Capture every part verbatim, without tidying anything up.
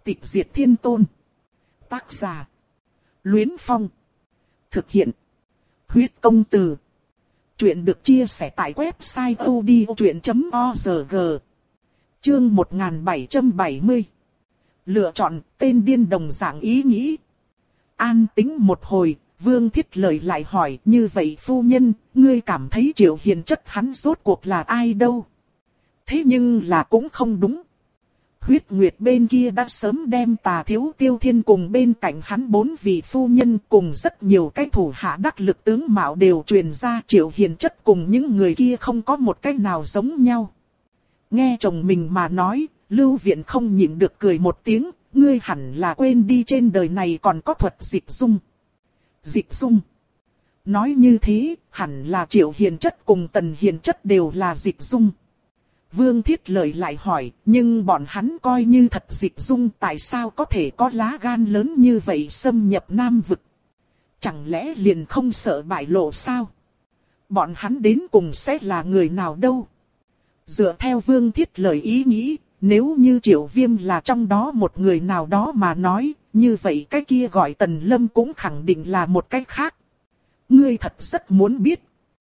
Tịch diệt thiên tôn. Tác giả: Luyến Phong. Thực hiện: Huyết công từ. Chuyện được chia sẻ tại website odchuyện chấm org. Chương một nghìn bảy trăm bảy mươi. Lựa chọn tên điên đồng dạng ý nghĩ. An tĩnh một hồi, Vương Thiết Lợi lại hỏi, như vậy phu nhân, ngươi cảm thấy Triệu Hiền Chất hắn rốt cuộc là ai đâu? Thế nhưng là cũng không đúng. Huyết Nguyệt bên kia đã sớm đem Tà Thiếu Tiêu Thiên cùng bên cạnh hắn bốn vị phu nhân cùng rất nhiều cái thủ hạ đắc lực tướng mạo đều truyền ra, Triệu Hiền Chất cùng những người kia không có một cái nào giống nhau. Nghe chồng mình mà nói, Lưu Viện không nhịn được cười một tiếng, ngươi hẳn là quên đi trên đời này còn có thuật dịch dung. Dịch dung. Nói như thế, hẳn là Triệu Hiền Chất cùng Tần Hiền Chất đều là dịch dung. Vương Thiết Lợi lại hỏi, nhưng bọn hắn coi như thật dịch dung, tại sao có thể có lá gan lớn như vậy xâm nhập Nam Vực? Chẳng lẽ liền không sợ bại lộ sao? Bọn hắn đến cùng sẽ là người nào đâu? Dựa theo Vương Thiết Lợi ý nghĩ, nếu như Triệu Viêm là trong đó một người nào đó mà nói, như vậy cái kia gọi Tần Lâm cũng khẳng định là một cái khác. Ngươi thật rất muốn biết.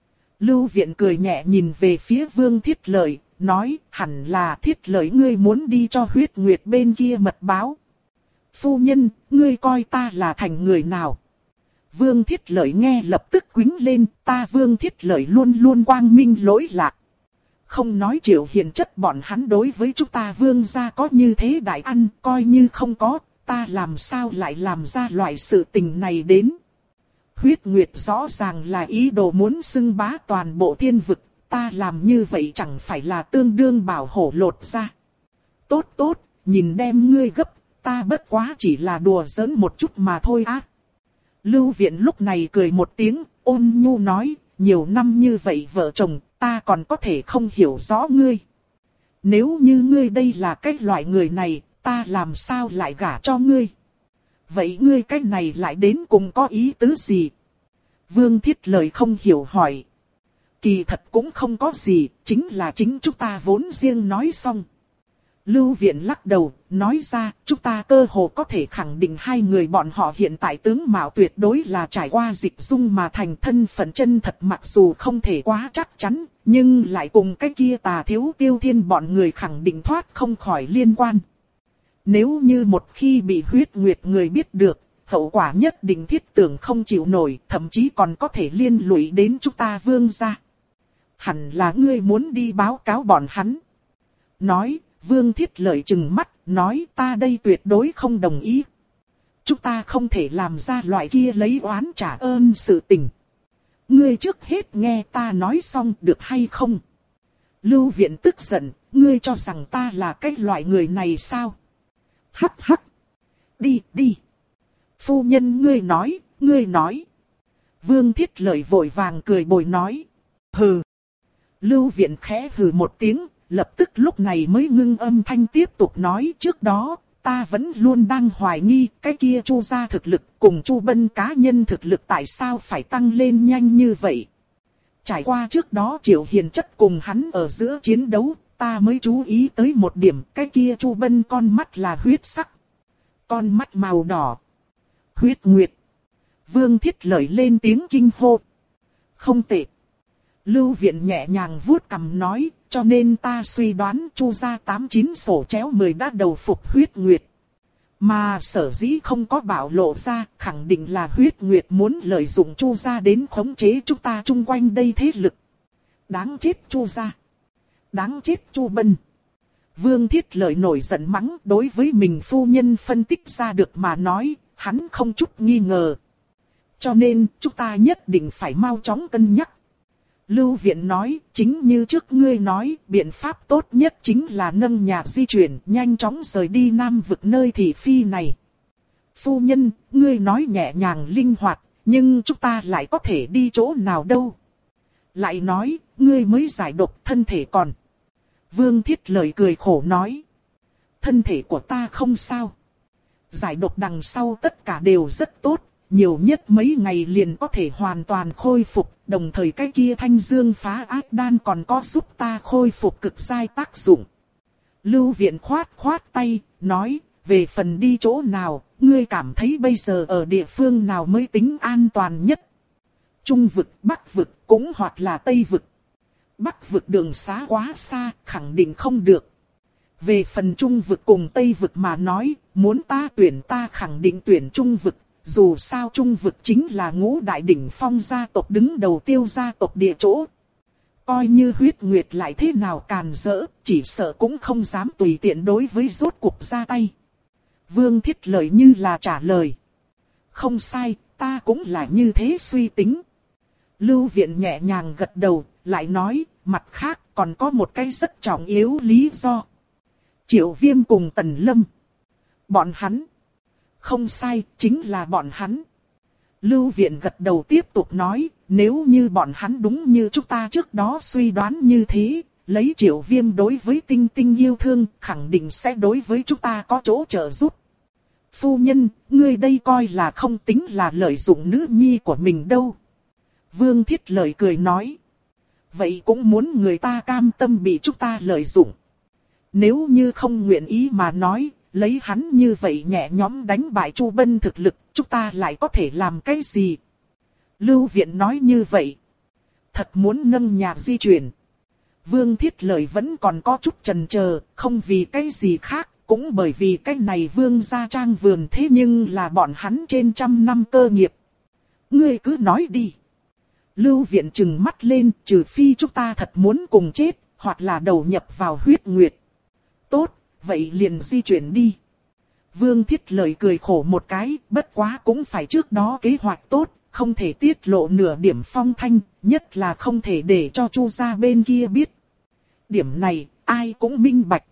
Lưu Viện cười nhẹ nhìn về phía Vương Thiết Lợi, nói, hẳn là Thiết Lợi ngươi muốn đi cho Huyết Nguyệt bên kia mật báo. Phu nhân, ngươi coi ta là thành người nào? Vương Thiết Lợi nghe lập tức quính lên, ta Vương Thiết Lợi luôn luôn quang minh lỗi lạc. Không nói Triệu Hiền Chất bọn hắn đối với chúng ta Vương gia có như thế đại ăn, coi như không có, ta làm sao lại làm ra loại sự tình này đến. Huyết Nguyệt rõ ràng là ý đồ muốn xưng bá toàn bộ thiên vực, ta làm như vậy chẳng phải là tương đương bảo hổ lột ra. Tốt tốt, nhìn đem ngươi gấp, ta bất quá chỉ là đùa giỡn một chút mà thôi á. Lưu Viện lúc này cười một tiếng, ôn nhu nói, nhiều năm như vậy vợ chồng, ta còn có thể không hiểu rõ ngươi. Nếu như ngươi đây là cái loại người này, ta làm sao lại gả cho ngươi? Vậy ngươi cái này lại đến cùng có ý tứ gì? Vương Thiết Lợi không hiểu hỏi. Kỳ thật cũng không có gì, chính là chính chúng ta vốn riêng nói xong. Lưu Viện lắc đầu, nói ra, chúng ta cơ hồ có thể khẳng định hai người bọn họ hiện tại tướng mạo tuyệt đối là trải qua dịch dung mà thành, thân phận chân thật mặc dù không thể quá chắc chắn, nhưng lại cùng cái kia Tà Thiếu Tiêu Thiên bọn người khẳng định thoát không khỏi liên quan. Nếu như một khi bị Huyết Nguyệt người biết được, hậu quả nhất định thiết tưởng không chịu nổi, thậm chí còn có thể liên lụy đến chúng ta Vương gia. Hẳn là ngươi muốn đi báo cáo bọn hắn. Nói, Vương Thiết Lợi trừng mắt, nói ta đây tuyệt đối không đồng ý. Chúng ta không thể làm ra loại kia lấy oán trả ơn sự tình. Ngươi trước hết nghe ta nói xong được hay không? Lưu Viện tức giận, ngươi cho rằng ta là cái loại người này sao? Hắc hắc. Đi, đi. Phu nhân ngươi nói, ngươi nói. Vương Thiết Lợi vội vàng cười bồi nói. Hừ. Lưu Viện khẽ hừ một tiếng, lập tức lúc này mới ngưng âm thanh tiếp tục nói, trước đó, ta vẫn luôn đang hoài nghi cái kia Chu gia thực lực cùng Chu Bân cá nhân thực lực tại sao phải tăng lên nhanh như vậy. Trải qua trước đó Triệu Hiền Chất cùng hắn ở giữa chiến đấu, ta mới chú ý tới một điểm, cái kia Chu Bân con mắt là huyết sắc. Con mắt màu đỏ. Huyết Nguyệt. Vương Thiết Lợi lên tiếng kinh hô. Không tệ. Lưu Viện nhẹ nhàng vuốt cằm nói, cho nên ta suy đoán Chu gia tám chín sổ chéo mười đã đầu phục Huyết Nguyệt. Mà sở dĩ không có bảo lộ ra, khẳng định là Huyết Nguyệt muốn lợi dụng Chu gia đến khống chế chúng ta chung quanh đây thế lực. Đáng chết Chu gia. Đáng chết Chu Bân. Vương Thiết Lợi nổi giận mắng, đối với mình phu nhân phân tích ra được mà nói, hắn không chút nghi ngờ. Cho nên, chúng ta nhất định phải mau chóng cân nhắc. Lưu Viện nói, chính như trước ngươi nói, biện pháp tốt nhất chính là nâng nhà di chuyển, nhanh chóng rời đi Nam Vực nơi thị phi này. Phu nhân, ngươi nói nhẹ nhàng linh hoạt, nhưng chúng ta lại có thể đi chỗ nào đâu? Lại nói, ngươi mới giải độc thân thể còn. Vương Thiết Lợi cười khổ nói, thân thể của ta không sao. Giải độc đằng sau tất cả đều rất tốt. Nhiều nhất mấy ngày liền có thể hoàn toàn khôi phục, đồng thời cái kia thanh dương phá ác đan còn có giúp ta khôi phục cực sai tác dụng. Lưu Viện khoát khoát tay, nói, về phần đi chỗ nào, ngươi cảm thấy bây giờ ở địa phương nào mới tính an toàn nhất? Trung vực, Bắc vực, cũng hoặc là Tây vực. Bắc vực đường xá quá xa, khẳng định không được. Về phần Trung vực cùng Tây vực mà nói, muốn ta tuyển ta khẳng định tuyển Trung vực. Dù sao Trung vực chính là ngũ đại đỉnh phong gia tộc đứng đầu Tiêu gia tộc địa chỗ. Coi như Huyết Nguyệt lại thế nào càn rỡ, chỉ sợ cũng không dám tùy tiện đối với rốt cuộc ra tay. Vương Thiết Lợi như là trả lời. Không sai, ta cũng là như thế suy tính. Lưu Viện nhẹ nhàng gật đầu, lại nói, mặt khác còn có một cái rất trọng yếu lý do. Triệu Viêm cùng Tần Lâm. Bọn hắn. Không sai, chính là bọn hắn. Lưu Viện gật đầu tiếp tục nói, nếu như bọn hắn đúng như chúng ta trước đó suy đoán như thế, lấy Triệu Viêm đối với Tinh Tinh yêu thương, khẳng định sẽ đối với chúng ta có chỗ trợ giúp. Phu nhân, ngươi đây coi là không tính là lợi dụng nữ nhi của mình đâu. Vương Thiết Lợi cười nói. Vậy cũng muốn người ta cam tâm bị chúng ta lợi dụng. Nếu như không nguyện ý mà nói, lấy hắn như vậy nhẹ nhõm đánh bại Chu Bân thực lực, chúng ta lại có thể làm cái gì? Lưu Viện nói như vậy. Thật muốn nâng nhà di chuyển. Vương Thiết Lợi vẫn còn có chút chần chờ, không vì cái gì khác, cũng bởi vì cái này Vương gia trang vườn thế nhưng là bọn hắn trên trăm năm cơ nghiệp. Ngươi cứ nói đi. Lưu Viện trừng mắt lên, trừ phi chúng ta thật muốn cùng chết, hoặc là đầu nhập vào Huyết Nguyệt. Tốt, vậy liền di chuyển đi. Vương Thiết Lợi cười khổ một cái, bất quá cũng phải trước đó kế hoạch tốt, không thể tiết lộ nửa điểm phong thanh, nhất là không thể để cho Chu gia bên kia biết. Điểm này, ai cũng minh bạch.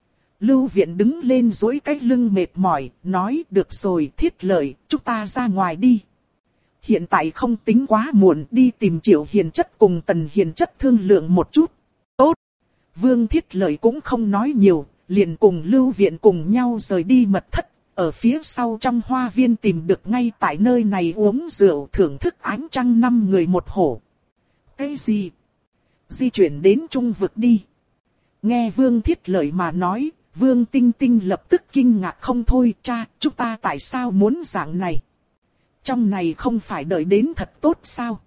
Lưu Viện đứng lên duỗi cái lưng mệt mỏi, nói được rồi Thiết Lợi, chúng ta ra ngoài đi. Hiện tại không tính quá muộn, đi tìm Triệu Hiền Chất cùng Tần Hiền Chất thương lượng một chút. Tốt. Vương Thiết Lợi cũng không nói nhiều, liền cùng Lưu Viện cùng nhau rời đi mật thất, ở phía sau trong hoa viên tìm được ngay tại nơi này uống rượu thưởng thức ánh trăng năm người một hổ. Cái gì? Di chuyển đến Trung vực đi. Nghe Vương Thiết Lợi mà nói, Vương Tinh Tinh lập tức kinh ngạc không thôi. Cha, chúng ta tại sao muốn dạng này? Trong này không phải đợi đến thật tốt sao?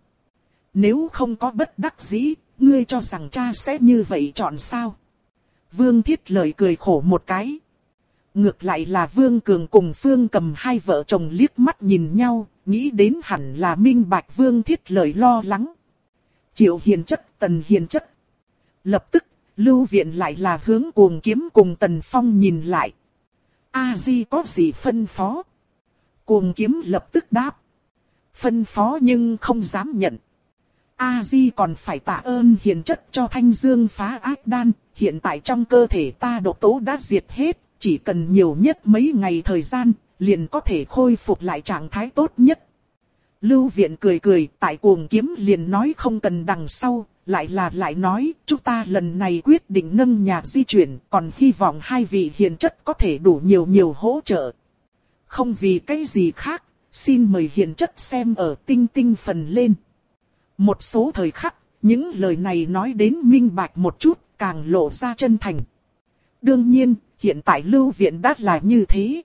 Nếu không có bất đắc dĩ, ngươi cho rằng cha sẽ như vậy chọn sao? Vương Thiết Lợi cười khổ một cái. Ngược lại là Vương Cường cùng Phương Cầm hai vợ chồng liếc mắt nhìn nhau, nghĩ đến hẳn là minh bạch Vương Thiết Lợi lo lắng. Triệu Hiền Chất, Tần Hiền Chất. Lập tức, Lưu Viện lại là hướng Cuồng Kiếm cùng Tần Phong nhìn lại. A Di có gì phân phó? Cuồng Kiếm lập tức đáp. Phân phó nhưng không dám nhận. A Di còn phải tạ ơn Hiền Chất cho Thanh Dương phá ác đan, hiện tại trong cơ thể ta độc tố đã diệt hết, chỉ cần nhiều nhất mấy ngày thời gian, liền có thể khôi phục lại trạng thái tốt nhất. Lưu Viện cười cười, tại Cuồng Kiếm liền nói không cần đằng sau, lại là lại nói, chúng ta lần này quyết định nâng nhà di chuyển, còn hy vọng hai vị Hiền Chất có thể đủ nhiều nhiều hỗ trợ. Không vì cái gì khác, xin mời Hiền Chất xem ở Tinh Tinh phần lên. Một số thời khắc, những lời này nói đến minh bạch một chút, càng lộ ra chân thành. Đương nhiên, hiện tại Lưu Viện đã là như thế.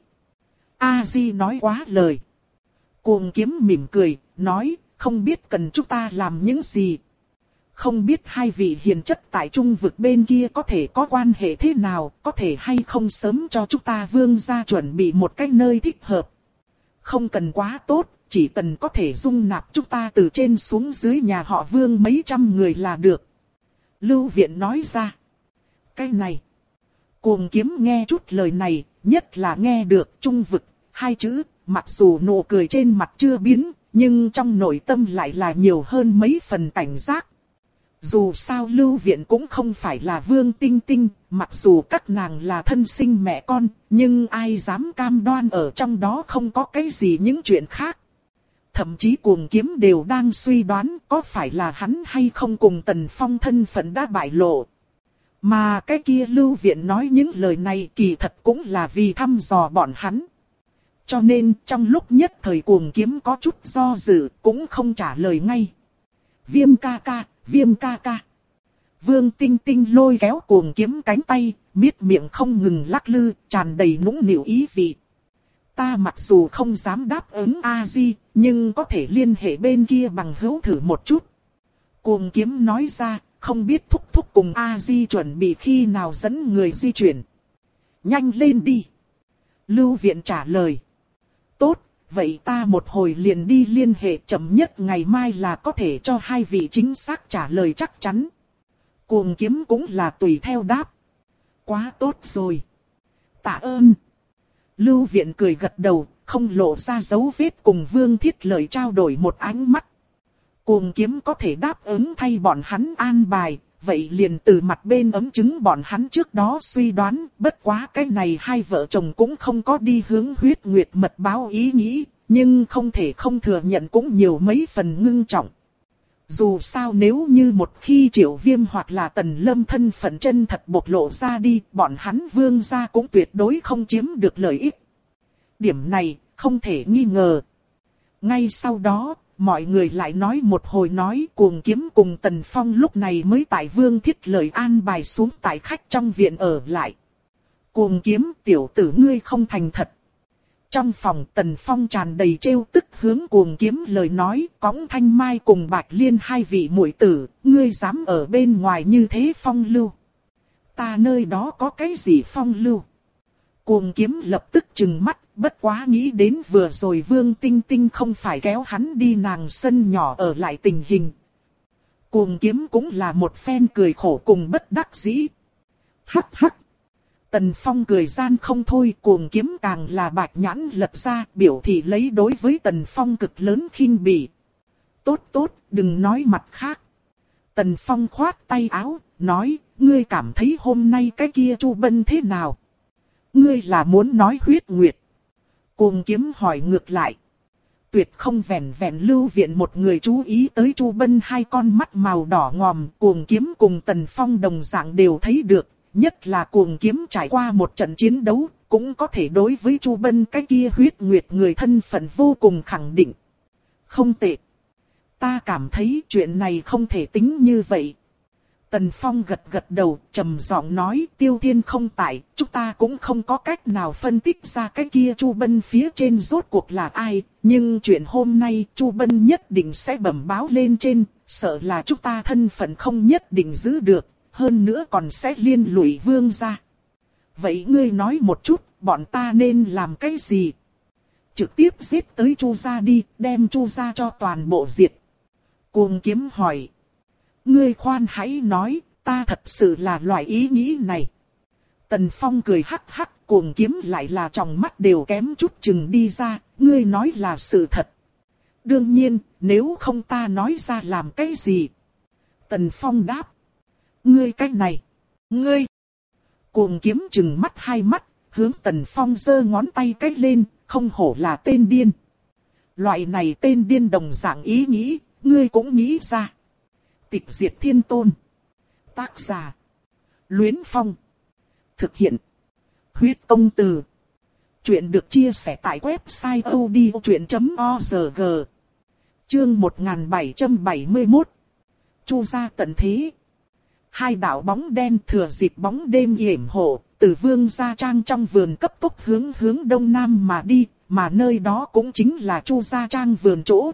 A Di nói quá lời. Cuồng Kiếm mỉm cười, nói, không biết cần chúng ta làm những gì. Không biết hai vị Hiền Chất tại Trung vực bên kia có thể có quan hệ thế nào, có thể hay không sớm cho chúng ta Vương gia chuẩn bị một cái nơi thích hợp. Không cần quá tốt, chỉ cần có thể dung nạp chúng ta từ trên xuống dưới nhà họ Vương mấy trăm người là được. Lưu Viện nói ra. Cái này. Cuồng Kiếm nghe chút lời này, nhất là nghe được Trung vực, hai chữ, mặc dù nụ cười trên mặt chưa biến, nhưng trong nội tâm lại là nhiều hơn mấy phần cảnh giác. Dù sao Lưu Viện cũng không phải là Vương Tinh Tinh, mặc dù các nàng là thân sinh mẹ con, nhưng ai dám cam đoan ở trong đó không có cái gì những chuyện khác. Thậm chí Cuồng Kiếm đều đang suy đoán có phải là hắn hay không cùng Tần Phong thân phận đã bại lộ. Mà cái kia Lưu Viện nói những lời này kỳ thật cũng là vì thăm dò bọn hắn. Cho nên trong lúc nhất thời Cuồng Kiếm có chút do dự cũng không trả lời ngay. Viêm ca ca, Viêm ca ca. Vương Tinh Tinh lôi kéo Cuồng Kiếm cánh tay, miết miệng không ngừng lắc lư, tràn đầy nũng nịu ý vị. Ta mặc dù không dám đáp ứng A-di, nhưng có thể liên hệ bên kia bằng hữu thử một chút. Cuồng Kiếm nói ra, không biết thúc thúc cùng A-di chuẩn bị khi nào dẫn người di chuyển. Nhanh lên đi. Lưu Viện trả lời. Tốt, vậy ta một hồi liền đi liên hệ, chậm nhất ngày mai là có thể cho hai vị chính xác trả lời chắc chắn. Cuồng Kiếm cũng là tùy theo đáp. Quá tốt rồi. Tạ ơn. Lưu Viện cười gật đầu, không lộ ra dấu vết, cùng Vương Thiết Lợi trao đổi một ánh mắt. Cuồng Kiếm có thể đáp ứng thay bọn hắn an bài, vậy liền từ mặt bên ấm chứng bọn hắn trước đó suy đoán, bất quá cái này hai vợ chồng cũng không có đi hướng Huyết Nguyệt mật báo ý nghĩ, nhưng không thể không thừa nhận cũng nhiều mấy phần ngưng trọng. Dù sao nếu như một khi Triệu Viêm hoặc là Tần Lâm thân phận chân thật bộc lộ ra đi, bọn hắn Vương gia cũng tuyệt đối không chiếm được lợi ích. Điểm này không thể nghi ngờ. Ngay sau đó, mọi người lại nói một hồi nói, Cuồng Kiếm cùng Tần Phong lúc này mới tại Vương Thiết Lợi an bài xuống tại khách trong viện ở lại. Cuồng Kiếm, tiểu tử ngươi không thành thật. Trong phòng Tần Phong tràn đầy trêu tức hướng Cuồng Kiếm lời nói, cõng Thanh Mai cùng Bạch Liên hai vị muội tử, ngươi dám ở bên ngoài như thế phong lưu. Ta nơi đó có cái gì phong lưu? Cuồng Kiếm lập tức trừng mắt, bất quá nghĩ đến vừa rồi Vương Tinh Tinh không phải kéo hắn đi nàng sân nhỏ ở lại tình hình. Cuồng Kiếm cũng là một phen cười khổ cùng bất đắc dĩ. Hắc hắc. Tần Phong cười gian không thôi, Cuồng Kiếm càng là bạch nhãn lật ra, biểu thị lấy đối với Tần Phong cực lớn khinh bỉ. Tốt tốt, đừng nói mặt khác. Tần Phong khoát tay áo, nói, ngươi cảm thấy hôm nay cái kia Chu Bân thế nào? Ngươi là muốn nói Huyết Nguyệt? Cuồng Kiếm hỏi ngược lại. Tuyệt không vẻn vẹn Lưu Viện một người chú ý tới Chu Bân hai con mắt màu đỏ ngòm, Cuồng Kiếm cùng Tần Phong đồng dạng đều thấy được. Nhất là Cuồng Kiếm trải qua một trận chiến đấu, cũng có thể đối với Chu Bân cái kia Huyết Nguyệt người thân phận vô cùng khẳng định. Không tệ. Ta cảm thấy chuyện này không thể tính như vậy. Tần Phong gật gật đầu, trầm giọng nói, Tiêu Thiên không tại, chúng ta cũng không có cách nào phân tích ra cái kia Chu Bân phía trên rốt cuộc là ai, nhưng chuyện hôm nay Chu Bân nhất định sẽ bẩm báo lên trên, sợ là chúng ta thân phận không nhất định giữ được. Hơn nữa còn sẽ liên lụy Vương gia. Vậy ngươi nói một chút, bọn ta nên làm cái gì? Trực tiếp giết tới Chu gia đi, đem Chu gia cho toàn bộ diệt. Cuồng Kiếm hỏi. Ngươi khoan hãy nói, ta thật sự là loại ý nghĩ này. Tần Phong cười hắc hắc, Cuồng Kiếm lại là tròng mắt đều kém chút chừng đi ra, ngươi nói là sự thật. Đương nhiên, nếu không ta nói ra làm cái gì? Tần Phong đáp. Ngươi cái này, ngươi. Cuồng Kiếm chừng mắt hai mắt, hướng Tần Phong giơ ngón tay cái lên, không hổ là tên điên. Loại này tên điên đồng dạng ý nghĩ, ngươi cũng nghĩ ra. Tịch diệt thiên tôn. Tác giả. Luyến Phong. Thực hiện. Huyết công từ. Chuyện được chia sẻ tại website odchuyện chấm org. Chương một nghìn bảy trăm bảy mươi mốt. Chu gia tận thế. Hai đạo bóng đen thừa dịp bóng đêm yểm hộ, từ Vương gia trang trong vườn cấp tốc hướng hướng đông nam mà đi, mà nơi đó cũng chính là Chu gia trang vườn chỗ.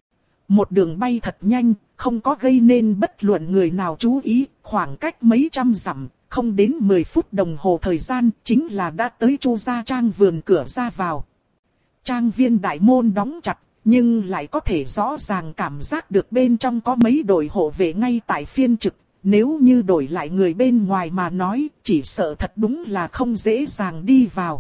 Một đường bay thật nhanh, không có gây nên bất luận người nào chú ý, khoảng cách mấy trăm dặm, không đến mười phút đồng hồ thời gian, chính là đã tới Chu gia trang vườn cửa ra vào. Trang viên đại môn đóng chặt, nhưng lại có thể rõ ràng cảm giác được bên trong có mấy đội hộ vệ ngay tại phiên trực. Nếu như đổi lại người bên ngoài mà nói, chỉ sợ thật đúng là không dễ dàng đi vào.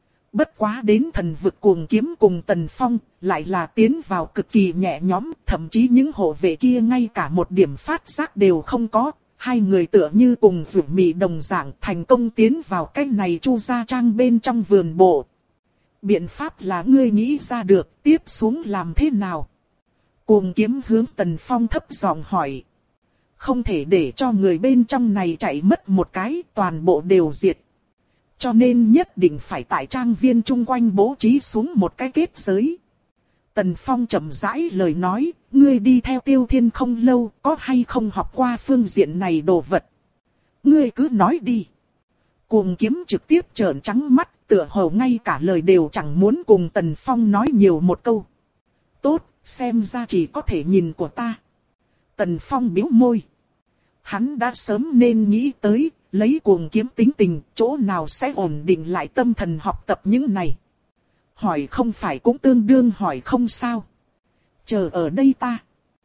Bất quá đến thần vực Cuồng Kiếm cùng Tần Phong, lại là tiến vào cực kỳ nhẹ nhõm, thậm chí những hộ vệ kia ngay cả một điểm phát giác đều không có. Hai người tựa như cùng vượt mị đồng dạng thành công tiến vào cái này Chu gia trang bên trong vườn bộ. Biện pháp là ngươi nghĩ ra được, tiếp xuống làm thế nào? Cuồng Kiếm hướng Tần Phong thấp giọng hỏi. Không thể để cho người bên trong này chạy mất một cái, toàn bộ đều diệt. Cho nên nhất định phải tại trang viên chung quanh bố trí xuống một cái kết giới. Tần Phong chậm rãi lời nói, ngươi đi theo Tiêu Thiên không lâu, có hay không học qua phương diện này đồ vật? Ngươi cứ nói đi. Cuồng Kiếm trực tiếp trợn trắng mắt, tựa hồ ngay cả lời đều chẳng muốn cùng Tần Phong nói nhiều một câu. Tốt, xem ra chỉ có thể nhìn của ta. Tần Phong bĩu môi. Hắn đã sớm nên nghĩ tới, lấy Cuồng Kiếm tính tình, chỗ nào sẽ ổn định lại tâm thần học tập những này. Hỏi không phải cũng tương đương hỏi không sao. Chờ ở đây ta.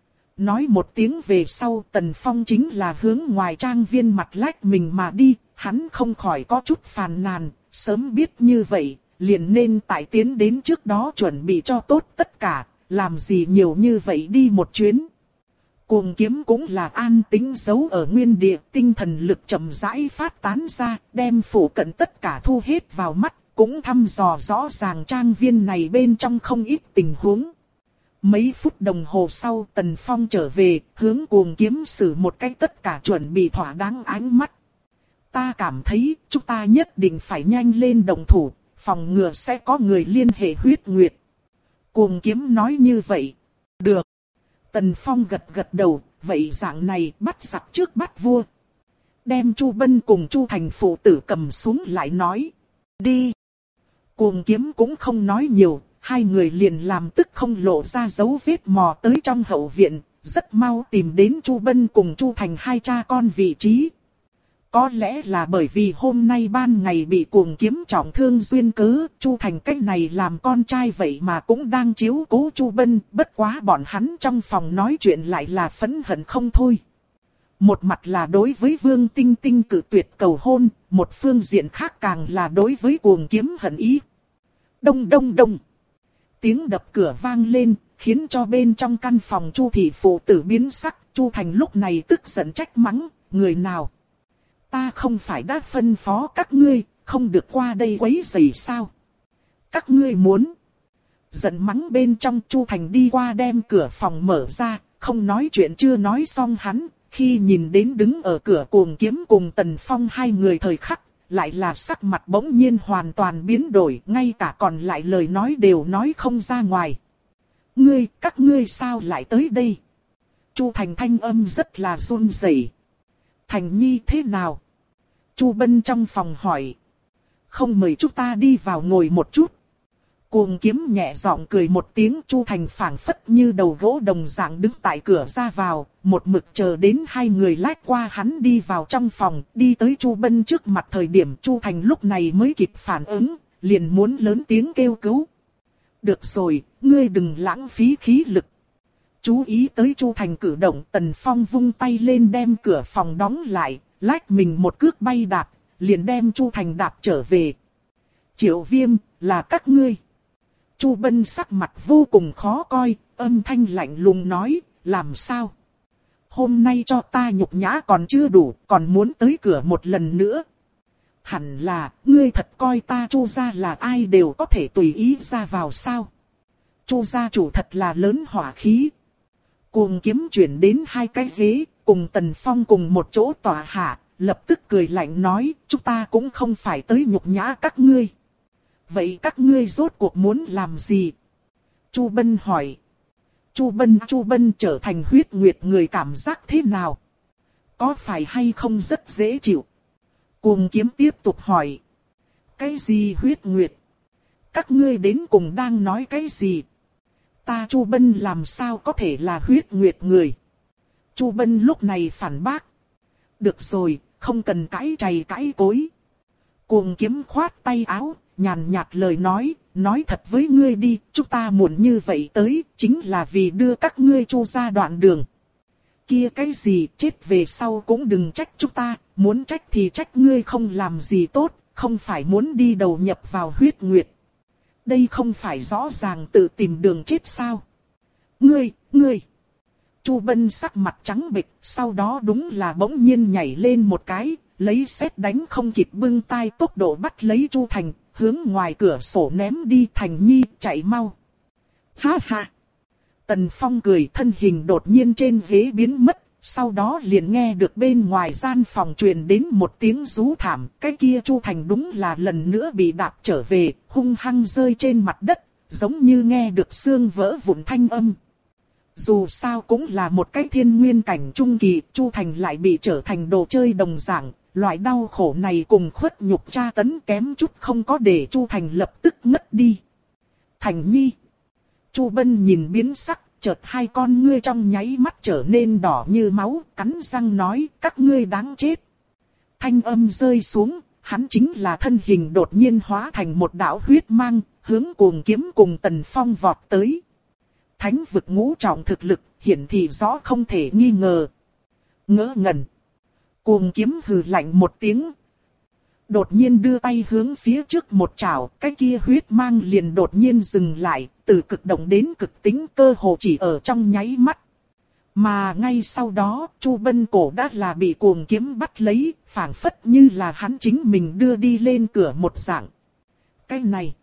Nói một tiếng về sau, Tần Phong chính là hướng ngoài trang viên mặt lách mình mà đi. Hắn không khỏi có chút phàn nàn, sớm biết như vậy, liền nên tại tiến đến trước đó chuẩn bị cho tốt tất cả, làm gì nhiều như vậy đi một chuyến. Cuồng Kiếm cũng là an tĩnh giấu ở nguyên địa, tinh thần lực chậm rãi phát tán ra, đem phủ cận tất cả thu hết vào mắt, cũng thăm dò rõ ràng trang viên này bên trong không ít tình huống. Mấy phút đồng hồ sau, Tần Phong trở về, hướng Cuồng Kiếm sử một cách tất cả chuẩn bị thỏa đáng ánh mắt. Ta cảm thấy, chúng ta nhất định phải nhanh lên động thủ, phòng ngừa sẽ có người liên hệ huyết nguyệt. Cuồng Kiếm nói như vậy. Được. Tần Phong gật gật đầu, vậy dạng này bắt giặc trước bắt vua. Đem Chu Bân cùng Chu Thành phụ tử cầm xuống lại nói. Đi. Cuồng Kiếm cũng không nói nhiều, hai người liền làm tức không lộ ra dấu vết mò tới trong hậu viện, rất mau tìm đến Chu Bân cùng Chu Thành hai cha con vị trí. Có lẽ là bởi vì hôm nay ban ngày bị Cuồng Kiếm trọng thương duyên cớ, Chu Thành cách này làm con trai vậy mà cũng đang chiếu cố Chu Bân, bất quá bọn hắn trong phòng nói chuyện lại là phẫn hận không thôi. Một mặt là đối với Vương Tinh Tinh cự tuyệt cầu hôn, một phương diện khác càng là đối với Cuồng Kiếm hận ý. Đông đông đông. Tiếng đập cửa vang lên, khiến cho bên trong căn phòng Chu thị phụ tử biến sắc, Chu Thành lúc này tức giận trách mắng, người nào? Ta không phải đã phân phó các ngươi, không được qua đây quấy rầy sao? Các ngươi muốn? Giận mắng bên trong, Chu Thành đi qua đem cửa phòng mở ra, không nói chuyện chưa nói xong hắn, khi nhìn đến đứng ở cửa Cuồng Kiếm cùng Tần Phong hai người thời khắc, lại là sắc mặt bỗng nhiên hoàn toàn biến đổi, ngay cả còn lại lời nói đều nói không ra ngoài. Ngươi, các ngươi sao lại tới đây? Chu Thành thanh âm rất là run rẩy. Thành Nhi thế nào? Chu Bân trong phòng hỏi. Không mời chúng ta đi vào ngồi một chút. Cuồng Kiếm nhẹ giọng cười một tiếng, Chu Thành phảng phất như đầu gỗ đồng dạng đứng tại cửa ra vào, một mực chờ đến hai người lách qua hắn đi vào trong phòng, đi tới Chu Bân trước mặt thời điểm Chu Thành lúc này mới kịp phản ứng, liền muốn lớn tiếng kêu cứu. Được rồi, ngươi đừng lãng phí khí lực. Chú ý tới Chu Thành cử động, Tần Phong vung tay lên đem cửa phòng đóng lại, lách mình một cước bay đạp, liền đem Chu Thành đạp trở về. Triệu Viêm, là các ngươi. Chu Bân sắc mặt vô cùng khó coi, âm thanh lạnh lùng nói, làm sao? Hôm nay cho ta nhục nhã còn chưa đủ, còn muốn tới cửa một lần nữa. Hẳn là, ngươi thật coi ta Chu gia là ai đều có thể tùy ý ra vào sao? Chu gia chủ thật là lớn hỏa khí. Cuồng Kiếm chuyển đến hai cái ghế, cùng Tần Phong cùng một chỗ tòa hạ, lập tức cười lạnh nói, chúng ta cũng không phải tới nhục nhã các ngươi. Vậy các ngươi rốt cuộc muốn làm gì? Chu Bân hỏi. Chu Bân, Chu Bân trở thành huyết nguyệt người cảm giác thế nào? Có phải hay không rất dễ chịu? Cuồng Kiếm tiếp tục hỏi. Cái gì huyết nguyệt? Các ngươi đến cùng đang nói cái gì? Ta Chu Bân làm sao có thể là huyết nguyệt người? Chu Bân lúc này phản bác. Được rồi, không cần cãi chày cãi cối. Cuồng Kiếm khoát tay áo, nhàn nhạt lời nói, nói thật với ngươi đi, chúng ta muộn như vậy tới, chính là vì đưa các ngươi Chu ra đoạn đường. Kia cái gì, chết về sau cũng đừng trách chúng ta, muốn trách thì trách ngươi không làm gì tốt, không phải muốn đi đầu nhập vào huyết nguyệt. Đây không phải rõ ràng tự tìm đường chết sao? Ngươi, ngươi. Chu Bân sắc mặt trắng bệch, sau đó đúng là bỗng nhiên nhảy lên một cái, lấy sét đánh không kịp bưng tay tốc độ bắt lấy Chu Thành, hướng ngoài cửa sổ ném đi. Thành Nhi, chạy mau. Ha ha. Tần Phong cười, thân hình đột nhiên trên ghế biến mất, sau đó liền nghe được bên ngoài gian phòng truyền đến một tiếng rú thảm, cái kia Chu Thành đúng là lần nữa bị đạp trở về, hung hăng rơi trên mặt đất, giống như nghe được xương vỡ vụn thanh âm. Dù sao cũng là một cái thiên nguyên cảnh trung kỳ, Chu Thành lại bị trở thành đồ chơi đồng dạng, loại đau khổ này cùng khuất nhục tra tấn kém chút không có để Chu Thành lập tức ngất đi. Thành Nhi. Chu Bân nhìn biến sắc, chợt hai con ngươi trong nháy mắt trở nên đỏ như máu, cắn răng nói, các ngươi đáng chết. Thanh âm rơi xuống, hắn chính là thân hình đột nhiên hóa thành một đạo huyết mang, hướng Cuồng Kiếm cùng Tần Phong vọt tới. Thánh vực ngũ trọng thực lực, hiển thị rõ không thể nghi ngờ. Ngỡ ngẩn. Cuồng Kiếm hừ lạnh một tiếng. Đột nhiên đưa tay hướng phía trước một chảo, cái kia huyết mang liền đột nhiên dừng lại, từ cực động đến cực tính cơ hồ chỉ ở trong nháy mắt. Mà ngay sau đó, Chu Bân cổ đã là bị Cuồng Kiếm bắt lấy, phảng phất như là hắn chính mình đưa đi lên cửa một dạng. Cái này,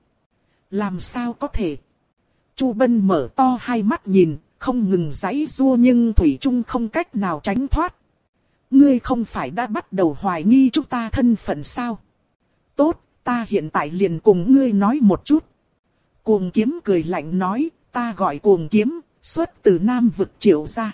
làm sao có thể? Chu Bân mở to hai mắt nhìn, không ngừng giãy giụa nhưng thủy chung không cách nào tránh thoát. Ngươi không phải đã bắt đầu hoài nghi chúng ta thân phận sao? Tốt, ta hiện tại liền cùng ngươi nói một chút. Cuồng Kiếm cười lạnh nói, ta gọi Cuồng Kiếm, xuất từ Nam vực Triệu gia.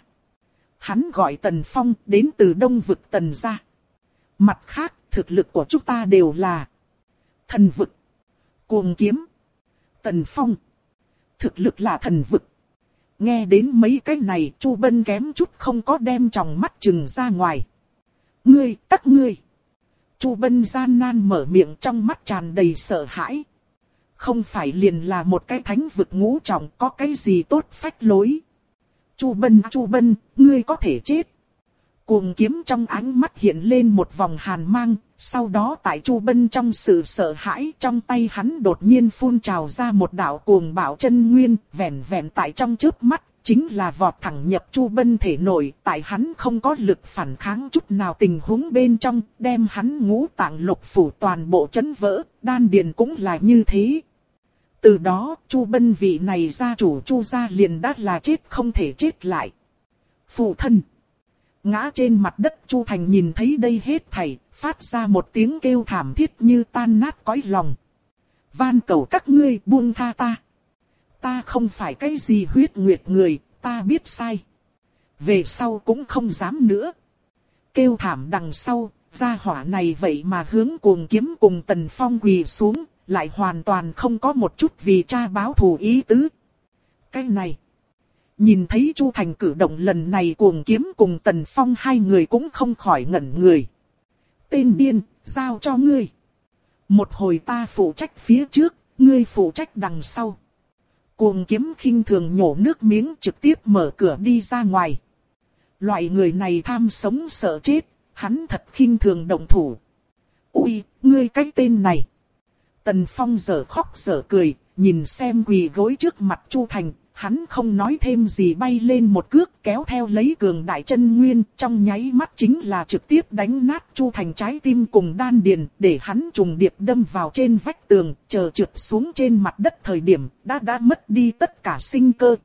Hắn gọi Tần Phong, đến từ Đông vực Tần gia. Mặt khác, thực lực của chúng ta đều là thần vực. Cuồng Kiếm, Tần Phong, thực lực là thần vực. Nghe đến mấy cái này, Chu Bân kém chút không có đem tròng mắt trừng ra ngoài. Ngươi, các ngươi. Chu Bân gian nan mở miệng, trong mắt tràn đầy sợ hãi. Không phải liền là một cái thánh vực ngũ trọng, có cái gì tốt phách lối. Chu Bân, Chu Bân, ngươi có thể chết. Cuồng Kiếm trong ánh mắt hiện lên một vòng hàn mang, sau đó tại Chu Bân trong sự sợ hãi, trong tay hắn đột nhiên phun trào ra một đạo cuồng bạo chân nguyên, vẹn vẹn tại trong chớp mắt, chính là vọt thẳng nhập Chu Bân thể nội, tại hắn không có lực phản kháng chút nào tình huống bên trong, đem hắn ngũ tạng lục phủ toàn bộ chấn vỡ, đan điền cũng là như thế. Từ đó, Chu Bân vị này gia chủ Chu gia liền đã là chết không thể chết lại. Phụ thân. Ngã trên mặt đất, Chu Thành nhìn thấy đây hết thảy, phát ra một tiếng kêu thảm thiết như tan nát cõi lòng. Van cầu các ngươi buông tha ta. Ta không phải cái gì huyết nguyệt người, ta biết sai. Về sau cũng không dám nữa. Kêu thảm đằng sau, gia hỏa này vậy mà hướng Cuồng Kiếm cùng Tần Phong quỳ xuống, lại hoàn toàn không có một chút vì cha báo thù ý tứ. Cái này. Nhìn thấy Chu Thành cử động lần này, Cuồng Kiếm cùng Tần Phong hai người cũng không khỏi ngẩn người. Tên điên, giao cho ngươi. Một hồi ta phụ trách phía trước, ngươi phụ trách đằng sau. Cuồng Kiếm khinh thường nhổ nước miếng, trực tiếp mở cửa đi ra ngoài. Loại người này tham sống sợ chết, hắn thật khinh thường động thủ. Ui, ngươi cái tên này. Tần Phong giở khóc giở cười, nhìn xem quỳ gối trước mặt Chu Thành. Hắn không nói thêm gì, bay lên một cước kéo theo lấy cường đại chân nguyên, trong nháy mắt chính là trực tiếp đánh nát Chu Thành trái tim cùng đan điền, để hắn trùng điệp đâm vào trên vách tường, chờ trượt xuống trên mặt đất thời điểm, đã đã mất đi tất cả sinh cơ.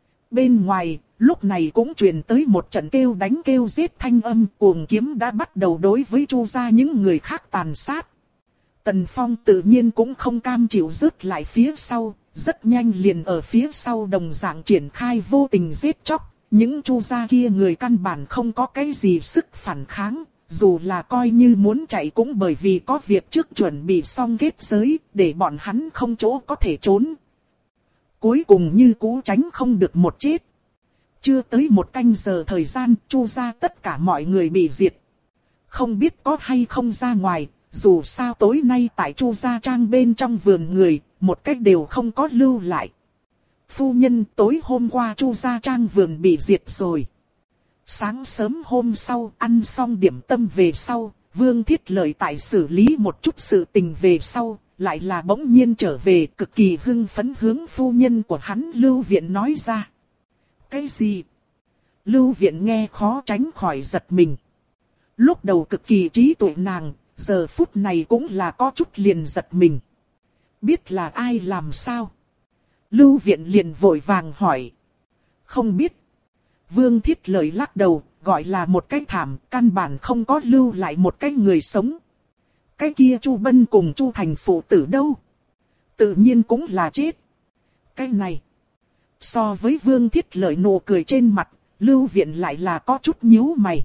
Bên ngoài, lúc này cũng truyền tới một trận kêu đánh kêu giết thanh âm, Cuồng Kiếm đã bắt đầu đối với Chu gia những người khác tàn sát. Tần Phong tự nhiên cũng không cam chịu rớt lại phía sau. Rất nhanh liền ở phía sau đồng dạng triển khai vô tình giết chóc, những Chu gia kia người căn bản không có cái gì sức phản kháng, dù là coi như muốn chạy cũng bởi vì có việc trước chuẩn bị xong kết giới, để bọn hắn không chỗ có thể trốn. Cuối cùng như cũ tránh không được một chết. Chưa tới một canh giờ thời gian, Chu gia tất cả mọi người bị diệt. Không biết có hay không ra ngoài, dù sao tối nay tại Chu gia trang bên trong vườn người, một cách đều không có lưu lại. Phu nhân, tối hôm qua Chu gia trang vườn bị diệt rồi. Sáng sớm hôm sau, ăn xong điểm tâm về sau, Vương Thiết Lợi tại xử lý một chút sự tình về sau, lại là bỗng nhiên trở về, cực kỳ hưng phấn hướng phu nhân của hắn Lưu Viện nói ra. Cái gì? Lưu Viện nghe khó tránh khỏi giật mình. Lúc đầu cực kỳ trí tuệ nàng, giờ phút này cũng là có chút liền giật mình. Biết là ai làm sao? Lưu Viện liền vội vàng hỏi. Không biết. Vương Thiết Lợi lắc đầu, gọi là một cái thảm, căn bản không có lưu lại một cái người sống. Cái kia Chu Bân cùng Chu Thành phụ tử đâu? Tự nhiên cũng là chết. Cái này, so với Vương Thiết Lợi nụ cười trên mặt, Lưu Viện lại là có chút nhíu mày.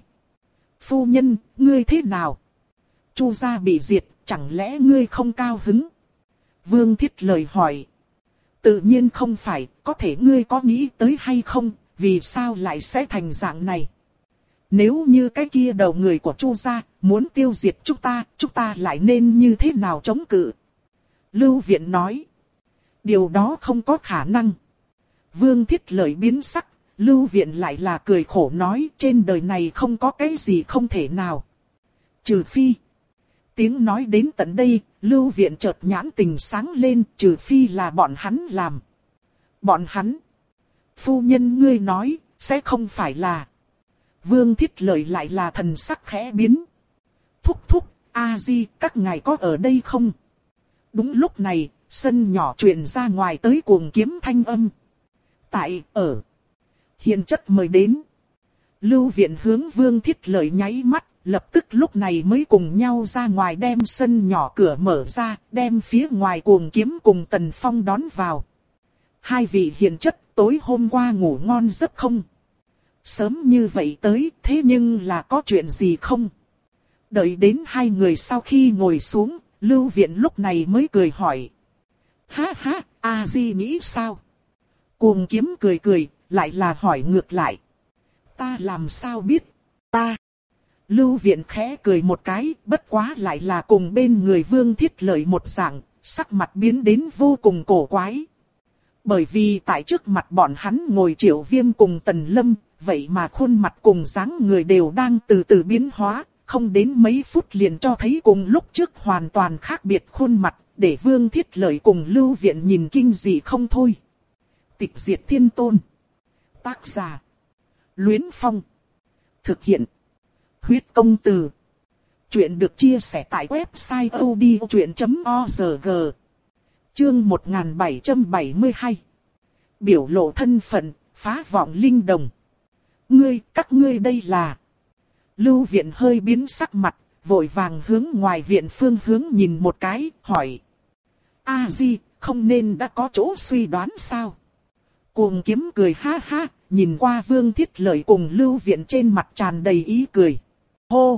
Phu nhân, ngươi thế nào? Chu gia bị diệt, chẳng lẽ ngươi không cao hứng? Vương Thiết Lợi hỏi. Tự nhiên không phải, có thể ngươi có nghĩ tới hay không, vì sao lại sẽ thành dạng này? Nếu như cái kia đầu người của Chu gia muốn tiêu diệt chúng ta, chúng ta lại nên như thế nào chống cự? Lưu Viện nói. Điều đó không có khả năng. Vương Thiết Lợi biến sắc, Lưu Viện lại là cười khổ nói trên đời này không có cái gì không thể nào. Trừ phi. Tiếng nói đến tận đây, Lưu Viện chợt nhãn tình sáng lên, trừ phi là bọn hắn làm. Bọn hắn. Phu nhân ngươi nói, sẽ không phải là. Vương Thiết Lợi lại là thần sắc khẽ biến. Thúc thúc, A-di, các ngài có ở đây không? Đúng lúc này, sân nhỏ truyền ra ngoài tới cuồng kiếm thanh âm. Tại, ở. Hiền chất mời đến. Lưu Viện hướng Vương Thiết Lợi nháy mắt, lập tức lúc này mới cùng nhau ra ngoài đem sân nhỏ cửa mở ra, đem phía ngoài cuồng kiếm cùng Tần Phong đón vào. Hai vị hiền chất tối hôm qua ngủ ngon giấc không? Sớm như vậy tới, thế nhưng là có chuyện gì không? Đợi đến hai người sau khi ngồi xuống, Lưu Viện lúc này mới cười hỏi. Ha ha, A-di nghĩ sao? Cuồng kiếm cười cười, lại là hỏi ngược lại. Ta làm sao biết? Ta. Lưu Viện khẽ cười một cái, bất quá lại là cùng bên người Vương Thiết Lợi một dạng, sắc mặt biến đến vô cùng cổ quái. Bởi vì tại trước mặt bọn hắn ngồi Triệu Viêm cùng Tần Lâm, vậy mà khuôn mặt cùng dáng người đều đang từ từ biến hóa, không đến mấy phút liền cho thấy cùng lúc trước hoàn toàn khác biệt khuôn mặt, để Vương Thiết Lợi cùng Lưu Viện nhìn kinh dị không thôi. Tịch diệt thiên tôn. Tác giả. Luyến Phong. Thực hiện. Huyết công từ. Chuyện được chia sẻ tại website odchuyện chấm org. Chương một nghìn bảy trăm bảy mươi hai. Biểu lộ thân phận, phá vọng linh đồng. Ngươi, các ngươi đây là. Lưu Viện hơi biến sắc mặt, vội vàng hướng ngoài viện phương hướng nhìn một cái, hỏi. A-di, không nên đã có chỗ suy đoán sao? Cuồng kiếm cười ha ha, nhìn qua Vương Thiết Lợi cùng Lưu Viện trên mặt tràn đầy ý cười. Hô!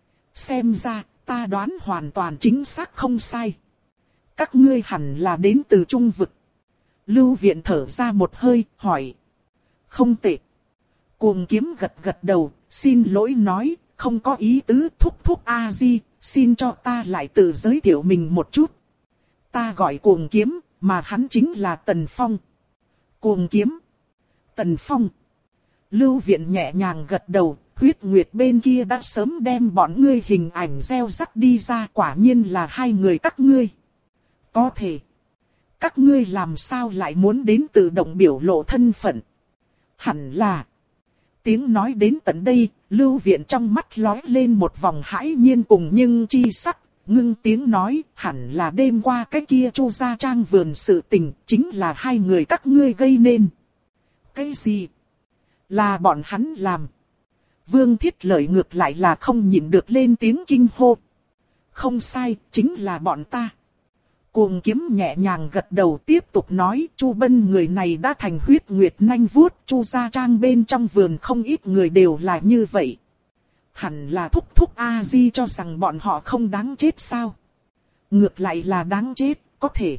Xem ra, ta đoán hoàn toàn chính xác không sai. Các ngươi hẳn là đến từ Trung Vực. Lưu Viện thở ra một hơi, hỏi. Không tệ. Cuồng kiếm gật gật đầu, xin lỗi nói, không có ý tứ thúc thúc A-di, xin cho ta lại tự giới thiệu mình một chút. Ta gọi cuồng kiếm, mà hắn chính là Tần Phong. Cuồng kiếm. Tần Phong. Lưu Viện nhẹ nhàng gật đầu, huyết nguyệt bên kia đã sớm đem bọn ngươi hình ảnh gieo rắc đi ra, quả nhiên là hai người các ngươi. Có thể. Các ngươi làm sao lại muốn đến tự động biểu lộ thân phận? Hẳn là. Tiếng nói đến tận đây, Lưu Viện trong mắt lóe lên một vòng hãi nhiên cùng nhưng chi sắc, ngưng tiếng nói, hẳn là đêm qua cái kia Chu gia trang vườn sự tình, chính là hai người các ngươi gây nên. Cái gì? Là bọn hắn làm. Vương Thiết Lợi ngược lại là không nhịn được lên tiếng kinh hô. Không sai, chính là bọn ta. Cuồng kiếm nhẹ nhàng gật đầu tiếp tục nói, Chu Bân người này đã thành huyết nguyệt nanh vuốt, Chu gia trang bên trong vườn không ít người đều là như vậy. Hẳn là thúc thúc A-di cho rằng bọn họ không đáng chết sao? Ngược lại là đáng chết, có thể.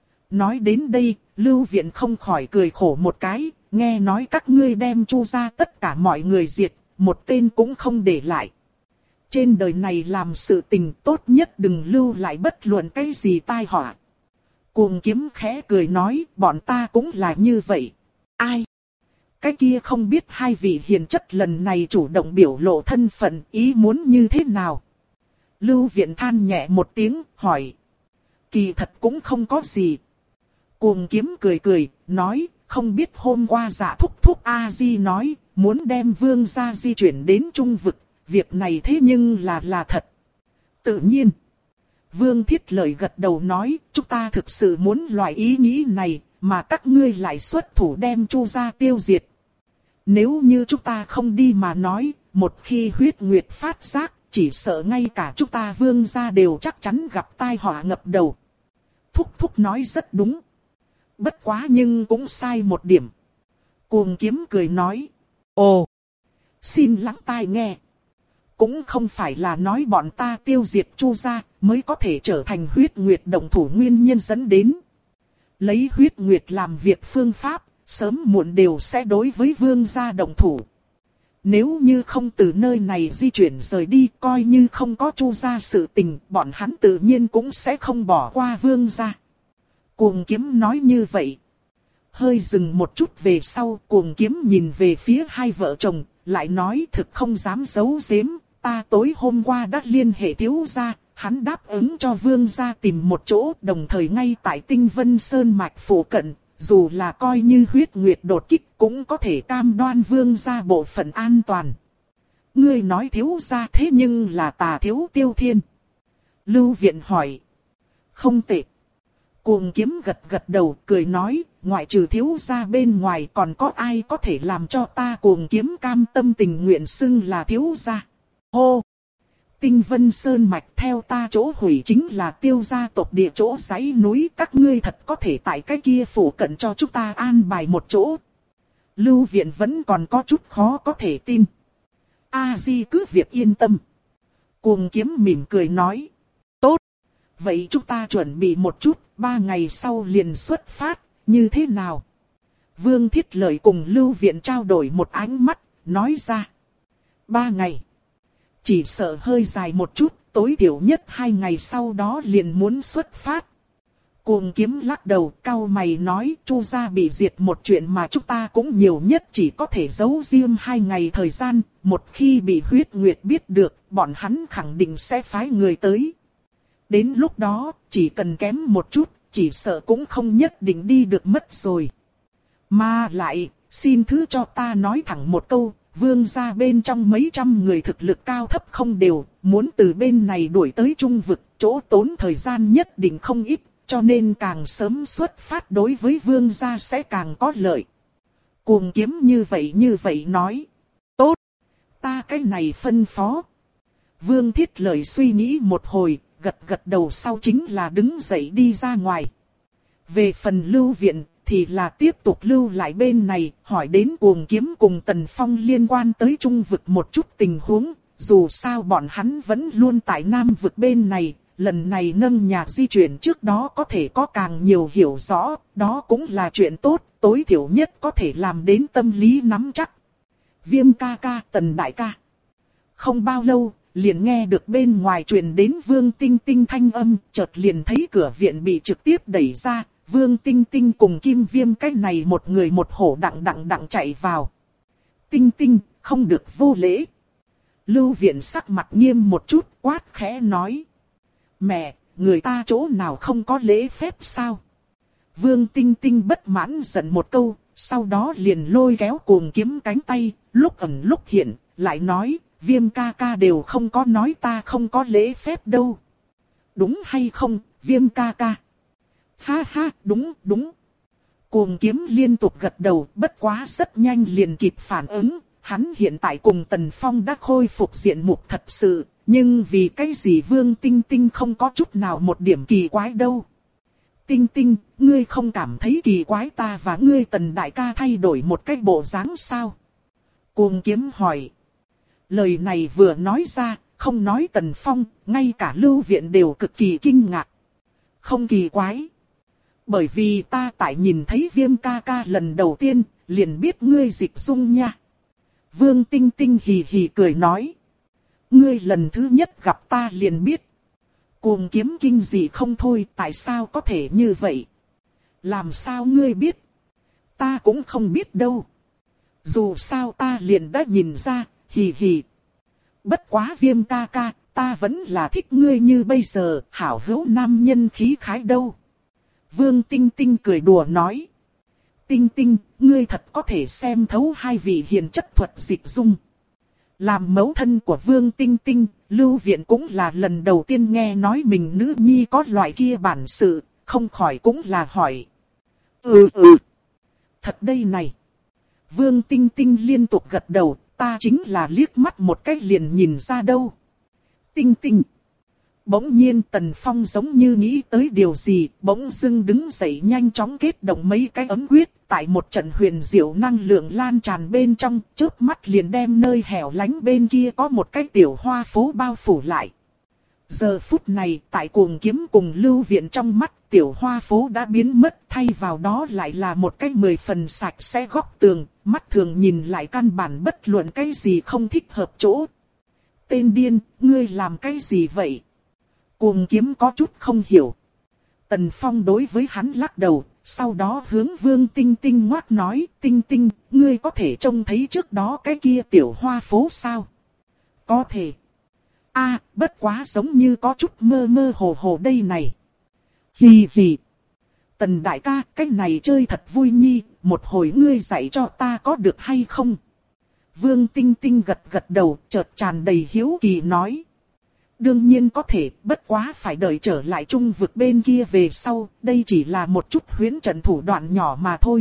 Nói đến đây, Lưu Viện không khỏi cười khổ một cái, nghe nói các ngươi đem Chu gia tất cả mọi người diệt, một tên cũng không để lại. Trên đời này làm sự tình tốt nhất đừng lưu lại bất luận cái gì tai họa. Cuồng kiếm khẽ cười nói, bọn ta cũng là như vậy. Ai? Cái kia không biết hai vị hiền chất lần này chủ động biểu lộ thân phận, ý muốn như thế nào? Lưu Viện than nhẹ một tiếng, hỏi. Kỳ thật cũng không có gì. Cuồng kiếm cười cười, nói, không biết hôm qua Dạ thúc thúc A-di nói, muốn đem vương gia di chuyển đến Trung Vực. Việc này thế nhưng là là thật. Tự nhiên. Vương Thiết Lợi gật đầu nói, chúng ta thực sự muốn loại ý nghĩ này, mà các ngươi lại xuất thủ đem Chu gia tiêu diệt. Nếu như chúng ta không đi mà nói, một khi huyết nguyệt phát giác, chỉ sợ ngay cả chúng ta vương gia đều chắc chắn gặp tai họa ngập đầu. Thúc thúc nói rất đúng. Bất quá nhưng cũng sai một điểm. Cuồng kiếm cười nói. Ồ, xin lắng tai nghe. Cũng không phải là nói bọn ta tiêu diệt Chu gia mới có thể trở thành huyết nguyệt động thủ nguyên nhân dẫn đến. Lấy huyết nguyệt làm việc phương pháp, sớm muộn đều sẽ đối với vương gia động thủ. Nếu như không từ nơi này di chuyển rời đi, coi như không có Chu gia sự tình, bọn hắn tự nhiên cũng sẽ không bỏ qua vương gia. Cuồng kiếm nói như vậy. Hơi dừng một chút về sau, cuồng kiếm nhìn về phía hai vợ chồng, lại nói thực không dám giấu giếm, ta tối hôm qua đã liên hệ thiếu gia, hắn đáp ứng cho vương gia tìm một chỗ, đồng thời ngay tại Tinh Vân Sơn mạch phụ cận, dù là coi như huyết nguyệt đột kích cũng có thể cam đoan vương gia bộ phận an toàn. Ngươi nói thiếu gia thế nhưng là Tà Thiếu Tiêu Thiên. Lưu Viện hỏi. Không tệ. Cuồng kiếm gật gật đầu cười nói, ngoại trừ thiếu gia bên ngoài còn có ai có thể làm cho ta cuồng kiếm cam tâm tình nguyện xưng là thiếu gia. Hô! Tinh Vân Sơn mạch theo ta chỗ hủy chính là tiêu gia tộc địa chỗ dãy núi, các ngươi thật có thể tại cái kia phủ cận cho chúng ta an bài một chỗ. Lưu Viện vẫn còn có chút khó có thể tin. A-di cứ việc yên tâm. Cuồng kiếm mỉm cười nói. Tốt! Vậy chúng ta chuẩn bị một chút, ba ngày sau liền xuất phát, như thế nào? Vương Thiết Lợi cùng Lưu Viện trao đổi một ánh mắt, nói ra. Ba ngày. Chỉ sợ hơi dài một chút, tối thiểu nhất hai ngày sau đó liền muốn xuất phát. Cuồng kiếm lắc đầu, cau mày nói, Chu gia bị diệt một chuyện mà chúng ta cũng nhiều nhất chỉ có thể giấu riêng hai ngày thời gian, một khi bị huyết nguyệt biết được, bọn hắn khẳng định sẽ phái người tới. Đến lúc đó, chỉ cần kém một chút, chỉ sợ cũng không nhất định đi được mất rồi. Mà lại, xin thứ cho ta nói thẳng một câu, vương gia bên trong mấy trăm người thực lực cao thấp không đều, muốn từ bên này đuổi tới trung vực, chỗ tốn thời gian nhất định không ít, cho nên càng sớm xuất phát đối với vương gia sẽ càng có lợi. Cuồng kiếm như vậy như vậy nói. Tốt, ta cái này phân phó. Vương Thiết Lợi suy nghĩ một hồi, gật gật đầu sau chính là đứng dậy đi ra ngoài. Về phần Lưu Viện thì là tiếp tục lưu lại bên này, hỏi đến cuồng kiếm cùng Tần Phong liên quan tới trung vực một chút tình huống, dù sao bọn hắn vẫn luôn tại nam vực bên này, lần này nâng nhà di chuyển trước đó có thể có càng nhiều hiểu rõ, đó cũng là chuyện tốt, tối thiểu nhất có thể làm đến tâm lý nắm chắc. Viêm ca ca, Tần đại ca. Không bao lâu, liền nghe được bên ngoài truyền đến Vương Tinh Tinh thanh âm, chợt liền thấy cửa viện bị trực tiếp đẩy ra, Vương Tinh Tinh cùng Kim Viêm cách này một người một hổ đặng đặng đặng chạy vào. Tinh Tinh, không được vô lễ. Lưu Viện sắc mặt nghiêm một chút, quát khẽ nói. Mẹ, người ta chỗ nào không có lễ phép sao? Vương Tinh Tinh bất mãn giận một câu, sau đó liền lôi kéo cuồng kiếm cánh tay, lúc ẩn lúc hiện, lại nói, Viêm ca ca đều không có nói ta không có lễ phép đâu. Đúng hay không, Viêm ca ca? Ha ha, đúng, đúng. Cuồng kiếm liên tục gật đầu, bất quá rất nhanh liền kịp phản ứng, hắn hiện tại cùng Tần Phong đã khôi phục diện mục thật sự, nhưng vì cái gì Vương Tinh Tinh không có chút nào một điểm kỳ quái đâu. Tinh Tinh, ngươi không cảm thấy kỳ quái ta và ngươi Tần đại ca thay đổi một cái bộ dáng sao? Cuồng kiếm hỏi. Lời này vừa nói ra, không nói Tần Phong, ngay cả Lưu Viện đều cực kỳ kinh ngạc. Không kỳ quái. Bởi vì ta tại nhìn thấy Viêm ca ca lần đầu tiên, liền biết ngươi dịch dung nha. Vương Tinh Tinh hì hì cười nói. Ngươi lần thứ nhất gặp ta liền biết. Cuồng kiếm kinh dị không thôi, tại sao có thể như vậy? Làm sao ngươi biết? Ta cũng không biết đâu. Dù sao ta liền đã nhìn ra, hì hì. Bất quá Viêm ca ca, ta vẫn là thích ngươi như bây giờ, hảo hữu nam nhân khí khái đâu. Vương Tinh Tinh cười đùa nói. Tinh Tinh, ngươi thật có thể xem thấu hai vị hiền chất thuật dịch dung. Làm mẫu thân của Vương Tinh Tinh, Lưu Viện cũng là lần đầu tiên nghe nói mình nữ nhi có loại kia bản sự, không khỏi cũng là hỏi. Ừ ừ. Thật đây này. Vương Tinh Tinh liên tục gật đầu, ta chính là liếc mắt một cái liền nhìn ra đâu. Tinh Tinh. Bỗng nhiên Tần Phong giống như nghĩ tới điều gì, bỗng dưng đứng dậy nhanh chóng kết động mấy cái ấn quyết, tại một trận huyền diệu năng lượng lan tràn bên trong, chớp mắt liền đem nơi hẻo lánh bên kia có một cái tiểu hoa phố bao phủ lại. Giờ phút này, tại Cuồng Kiếm cùng Lưu Viện trong mắt, tiểu hoa phố đã biến mất, thay vào đó lại là một cái mười phần sạch sẽ góc tường, mắt thường nhìn lại căn bản bất luận cái gì không thích hợp chỗ. Tên điên, ngươi làm cái gì vậy? Cuồng Kiếm có chút không hiểu. Tần Phong đối với hắn lắc đầu, sau đó hướng Vương Tinh Tinh ngoác nói, Tinh Tinh, ngươi có thể trông thấy trước đó cái kia tiểu hoa phố sao? Có thể. A, à, bất quá giống như có chút mơ mơ hồ hồ đây này. Hì hì. Tần đại ca, cái này chơi thật vui nhi, một hồi ngươi dạy cho ta có được hay không? Vương Tinh Tinh gật gật đầu, chợt tràn đầy hiếu kỳ nói. Đương nhiên có thể, bất quá phải đợi trở lại trung vực bên kia về sau, đây chỉ là một chút huyễn trận thủ đoạn nhỏ mà thôi.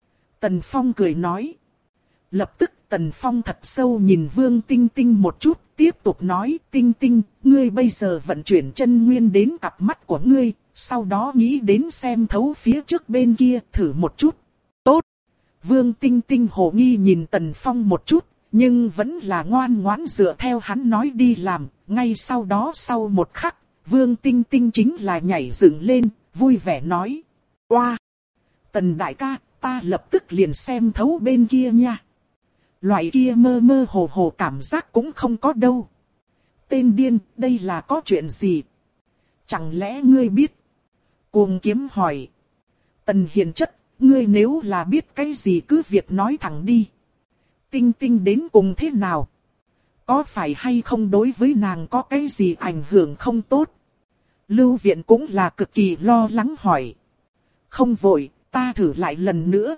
Tần Phong cười nói. Lập tức Tần Phong thật sâu nhìn Vương Tinh Tinh một chút, tiếp tục nói, Tinh Tinh, ngươi bây giờ vận chuyển chân nguyên đến cặp mắt của ngươi, sau đó nghĩ đến xem thấu phía trước bên kia, thử một chút. Tốt! Vương Tinh Tinh hồ nghi nhìn Tần Phong một chút, nhưng vẫn là ngoan ngoãn dựa theo hắn nói đi làm, ngay sau đó sau một khắc, Vương Tinh Tinh chính là nhảy dựng lên, vui vẻ nói. Oa! Tần đại ca, ta lập tức liền xem thấu bên kia nha. Loại kia mơ mơ hồ hồ cảm giác cũng không có đâu. Tên điên, đây là có chuyện gì? Chẳng lẽ ngươi biết? Cuồng Kiếm hỏi. Tần hiền chất, ngươi nếu là biết cái gì cứ việc nói thẳng đi. Tinh Tinh đến cùng thế nào? Có phải hay không đối với nàng có cái gì ảnh hưởng không tốt? Lưu Viện cũng là cực kỳ lo lắng hỏi. Không vội, ta thử lại lần nữa.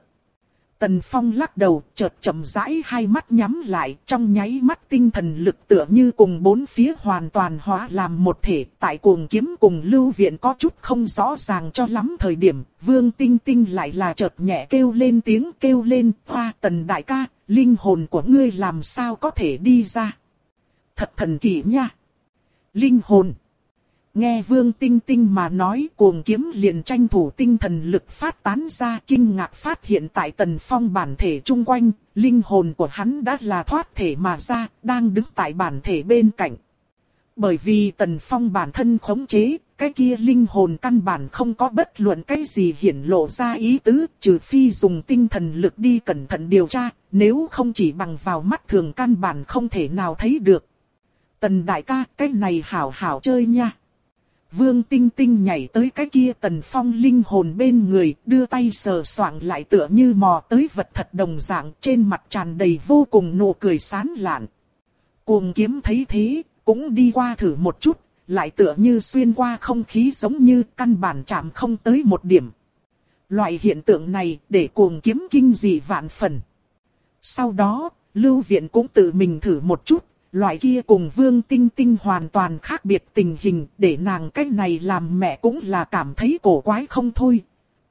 Tần Phong lắc đầu, chợt chậm rãi hai mắt nhắm lại, trong nháy mắt tinh thần lực tựa như cùng bốn phía hoàn toàn hóa làm một thể. Tại Cuồng Kiếm cùng Lưu Viện có chút không rõ ràng cho lắm thời điểm, Vương Tinh Tinh lại là chợt nhẹ kêu lên tiếng kêu lên, hoa Tần đại ca, linh hồn của ngươi làm sao có thể đi ra? Thật thần kỳ nha! Linh hồn! Nghe Vương Tinh Tinh mà nói, Cuồng Kiếm liền tranh thủ tinh thần lực phát tán ra, kinh ngạc phát hiện tại Tần Phong bản thể chung quanh, linh hồn của hắn đã là thoát thể mà ra, đang đứng tại bản thể bên cạnh. Bởi vì Tần Phong bản thân khống chế, cái kia linh hồn căn bản không có bất luận cái gì hiển lộ ra ý tứ, trừ phi dùng tinh thần lực đi cẩn thận điều tra, nếu không chỉ bằng vào mắt thường căn bản không thể nào thấy được. Tần đại ca, cái này hảo hảo chơi nha. Vương Tinh Tinh nhảy tới cái kia Tần Phong linh hồn bên người, đưa tay sờ soạng lại tựa như mò tới vật thật đồng dạng, trên mặt tràn đầy vô cùng nụ cười sán lạn. Cuồng Kiếm thấy thế, cũng đi qua thử một chút, lại tựa như xuyên qua không khí giống như căn bản chạm không tới một điểm. Loại hiện tượng này để Cuồng Kiếm kinh dị vạn phần. Sau đó, Lưu Viện cũng tự mình thử một chút. Loại kia cùng Vương Tinh Tinh hoàn toàn khác biệt tình hình, để nàng cái này làm mẹ cũng là cảm thấy cổ quái không thôi.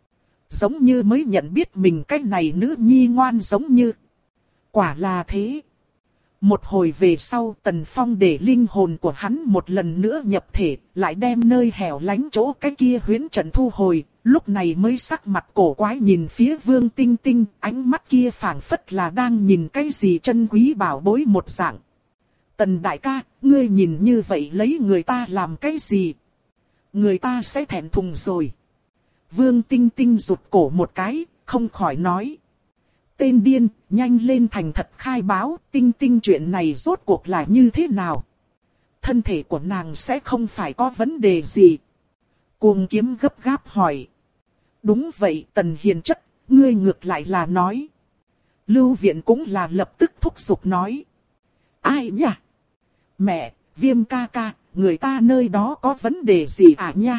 Giống như mới nhận biết mình cái này nữ nhi ngoan giống như. Quả là thế. Một hồi về sau Tần Phong để linh hồn của hắn một lần nữa nhập thể, lại đem nơi hẻo lánh chỗ cái kia huyễn trận thu hồi, lúc này mới sắc mặt cổ quái nhìn phía Vương Tinh Tinh, ánh mắt kia phảng phất là đang nhìn cái gì chân quý bảo bối một dạng. Tần đại ca, ngươi nhìn như vậy lấy người ta làm cái gì? Người ta sẽ thẹn thùng rồi. Vương Tinh Tinh rụt cổ một cái, không khỏi nói. Tên điên, nhanh lên thành thật khai báo, Tinh Tinh chuyện này rốt cuộc là như thế nào? Thân thể của nàng sẽ không phải có vấn đề gì? Cuồng Kiếm gấp gáp hỏi. Đúng vậy, Tần hiền chất, ngươi ngược lại là nói. Lưu Viện cũng là lập tức thúc giục nói. Ai nhỉ? Mẹ, Viêm ca ca, người ta nơi đó có vấn đề gì à nha?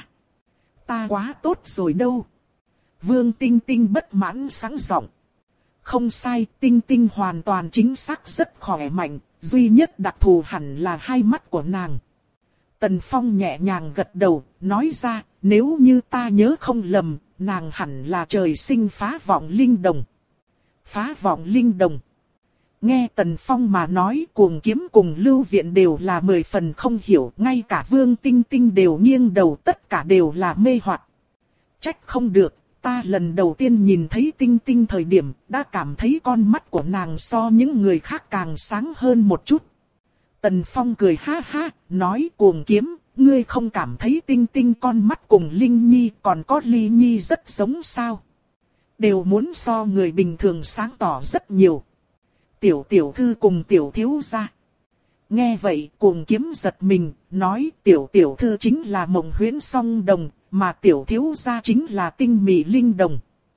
Ta quá tốt rồi đâu. Vương Tinh Tinh bất mãn sáng giọng. Không sai, Tinh Tinh hoàn toàn chính xác rất khỏe mạnh, duy nhất đặc thù hẳn là hai mắt của nàng. Tần Phong nhẹ nhàng gật đầu, nói ra, nếu như ta nhớ không lầm, nàng hẳn là trời sinh phá vọng linh đồng. Phá vọng linh đồng. Nghe Tần Phong mà nói, Cuồng Kiếm cùng Lưu Viện đều là mười phần không hiểu, ngay cả Vương Tinh Tinh đều nghiêng đầu, tất cả đều là mê hoặc. Trách không được, ta lần đầu tiên nhìn thấy Tinh Tinh thời điểm, đã cảm thấy con mắt của nàng so những người khác càng sáng hơn một chút. Tần Phong cười ha ha, nói Cuồng Kiếm, ngươi không cảm thấy Tinh Tinh con mắt cùng Linh Nhi còn có Ly Nhi rất giống sao? Đều muốn so người bình thường sáng tỏ rất nhiều. Tiểu tiểu thư cùng tiểu thiếu gia. Nghe vậy Cuồng Kiếm giật mình, nói tiểu tiểu thư chính là Mộng Huyễn Song Đồng, mà tiểu thiếu gia chính là Tinh Mị Linh Đồng.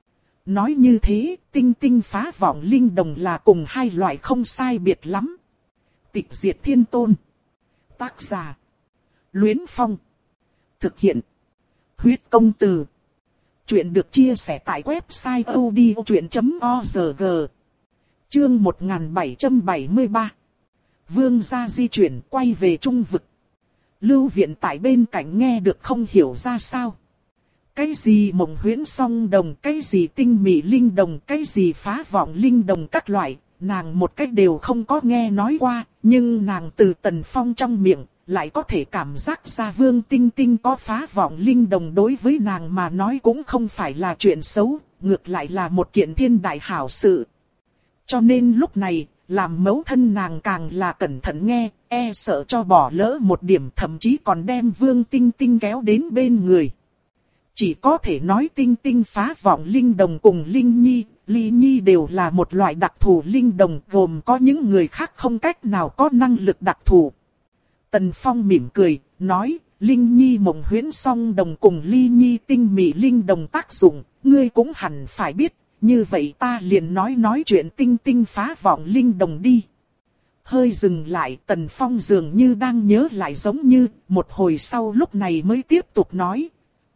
Nói như thế, Tinh Tinh Phá Vọng Linh Đồng là cùng hai loại không sai biệt lắm. Tịch Diệt Thiên Tôn. Tác giả. Luyến Phong. Thực hiện. Huyết Công Từ. Chuyện được chia sẻ tại website odchuyện chấm org. Chương một nghìn bảy trăm bảy mươi ba. Vương gia di chuyển quay về Trung Vực. Lưu Viện tại bên cạnh nghe được không hiểu ra sao. Cái gì Mộng Huyễn Song Đồng, cái gì Tinh Mị Linh Đồng, cái gì Phá Vọng Linh Đồng các loại, nàng một cách đều không có nghe nói qua, nhưng nàng từ Tần Phong trong miệng lại có thể cảm giác ra Vương Tinh Tinh có Phá Vọng Linh Đồng đối với nàng mà nói cũng không phải là chuyện xấu, ngược lại là một kiện thiên đại hảo sự. Cho nên lúc này, làm mẫu thân nàng càng là cẩn thận nghe, e sợ cho bỏ lỡ một điểm, thậm chí còn đem Vương Tinh Tinh kéo đến bên người. Chỉ có thể nói Tinh Tinh Phá Vọng Linh Đồng cùng Linh Nhi, Ly Nhi đều là một loại đặc thù linh đồng, gồm có những người khác không cách nào có năng lực đặc thù. Tần Phong mỉm cười, nói, Linh Nhi Mộng Huyễn Song Đồng cùng Ly Nhi Tinh Mị Linh Đồng tác dụng, ngươi cũng hẳn phải biết, như vậy ta liền nói nói chuyện Tinh Tinh Phá Vọng Linh Đồng đi. Hơi dừng lại, Tần Phong dường như đang nhớ lại giống như, một hồi sau lúc này mới tiếp tục nói.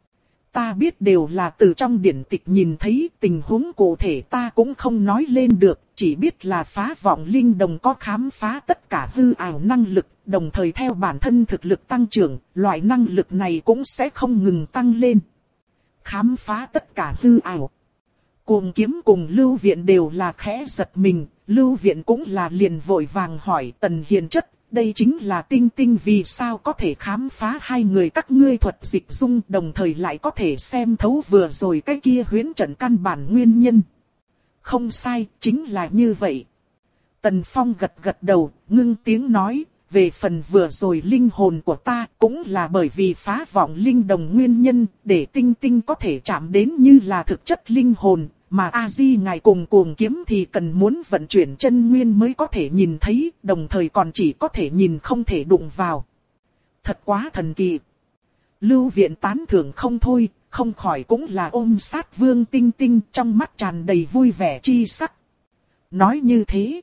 Ta biết đều là từ trong điển tịch nhìn thấy, tình huống cụ thể ta cũng không nói lên được, chỉ biết là Phá Vọng Linh Đồng có khám phá tất cả hư ảo năng lực, đồng thời theo bản thân thực lực tăng trưởng, loại năng lực này cũng sẽ không ngừng tăng lên. Khám phá tất cả hư ảo. Cuồng Kiếm cùng Lưu Viện đều là khẽ giật mình, Lưu Viện cũng là liền vội vàng hỏi Tần Hiền Chất, đây chính là Tinh Tinh vì sao có thể khám phá hai người các ngươi thuật dịch dung, đồng thời lại có thể xem thấu vừa rồi cái kia huyễn trận căn bản nguyên nhân. Không sai, chính là như vậy. Tần Phong gật gật đầu, ngưng tiếng nói, về phần vừa rồi linh hồn của ta cũng là bởi vì Phá Vọng Linh Đồng nguyên nhân, để Tinh Tinh có thể chạm đến như là thực chất linh hồn. Mà A-di ngài cùng Cuồng Kiếm thì cần muốn vận chuyển chân nguyên mới có thể nhìn thấy, đồng thời còn chỉ có thể nhìn không thể đụng vào. Thật quá thần kỳ. Lưu Viện tán thưởng không thôi, không khỏi cũng là ôm sát Vương Tinh Tinh, trong mắt tràn đầy vui vẻ chi sắc. Nói như thế,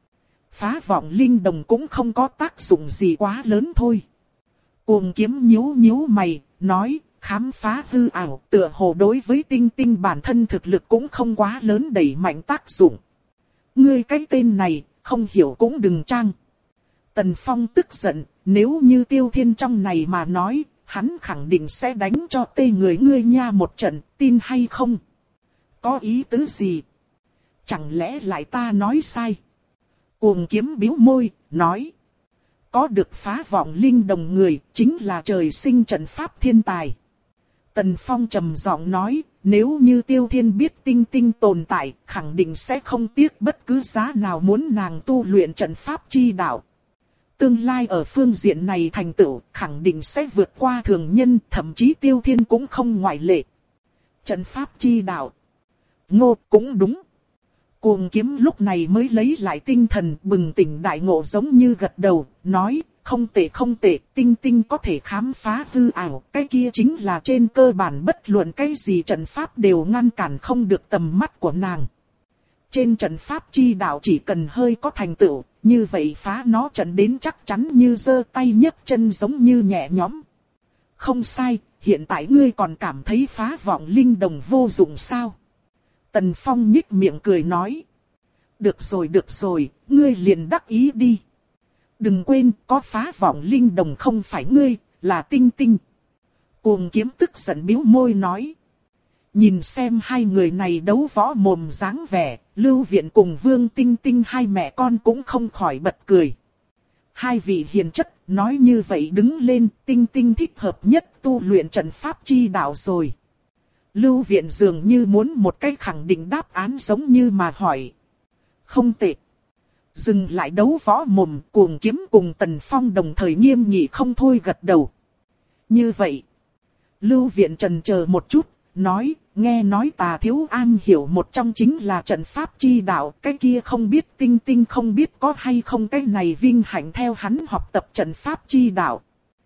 Phá Vọng Linh Đồng cũng không có tác dụng gì quá lớn thôi. Cuồng Kiếm nhíu nhíu mày, nói, khám phá hư ảo tựa hồ đối với Tinh Tinh bản thân thực lực cũng không quá lớn đẩy mạnh tác dụng. Ngươi cái tên này, không hiểu cũng đừng trang. Tần Phong tức giận, nếu như Tiêu Thiên trong này mà nói, hắn khẳng định sẽ đánh cho tê người ngươi nha một trận, tin hay không? Có ý tứ gì? Chẳng lẽ lại ta nói sai? Cuồng Kiếm bĩu môi, nói. Có được Phá Vọng Linh Đồng người, chính là trời sinh trận pháp thiên tài. Tần Phong trầm giọng nói, nếu như Tiêu Thiên biết Tinh Tinh tồn tại, khẳng định sẽ không tiếc bất cứ giá nào muốn nàng tu luyện trận pháp chi đạo. Tương lai ở phương diện này thành tựu, khẳng định sẽ vượt qua thường nhân, thậm chí Tiêu Thiên cũng không ngoại lệ. Trận pháp chi đạo. Ngô cũng đúng. Cuồng Kiếm lúc này mới lấy lại tinh thần, bừng tỉnh đại ngộ giống như gật đầu, nói, không tệ không tệ, Tinh Tinh có thể khám phá hư ảo, cái kia chính là trên cơ bản bất luận cái gì trận pháp đều ngăn cản không được tầm mắt của nàng. Trên trận pháp chi đạo chỉ cần hơi có thành tựu, như vậy phá nó trận đến chắc chắn như giơ tay nhấc chân giống như nhẹ nhõm. Không sai, hiện tại ngươi còn cảm thấy Phá Vọng Linh Đồng vô dụng sao? Tần Phong nhích miệng cười nói. Được rồi được rồi, ngươi liền đắc ý đi. Đừng quên, có Phá Vọng Linh Đồng không phải ngươi, là Tinh Tinh. Cuồng Kiếm tức giận bĩu môi nói. Nhìn xem hai người này đấu võ mồm dáng vẻ, Lưu Viện cùng Vương Tinh Tinh hai mẹ con cũng không khỏi bật cười. Hai vị hiền chất, nói như vậy đứng lên, Tinh Tinh thích hợp nhất tu luyện trận pháp chi đạo rồi. Lưu Viện dường như muốn một cách khẳng định đáp án giống như mà hỏi. Không tệ. Dừng lại đấu võ mồm, Cuồng Kiếm cùng Tần Phong đồng thời nghiêm nghị không thôi gật đầu. Như vậy, Lưu Viện chần chờ một chút, nói, nghe nói Tà Thiếu An hiểu một trong chính là trận pháp chi đạo, cái kia không biết Tinh Tinh không biết có hay không, cái này vinh hạnh theo hắn học tập trận pháp chi đạo.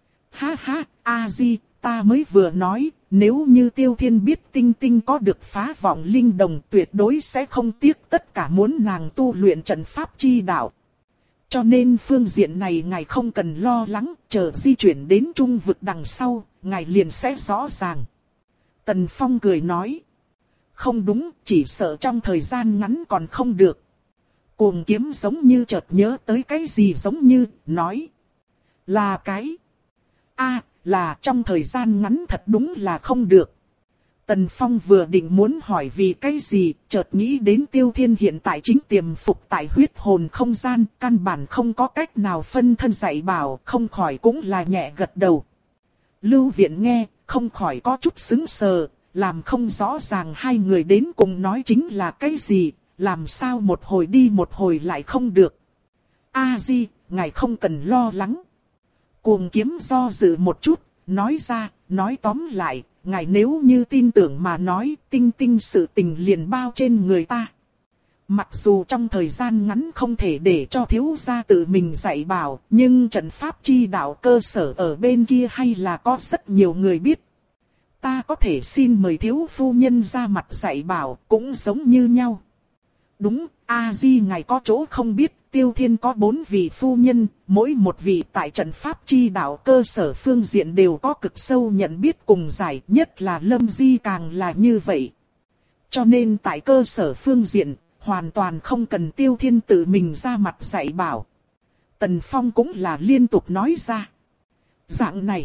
Ha ha, A-di, ta mới vừa nói, nếu như Tiêu Thiên biết Tinh Tinh có được phá vọng linh đồng tuyệt đối sẽ không tiếc tất cả muốn nàng tu luyện trận pháp chi đạo. Cho nên phương diện này ngài không cần lo lắng, chờ di chuyển đến trung vực đằng sau, ngài liền sẽ rõ ràng. Tần Phong cười nói. Không đúng, chỉ sợ trong thời gian ngắn còn không được. Cuồng Kiếm giống như chợt nhớ tới cái gì giống như, nói. Là cái. a là trong thời gian ngắn thật đúng là không được. Tần Phong vừa định muốn hỏi vì cái gì, chợt nghĩ đến Tiêu Thiên hiện tại chính tiềm phục tại huyết hồn không gian, căn bản không có cách nào phân thân dạy bảo, không khỏi cũng là nhẹ gật đầu. Lưu Viện nghe, không khỏi có chút sững sờ, làm không rõ ràng hai người đến cùng nói chính là cái gì, làm sao một hồi đi một hồi lại không được. A-di, ngài không cần lo lắng. Cuồng Kiếm do dự một chút, nói ra, nói tóm lại, ngài nếu như tin tưởng mà nói, Tinh Tinh sự tình liền bao trên người ta. Mặc dù trong thời gian ngắn không thể để cho thiếu gia tự mình dạy bảo, nhưng trận pháp chi đạo cơ sở ở bên kia hay là có rất nhiều người biết. Ta có thể xin mời thiếu phu nhân ra mặt dạy bảo, cũng giống như nhau. Đúng, A-di ngài có chỗ không biết, Tiêu Thiên có bốn vị phu nhân, mỗi một vị tại trận pháp chi đạo cơ sở phương diện đều có cực sâu nhận biết cùng giải, nhất là Lâm Di càng là như vậy. Cho nên tại cơ sở phương diện, hoàn toàn không cần Tiêu Thiên tự mình ra mặt dạy bảo. Tần Phong cũng là liên tục nói ra. Dạng này.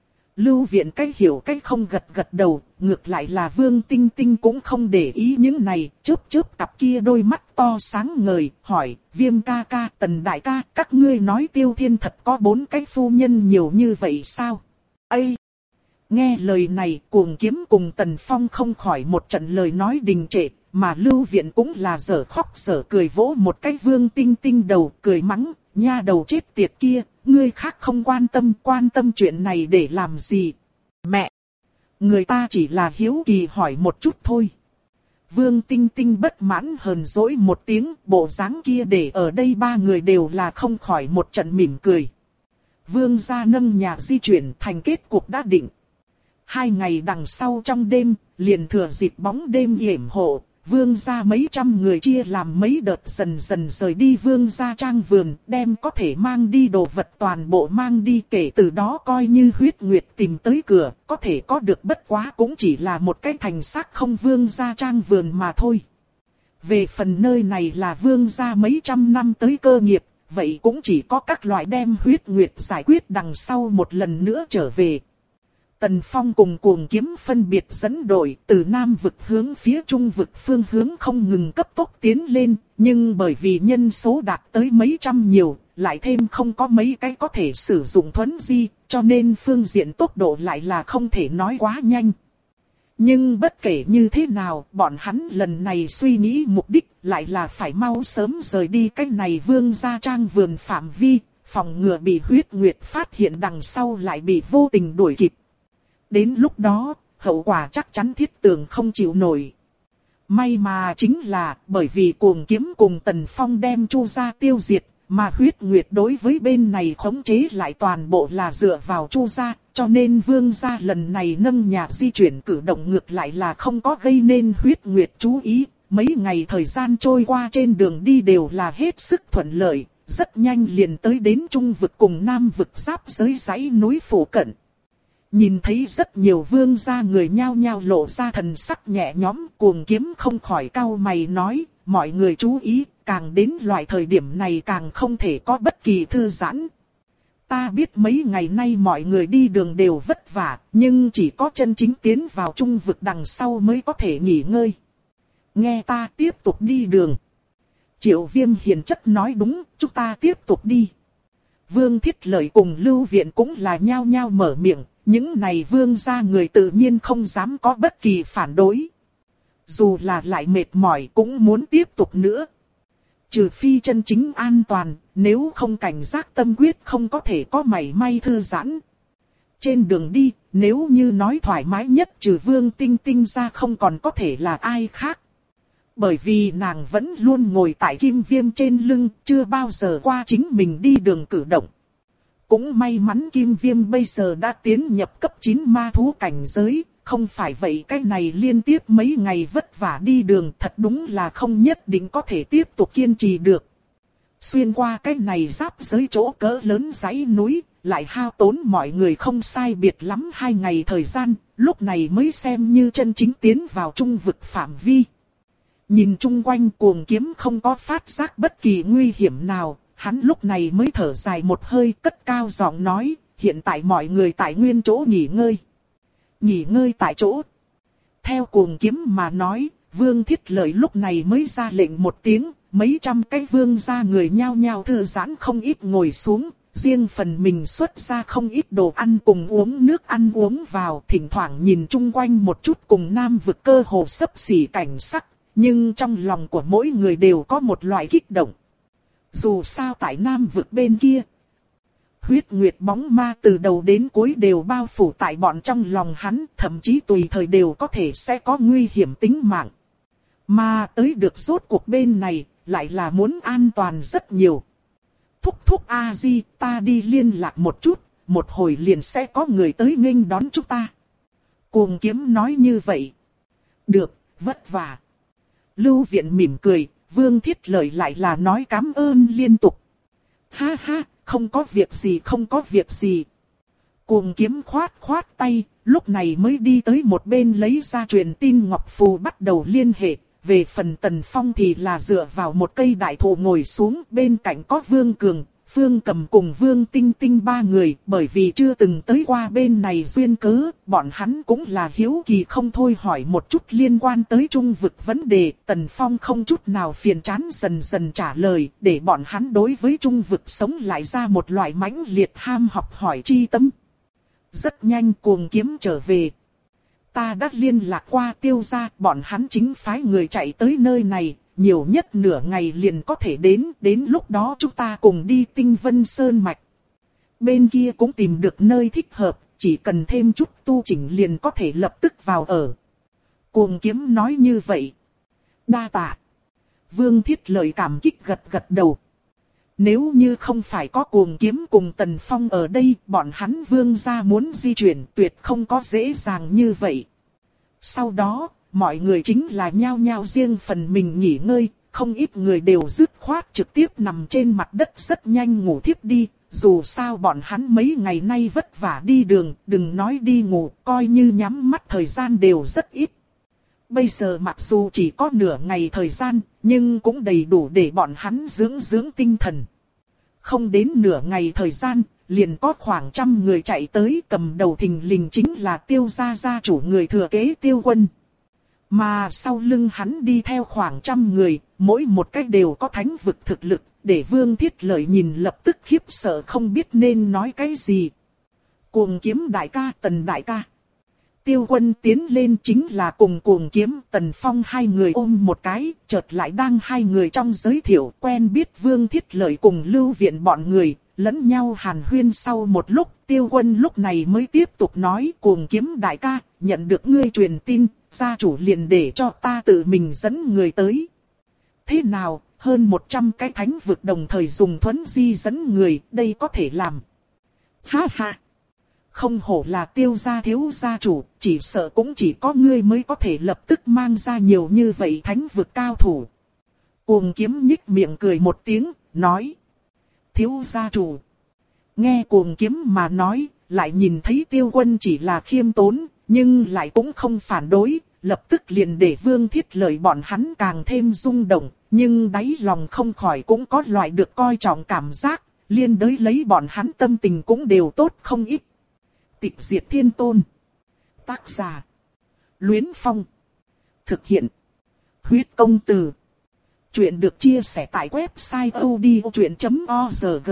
Lưu Viện cách hiểu cách không gật gật đầu, ngược lại là Vương Tinh Tinh cũng không để ý những này, chớp chớp cặp kia đôi mắt to sáng ngời, hỏi, Viêm ca ca, Tần đại ca, các ngươi nói Tiêu Thiên thật có bốn cái phu nhân nhiều như vậy sao? Ây! Nghe lời này, Cuồng Kiếm cùng Tần Phong không khỏi một trận lời nói đình trệ, mà Lưu Viện cũng là dở khóc dở cười vỗ một cái Vương Tinh Tinh đầu, cười mắng, nha đầu chết tiệt kia, ngươi khác không quan tâm, quan tâm chuyện này để làm gì? Mẹ! Người ta chỉ là hiếu kỳ hỏi một chút thôi. Vương Tinh Tinh bất mãn hờn dỗi một tiếng, bộ dáng kia để ở đây ba người đều là không khỏi một trận mỉm cười. Vương gia nâng nhà di chuyển thành kết cục đã định. Hai ngày đằng sau trong đêm, liền thừa dịp bóng đêm yểm hộ, Vương gia mấy trăm người chia làm mấy đợt dần dần rời đi Vương gia trang vườn, đem có thể mang đi đồ vật toàn bộ mang đi, kể từ đó coi như huyết nguyệt tìm tới cửa, có thể có được bất quá cũng chỉ là một cái thành xác không Vương gia trang vườn mà thôi. Về phần nơi này là Vương gia mấy trăm năm tới cơ nghiệp, vậy cũng chỉ có các loại đem huyết nguyệt giải quyết đằng sau một lần nữa trở về. Tần Phong cùng Cuồng Kiếm phân biệt dẫn đội từ Nam vực hướng phía Trung vực phương hướng không ngừng cấp tốc tiến lên, nhưng bởi vì nhân số đạt tới mấy trăm nhiều, lại thêm không có mấy cái có thể sử dụng thuấn di, cho nên phương diện tốc độ lại là không thể nói quá nhanh. Nhưng bất kể như thế nào, bọn hắn lần này suy nghĩ mục đích lại là phải mau sớm rời đi cái này Vương gia trang vườn phạm vi, phòng ngừa bị huyết nguyệt phát hiện đằng sau lại bị vô tình đuổi kịp. Đến lúc đó, hậu quả chắc chắn thiết tưởng không chịu nổi. May mà chính là bởi vì Cuồng Kiếm cùng Tần Phong đem Chu gia tiêu diệt, mà huyết nguyệt đối với bên này khống chế lại toàn bộ là dựa vào Chu gia, cho nên Vương gia lần này nâng nhà di chuyển cử động ngược lại là không có gây nên huyết nguyệt chú ý. Mấy ngày thời gian trôi qua trên đường đi đều là hết sức thuận lợi, rất nhanh liền tới đến Trung vực cùng Nam vực giáp giới dãy núi phủ cận. Nhìn thấy rất nhiều vương gia người nhao nhao lộ ra thần sắc nhẹ nhõm, Cuồng Kiếm không khỏi cau mày nói, mọi người chú ý, càng đến loại thời điểm này càng không thể có bất kỳ thư giãn. Ta biết mấy ngày nay mọi người đi đường đều vất vả, nhưng chỉ có chân chính tiến vào trung vực đằng sau mới có thể nghỉ ngơi. Nghe ta tiếp tục đi đường. Triệu Viêm hiền chất nói đúng, chúng ta tiếp tục đi. Vương Thiết Lợi cùng Lưu Viện cũng là nhao nhao mở miệng, những này vương gia người tự nhiên không dám có bất kỳ phản đối. Dù là lại mệt mỏi cũng muốn tiếp tục nữa. Trừ phi chân chính an toàn, nếu không cảnh giác tâm quyết không có thể có mảy may thư giãn. Trên đường đi, nếu như nói thoải mái nhất trừ Vương Tinh Tinh ra không còn có thể là ai khác. Bởi vì nàng vẫn luôn ngồi tại kim viêm trên lưng, chưa bao giờ qua chính mình đi đường cử động. Cũng may mắn kim viêm bây giờ đã tiến nhập cấp chín ma thú cảnh giới, không phải vậy cái này liên tiếp mấy ngày vất vả đi đường thật đúng là không nhất định có thể tiếp tục kiên trì được. Xuyên qua cái này giáp giới chỗ cỡ lớn dãy núi, lại hao tốn mọi người không sai biệt lắm hai ngày thời gian, lúc này mới xem như chân chính tiến vào trung vực phạm vi. Nhìn chung quanh Cuồng Kiếm không có phát giác bất kỳ nguy hiểm nào, hắn lúc này mới thở dài một hơi cất cao giọng nói, hiện tại mọi người tại nguyên chỗ nghỉ ngơi. Nghỉ ngơi tại chỗ. Theo Cuồng Kiếm mà nói, Vương Thiết Lợi lúc này mới ra lệnh một tiếng, mấy trăm cái vương gia người nhao nhao thư giãn không ít ngồi xuống, riêng phần mình xuất ra không ít đồ ăn cùng uống nước ăn uống vào, thỉnh thoảng nhìn chung quanh một chút cùng Nam vực cơ hồ xấp xỉ cảnh sắc, nhưng trong lòng của mỗi người đều có một loại kích động. Dù sao tại Nam vực bên kia, huyết nguyệt bóng ma từ đầu đến cuối đều bao phủ tại bọn trong lòng hắn, thậm chí tùy thời đều có thể sẽ có nguy hiểm tính mạng. Mà tới được rốt cuộc bên này, lại là muốn an toàn rất nhiều. Thúc thúc A-di, ta đi liên lạc một chút, một hồi liền sẽ có người tới nghênh đón chúng ta. Cuồng Kiếm nói như vậy. Được, vất vả. Lưu Viện mỉm cười, Vương Thiết Lợi lại là nói cảm ơn liên tục. Ha ha, không có việc gì không có việc gì. Cuồng Kiếm khoát khoát tay, lúc này mới đi tới một bên lấy ra truyền tin ngọc phù bắt đầu liên hệ. Về phần Tần Phong thì là dựa vào một cây đại thụ ngồi xuống, bên cạnh có Vương Cường, Phương Cầm cùng Vương Tinh Tinh ba người, bởi vì chưa từng tới qua bên này duyên cớ, bọn hắn cũng là hiếu kỳ không thôi hỏi một chút liên quan tới trung vực vấn đề. Tần Phong không chút nào phiền chán dần dần trả lời, để bọn hắn đối với trung vực sống lại ra một loại mãnh liệt ham học hỏi chi tâm. Rất nhanh Cuồng Kiếm trở về. Ta đã liên lạc qua Tiêu gia, bọn hắn chính phái người chạy tới nơi này, nhiều nhất nửa ngày liền có thể đến, đến lúc đó chúng ta cùng đi Tinh Vân Sơn Mạch. Bên kia cũng tìm được nơi thích hợp, chỉ cần thêm chút tu chỉnh liền có thể lập tức vào ở. Cuồng Kiếm nói như vậy. Đa tạ. Vương Thiết Lợi cảm kích gật gật đầu. Nếu như không phải có Cuồng Kiếm cùng Tần Phong ở đây, bọn hắn Vương gia muốn di chuyển tuyệt không có dễ dàng như vậy. Sau đó, mọi người chính là nhao nhao riêng phần mình nghỉ ngơi, không ít người đều dứt khoát trực tiếp nằm trên mặt đất rất nhanh ngủ thiếp đi. Dù sao bọn hắn mấy ngày nay vất vả đi đường, đừng nói đi ngủ, coi như nhắm mắt thời gian đều rất ít. Bây giờ mặc dù chỉ có nửa ngày thời gian, nhưng cũng đầy đủ để bọn hắn dưỡng dưỡng tinh thần. Không đến nửa ngày thời gian, liền có khoảng trăm người chạy tới, cầm đầu thình lình chính là Tiêu gia gia chủ người thừa kế Tiêu Quân. Mà sau lưng hắn đi theo khoảng trăm người, mỗi một cách đều có thánh vực thực lực, để Vương Thiết Lợi nhìn lập tức khiếp sợ không biết nên nói cái gì. Cuồng Kiếm đại ca, Tần đại ca. Tiêu Quân tiến lên chính là cùng Cuồng Kiếm, Tần Phong hai người ôm một cái, chợt lại đang hai người trong giới thiệu quen biết Vương Thiết Lợi cùng Lưu Viện bọn người, lẫn nhau hàn huyên sau một lúc. Tiêu Quân lúc này mới tiếp tục nói, Cuồng Kiếm đại ca, nhận được ngươi truyền tin, gia chủ liền để cho ta tự mình dẫn người tới. Thế nào, hơn một trăm cái thánh vực đồng thời dùng thuấn di dẫn người, đây có thể làm. Ha ha! Không hổ là Tiêu gia thiếu gia chủ, chỉ sợ cũng chỉ có ngươi mới có thể lập tức mang ra nhiều như vậy thánh vực cao thủ. Cuồng Kiếm nhích miệng cười một tiếng, nói. Thiếu gia chủ. Nghe Cuồng Kiếm mà nói, lại nhìn thấy Tiêu Quân chỉ là khiêm tốn, nhưng lại cũng không phản đối, lập tức liền để Vương Thiết Lợi bọn hắn càng thêm rung động, nhưng đáy lòng không khỏi cũng có loại được coi trọng cảm giác, Liên đới lấy bọn hắn tâm tình cũng đều tốt không ít. Tịch diệt thiên tôn. Tác giả. Luyến Phong. Thực hiện. Huyết công từ. Chuyện được chia sẻ tại website odchuyện chấm org.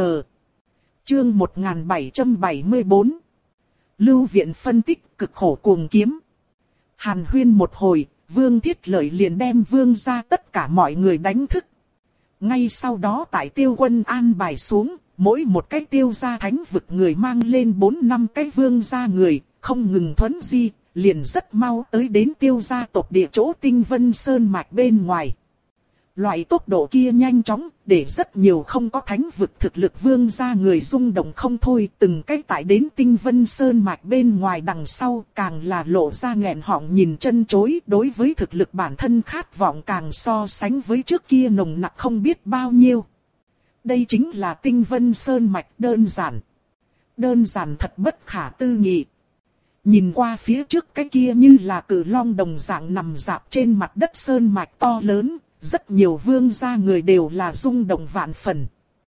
Chương một nghìn bảy trăm bảy mươi tư. Lưu viện phân tích cực khổ cuồng kiếm. Hàn huyên một hồi, Vương Thiết Lợi liền đem Vương gia tất cả mọi người đánh thức. Ngay sau đó tại Tiêu Quân an bài xuống, mỗi một cái tiêu gia thánh vực người mang lên bốn năm cái Vương gia người, không ngừng thuấn di, liền rất mau tới đến Tiêu gia tộc địa chỗ Tinh Vân Sơn mạch bên ngoài. Loại tốc độ kia nhanh chóng, để rất nhiều không có thánh vực thực lực Vương gia người rung động không thôi. Từng cái tại đến Tinh Vân Sơn mạch bên ngoài đằng sau càng là lộ ra nghẹn họng nhìn chân chối. Đối với thực lực bản thân khát vọng càng so sánh với trước kia nồng nặc không biết bao nhiêu. Đây chính là Tinh Vân Sơn mạch đơn giản. Đơn giản thật bất khả tư nghị. Nhìn qua phía trước cái kia như là cự long đồng dạng nằm rạp trên mặt đất sơn mạch to lớn. Rất nhiều vương gia người đều là rung động vạn phần.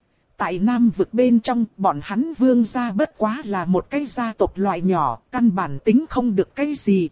Tại Nam vực bên trong, bọn hắn vương gia bất quá là một cái gia tộc loại nhỏ, căn bản tính không được cái gì.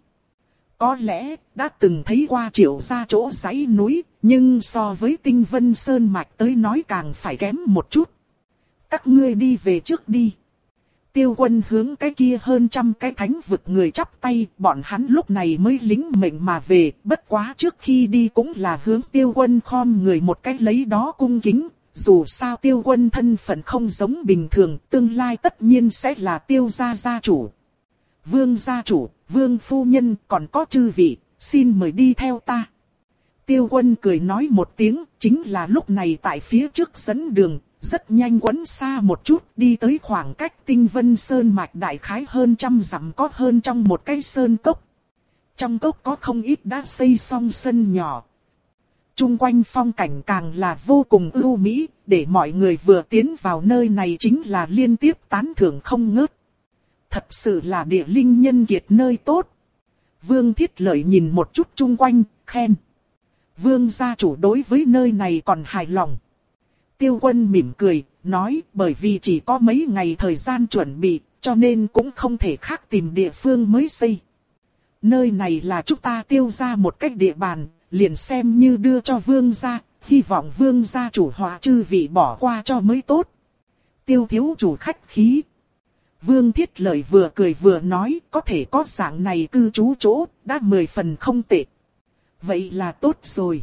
Có lẽ, đã từng thấy qua Triệu gia chỗ dãy núi, nhưng so với Tinh Vân Sơn mạch tới nói càng phải kém một chút. Các ngươi đi về trước đi. Tiêu Quân hướng cái kia hơn trăm cái thánh vực người chắp tay, bọn hắn lúc này mới lính mệnh mà về, bất quá trước khi đi cũng là hướng Tiêu Quân khom người một cái lấy đó cung kính, dù sao Tiêu Quân thân phận không giống bình thường, tương lai tất nhiên sẽ là Tiêu gia gia chủ. Vương gia chủ, Vương phu nhân, còn có chư vị, xin mời đi theo ta. Tiêu Quân cười nói một tiếng, chính là lúc này tại phía trước dẫn đường. Rất nhanh quấn xa một chút đi tới khoảng cách Tinh Vân Sơn mạch đại khái hơn trăm dặm có hơn trong một cái sơn cốc. Trong cốc có không ít đã xây xong sân nhỏ. Trung quanh phong cảnh càng là vô cùng ưu mỹ, để mọi người vừa tiến vào nơi này chính là liên tiếp tán thưởng không ngớt. Thật sự là địa linh nhân kiệt nơi tốt. Vương Thiết Lợi nhìn một chút chung quanh, khen. Vương gia chủ đối với nơi này còn hài lòng. Tiêu Quân mỉm cười, nói bởi vì chỉ có mấy ngày thời gian chuẩn bị, cho nên cũng không thể khác tìm địa phương mới xây. Nơi này là chúng ta Tiêu gia một cách địa bàn, liền xem như đưa cho Vương gia, hy vọng Vương gia chủ hòa chư vị bỏ qua cho mới tốt. Tiêu thiếu chủ khách khí. Vương Thiết Lợi vừa cười vừa nói, có thể có dạng này cư trú chỗ, đã mười phần không tệ. Vậy là tốt rồi.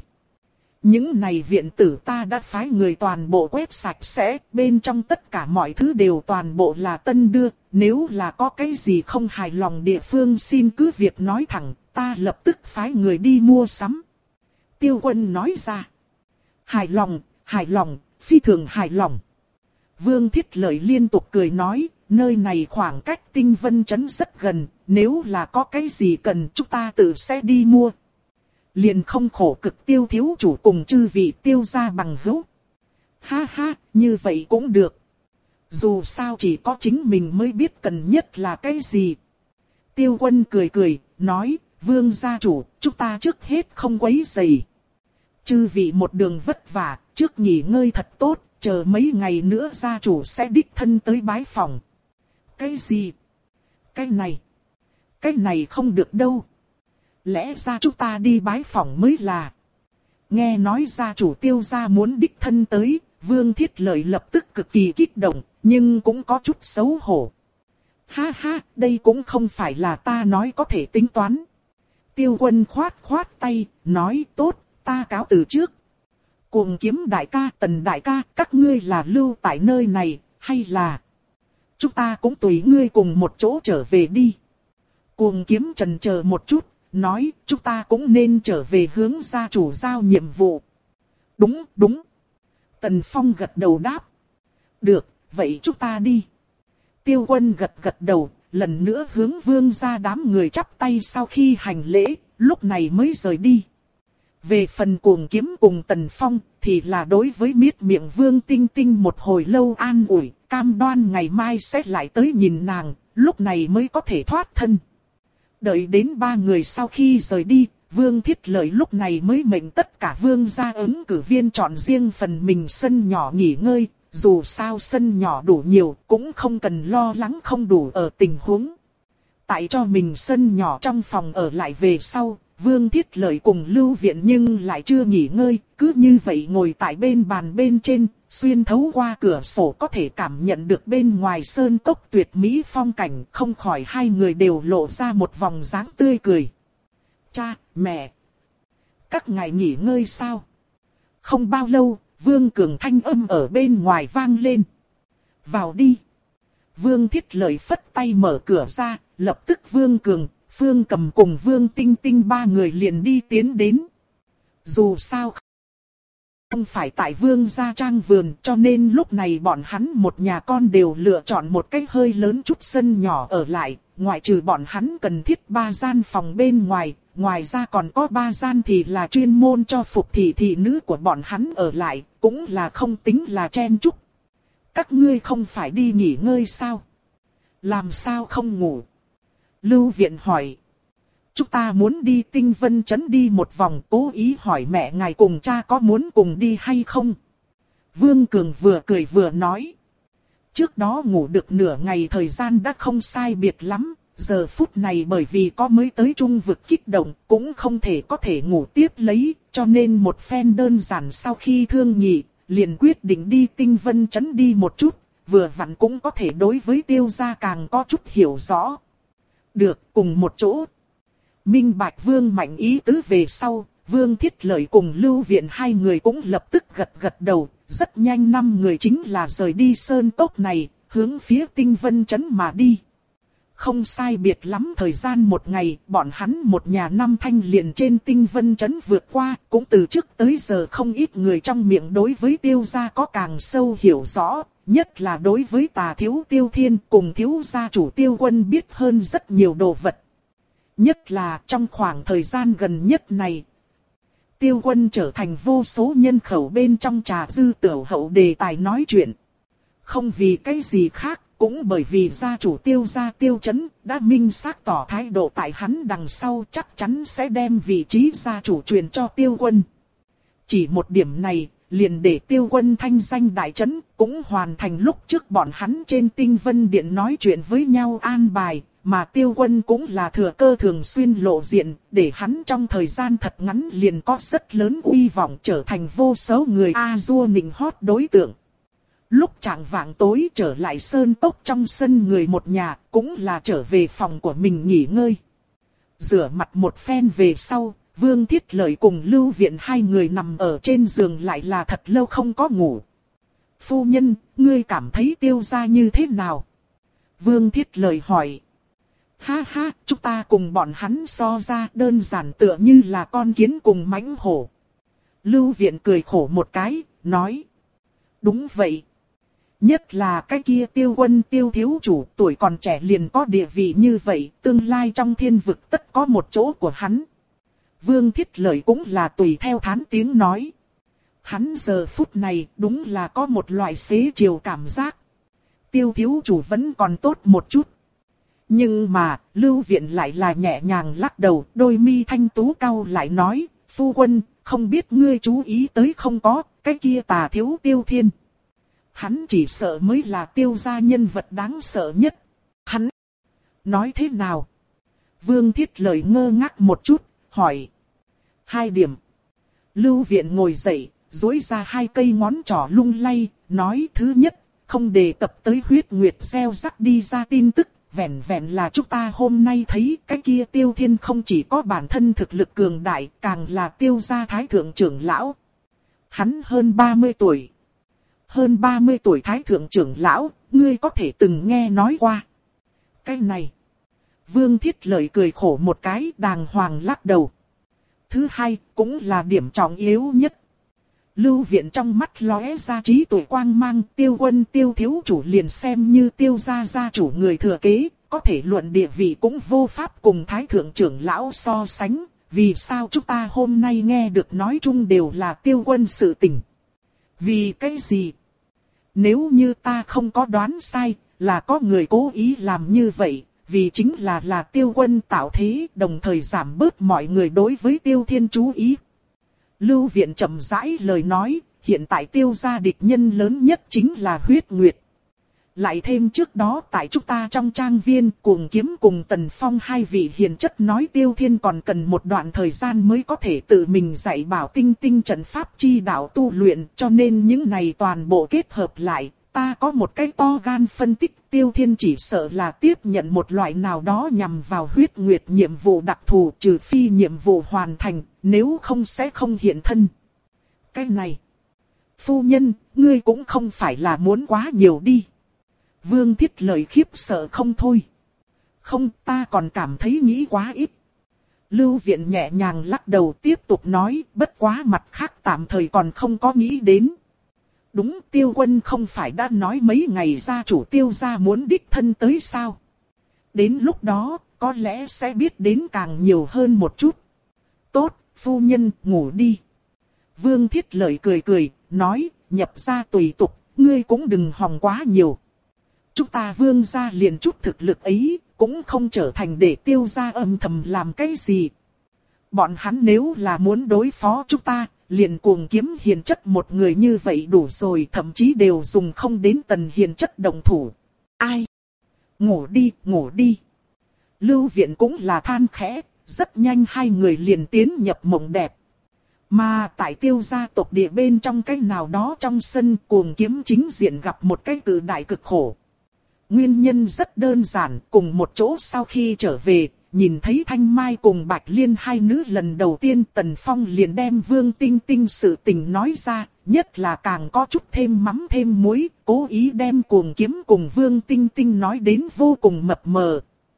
Những này viện tử ta đã phái người toàn bộ quét sạch sẽ, bên trong tất cả mọi thứ đều toàn bộ là tân đưa, nếu là có cái gì không hài lòng địa phương xin cứ việc nói thẳng, ta lập tức phái người đi mua sắm. Tiêu Quân nói ra. Hài lòng, hài lòng, phi thường hài lòng. Vương Thiết Lợi liên tục cười nói, nơi này khoảng cách Tinh Vân Trấn rất gần, nếu là có cái gì cần chúng ta tự sẽ đi mua. Liền không khổ cực Tiêu thiếu chủ cùng chư vị Tiêu gia bằng hữu. Ha ha, như vậy cũng được. Dù sao chỉ có chính mình mới biết cần nhất là cái gì. Tiêu Quân cười cười, nói, Vương gia chủ, chúng ta trước hết không quấy rầy. Chư vị một đường vất vả, trước nghỉ ngơi thật tốt, chờ mấy ngày nữa gia chủ sẽ đích thân tới bái phòng. Cái gì? Cái này? Cái này không được đâu. Lẽ ra chúng ta đi bái phỏng mới là. Nghe nói gia chủ Tiêu gia muốn đích thân tới, Vương Thiết Lợi lập tức cực kỳ kích động, nhưng cũng có chút xấu hổ. Ha ha, đây cũng không phải là ta nói có thể tính toán. Tiêu Quân khoát khoát tay, nói tốt, ta cáo từ trước. Cuồng Kiếm đại ca, Tần đại ca, các ngươi là lưu tại nơi này, hay là chúng ta cũng tùy ngươi cùng một chỗ trở về đi. Cuồng Kiếm chần chờ một chút. Nói, chúng ta cũng nên trở về hướng gia chủ giao nhiệm vụ. Đúng, đúng. Tần Phong gật đầu đáp. Được, vậy chúng ta đi. Tiêu Quân gật gật đầu, lần nữa hướng Vương gia đám người chắp tay sau khi hành lễ, lúc này mới rời đi. Về phần Cuồng Kiếm cùng Tần Phong, thì là đối với miết miệng Vương Tinh Tinh một hồi lâu an ủi, cam đoan ngày mai sẽ lại tới nhìn nàng, lúc này mới có thể thoát thân. Đợi đến ba người sau khi rời đi, Vương Thiết Lợi lúc này mới mệnh tất cả vương gia ứng cử viên chọn riêng phần mình sân nhỏ nghỉ ngơi, Dù sao sân nhỏ đủ nhiều, cũng không cần lo lắng không đủ ở tình huống. Tại cho mình sân nhỏ trong phòng ở lại về sau, Vương Thiết Lợi cùng Lưu Viện nhưng lại chưa nghỉ ngơi, cứ như vậy ngồi tại bên bàn bên trên, xuyên thấu qua cửa sổ có thể cảm nhận được bên ngoài sơn cốc tuyệt mỹ phong cảnh, không khỏi hai người đều lộ ra một vòng dáng tươi cười. Cha, mẹ, các ngài nghỉ ngơi sao? Không bao lâu, Vương Cường thanh âm ở bên ngoài vang lên. Vào đi. Vương Thiết Lợi phất tay mở cửa ra, lập tức Vương Cường, Phương Cầm cùng Vương Tinh Tinh ba người liền đi tiến đến. Dù sao không phải tại Vương gia trang vườn, cho nên lúc này bọn hắn một nhà con đều lựa chọn một cái hơi lớn chút sân nhỏ ở lại, ngoại trừ bọn hắn cần thiết ba gian phòng bên ngoài, ngoài ra còn có ba gian thì là chuyên môn cho phục thị thị nữ của bọn hắn ở lại, cũng là không tính là chen chúc. Các ngươi không phải đi nghỉ ngơi sao? Làm sao không ngủ? Lưu Viện hỏi. Chúng ta muốn đi Tinh Vân Trấn đi một vòng, cố ý hỏi mẹ ngài cùng cha có muốn cùng đi hay không? Vương Cường vừa cười vừa nói. Trước đó ngủ được nửa ngày thời gian đã không sai biệt lắm, giờ phút này bởi vì có mới tới trung vực kích động, cũng không thể có thể ngủ tiếp lấy, cho nên một phen đơn giản sau khi thương nghị, liền quyết định đi Tinh Vân Trấn đi một chút, vừa vặn cũng có thể đối với Tiêu gia càng có chút hiểu rõ. Được, cùng một chỗ. Minh Bạch Vương Mạnh ý tứ về sau, Vương Thiết Lợi cùng Lưu Viện hai người cũng lập tức gật gật đầu, rất nhanh năm người chính là rời đi sơn cốc này, hướng phía Tinh Vân Trấn mà đi. Không sai biệt lắm thời gian một ngày, bọn hắn một nhà năm thanh liền trên Tinh Vân Trấn vượt qua, cũng từ trước tới giờ không ít người trong miệng đối với Tiêu gia có càng sâu hiểu rõ, nhất là đối với Tà thiếu Tiêu Thiên cùng thiếu gia chủ Tiêu Quân biết hơn rất nhiều đồ vật. Nhất là trong khoảng thời gian gần nhất này, Tiêu Quân trở thành vô số nhân khẩu bên trong trà dư tiểu hậu đề tài nói chuyện. Không vì cái gì khác, cũng bởi vì gia chủ Tiêu gia Tiêu Chấn đã minh xác tỏ thái độ tại hắn đằng sau chắc chắn sẽ đem vị trí gia chủ truyền cho Tiêu Quân. Chỉ một điểm này, liền để Tiêu Quân thanh danh đại chấn, cũng hoàn thành lúc trước bọn hắn trên Tinh Vân Điện nói chuyện với nhau an bài. Mà Tiêu Quân cũng là thừa cơ thường xuyên lộ diện, để hắn trong thời gian thật ngắn liền có rất lớn uy vọng trở thành vô số người a dua nịnh hót đối tượng. Lúc chạng vạng tối trở lại sơn cốc trong sân người một nhà, cũng là trở về phòng của mình nghỉ ngơi. Rửa mặt một phen về sau, Vương Thiết Lợi cùng Lưu Viện hai người nằm ở trên giường lại là thật lâu không có ngủ. Phu nhân, ngươi cảm thấy Tiêu gia như thế nào? Vương Thiết Lợi hỏi. Ha ha, chúng ta cùng bọn hắn so ra đơn giản tựa như là con kiến cùng mãnh hổ. Lưu Viện cười khổ một cái, nói. Đúng vậy. Nhất là cái kia Tiêu Quân Tiêu thiếu chủ tuổi còn trẻ liền có địa vị như vậy, tương lai trong thiên vực tất có một chỗ của hắn. Vương Thiết Lợi cũng là tùy theo thán tiếng nói. Hắn giờ phút này đúng là có một loại xế chiều cảm giác. Tiêu thiếu chủ vẫn còn tốt một chút. Nhưng mà, Lưu Viện lại là nhẹ nhàng lắc đầu, đôi mi thanh tú cau lại nói, phu quân, không biết ngươi chú ý tới không có, cái kia Tà thiếu Tiêu Thiên. Hắn chỉ sợ mới là Tiêu gia nhân vật đáng sợ nhất. Hắn nói thế nào? Vương Thiết Lợi ngơ ngác một chút, hỏi. Hai điểm. Lưu Viện ngồi dậy, duỗi ra hai cây ngón trỏ lung lay, nói thứ nhất, không đề cập tới huyết nguyệt gieo rắc đi ra tin tức. Vẹn vẹn là chúng ta hôm nay thấy cái kia Tiêu Thiên không chỉ có bản thân thực lực cường đại, càng là Tiêu gia thái thượng trưởng lão. Hắn hơn ba mươi tuổi. Hơn ba mươi tuổi thái thượng trưởng lão, ngươi có thể từng nghe nói qua. Cái này. Vương Thiết Lợi cười khổ một cái, đàng hoàng lắc đầu. Thứ hai, cũng là điểm trọng yếu nhất. Lưu Viện trong mắt lóe ra trí tuệ quang mang, Tiêu Quân Tiêu thiếu chủ liền xem như Tiêu gia gia chủ người thừa kế, có thể luận địa vị cũng vô pháp cùng thái thượng trưởng lão so sánh, vì sao chúng ta hôm nay nghe được nói chung đều là Tiêu Quân sự tình. Vì cái gì? Nếu như ta không có đoán sai, là có người cố ý làm như vậy, vì chính là là Tiêu Quân tạo thế, đồng thời giảm bớt mọi người đối với Tiêu Thiên chú ý. Lưu Viện chậm rãi lời nói, hiện tại tiêu gia địch nhân lớn nhất chính là huyết nguyệt. Lại thêm trước đó tại chúng ta trong trang viên Cuồng Kiếm cùng Tần Phong hai vị hiền chất nói Tiêu Thiên còn cần một đoạn thời gian mới có thể tự mình dạy bảo tinh tinh trận pháp chi đạo tu luyện, cho nên những này toàn bộ kết hợp lại, ta có một cái to gan phân tích Tiêu Thiên chỉ sợ là tiếp nhận một loại nào đó nhằm vào huyết nguyệt nhiệm vụ đặc thù, trừ phi nhiệm vụ hoàn thành, nếu không sẽ không hiện thân. Cái này, phu nhân, ngươi cũng không phải là muốn quá nhiều đi. Vương Thiết Lợi khiếp sợ không thôi. Không, ta còn cảm thấy nghĩ quá ít. Lưu Viện nhẹ nhàng lắc đầu tiếp tục nói, bất quá mặt khác tạm thời còn không có nghĩ đến. Đúng, Tiêu Quân không phải đã nói mấy ngày gia chủ Tiêu gia muốn đích thân tới sao? Đến lúc đó, có lẽ sẽ biết đến càng nhiều hơn một chút. Tốt, phu nhân, ngủ đi. Vương Thiết Lợi cười cười, nói, nhập gia tùy tục, ngươi cũng đừng hòng quá nhiều. Chúng ta Vương gia liền chút thực lực ấy, cũng không trở thành để Tiêu gia âm thầm làm cái gì. Bọn hắn nếu là muốn đối phó chúng ta, liền Cuồng Kiếm hiền chất một người như vậy đủ rồi, thậm chí đều dùng không đến Tần hiền chất động thủ. Ai? Ngủ đi, ngủ đi. Lưu Viện cũng là than khẽ, rất nhanh hai người liền tiến nhập mộng đẹp. Mà tại Tiêu gia tộc địa bên trong cái nào đó trong sân, Cuồng Kiếm chính diện gặp một cái cự đại cực khổ. Nguyên nhân rất đơn giản, cùng một chỗ sau khi trở về, nhìn thấy Thanh Mai cùng Bạch Liên hai nữ lần đầu tiên, Tần Phong liền đem Vương Tinh Tinh sự tình nói ra, nhất là càng có chút thêm mắm thêm muối, cố ý đem Cuồng Kiếm cùng Vương Tinh Tinh nói đến vô cùng mập mờ.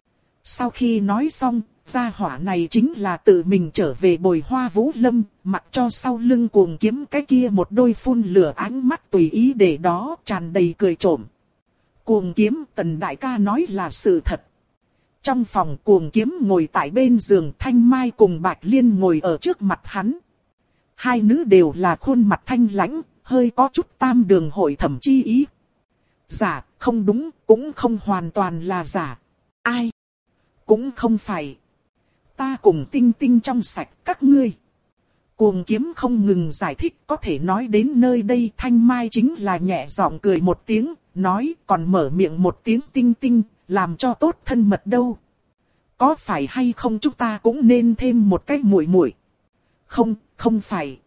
Sau khi nói xong, gia hỏa này chính là tự mình trở về Bồi Hoa Vũ Lâm, mặc cho sau lưng Cuồng Kiếm cái kia một đôi phun lửa ánh mắt tùy ý để đó, tràn đầy cười trộm. Cuồng Kiếm, Tần đại ca nói là sự thật. Trong phòng, Cuồng Kiếm ngồi tại bên giường, Thanh Mai cùng Bạch Liên ngồi ở trước mặt hắn. Hai nữ đều là khuôn mặt thanh lãnh, hơi có chút tam đường hội thẩm chi ý. Giả, không đúng, cũng không hoàn toàn là giả. Ai? Cũng không phải. Ta cùng Tinh Tinh trong sạch các ngươi. Cuồng Kiếm không ngừng giải thích, có thể nói đến nơi đây Thanh Mai chính là nhẹ giọng cười một tiếng, nói còn mở miệng một tiếng Tinh Tinh, làm cho tốt thân mật đâu. Có phải hay không chúng ta cũng nên thêm một cái muội muội? Không, không phải.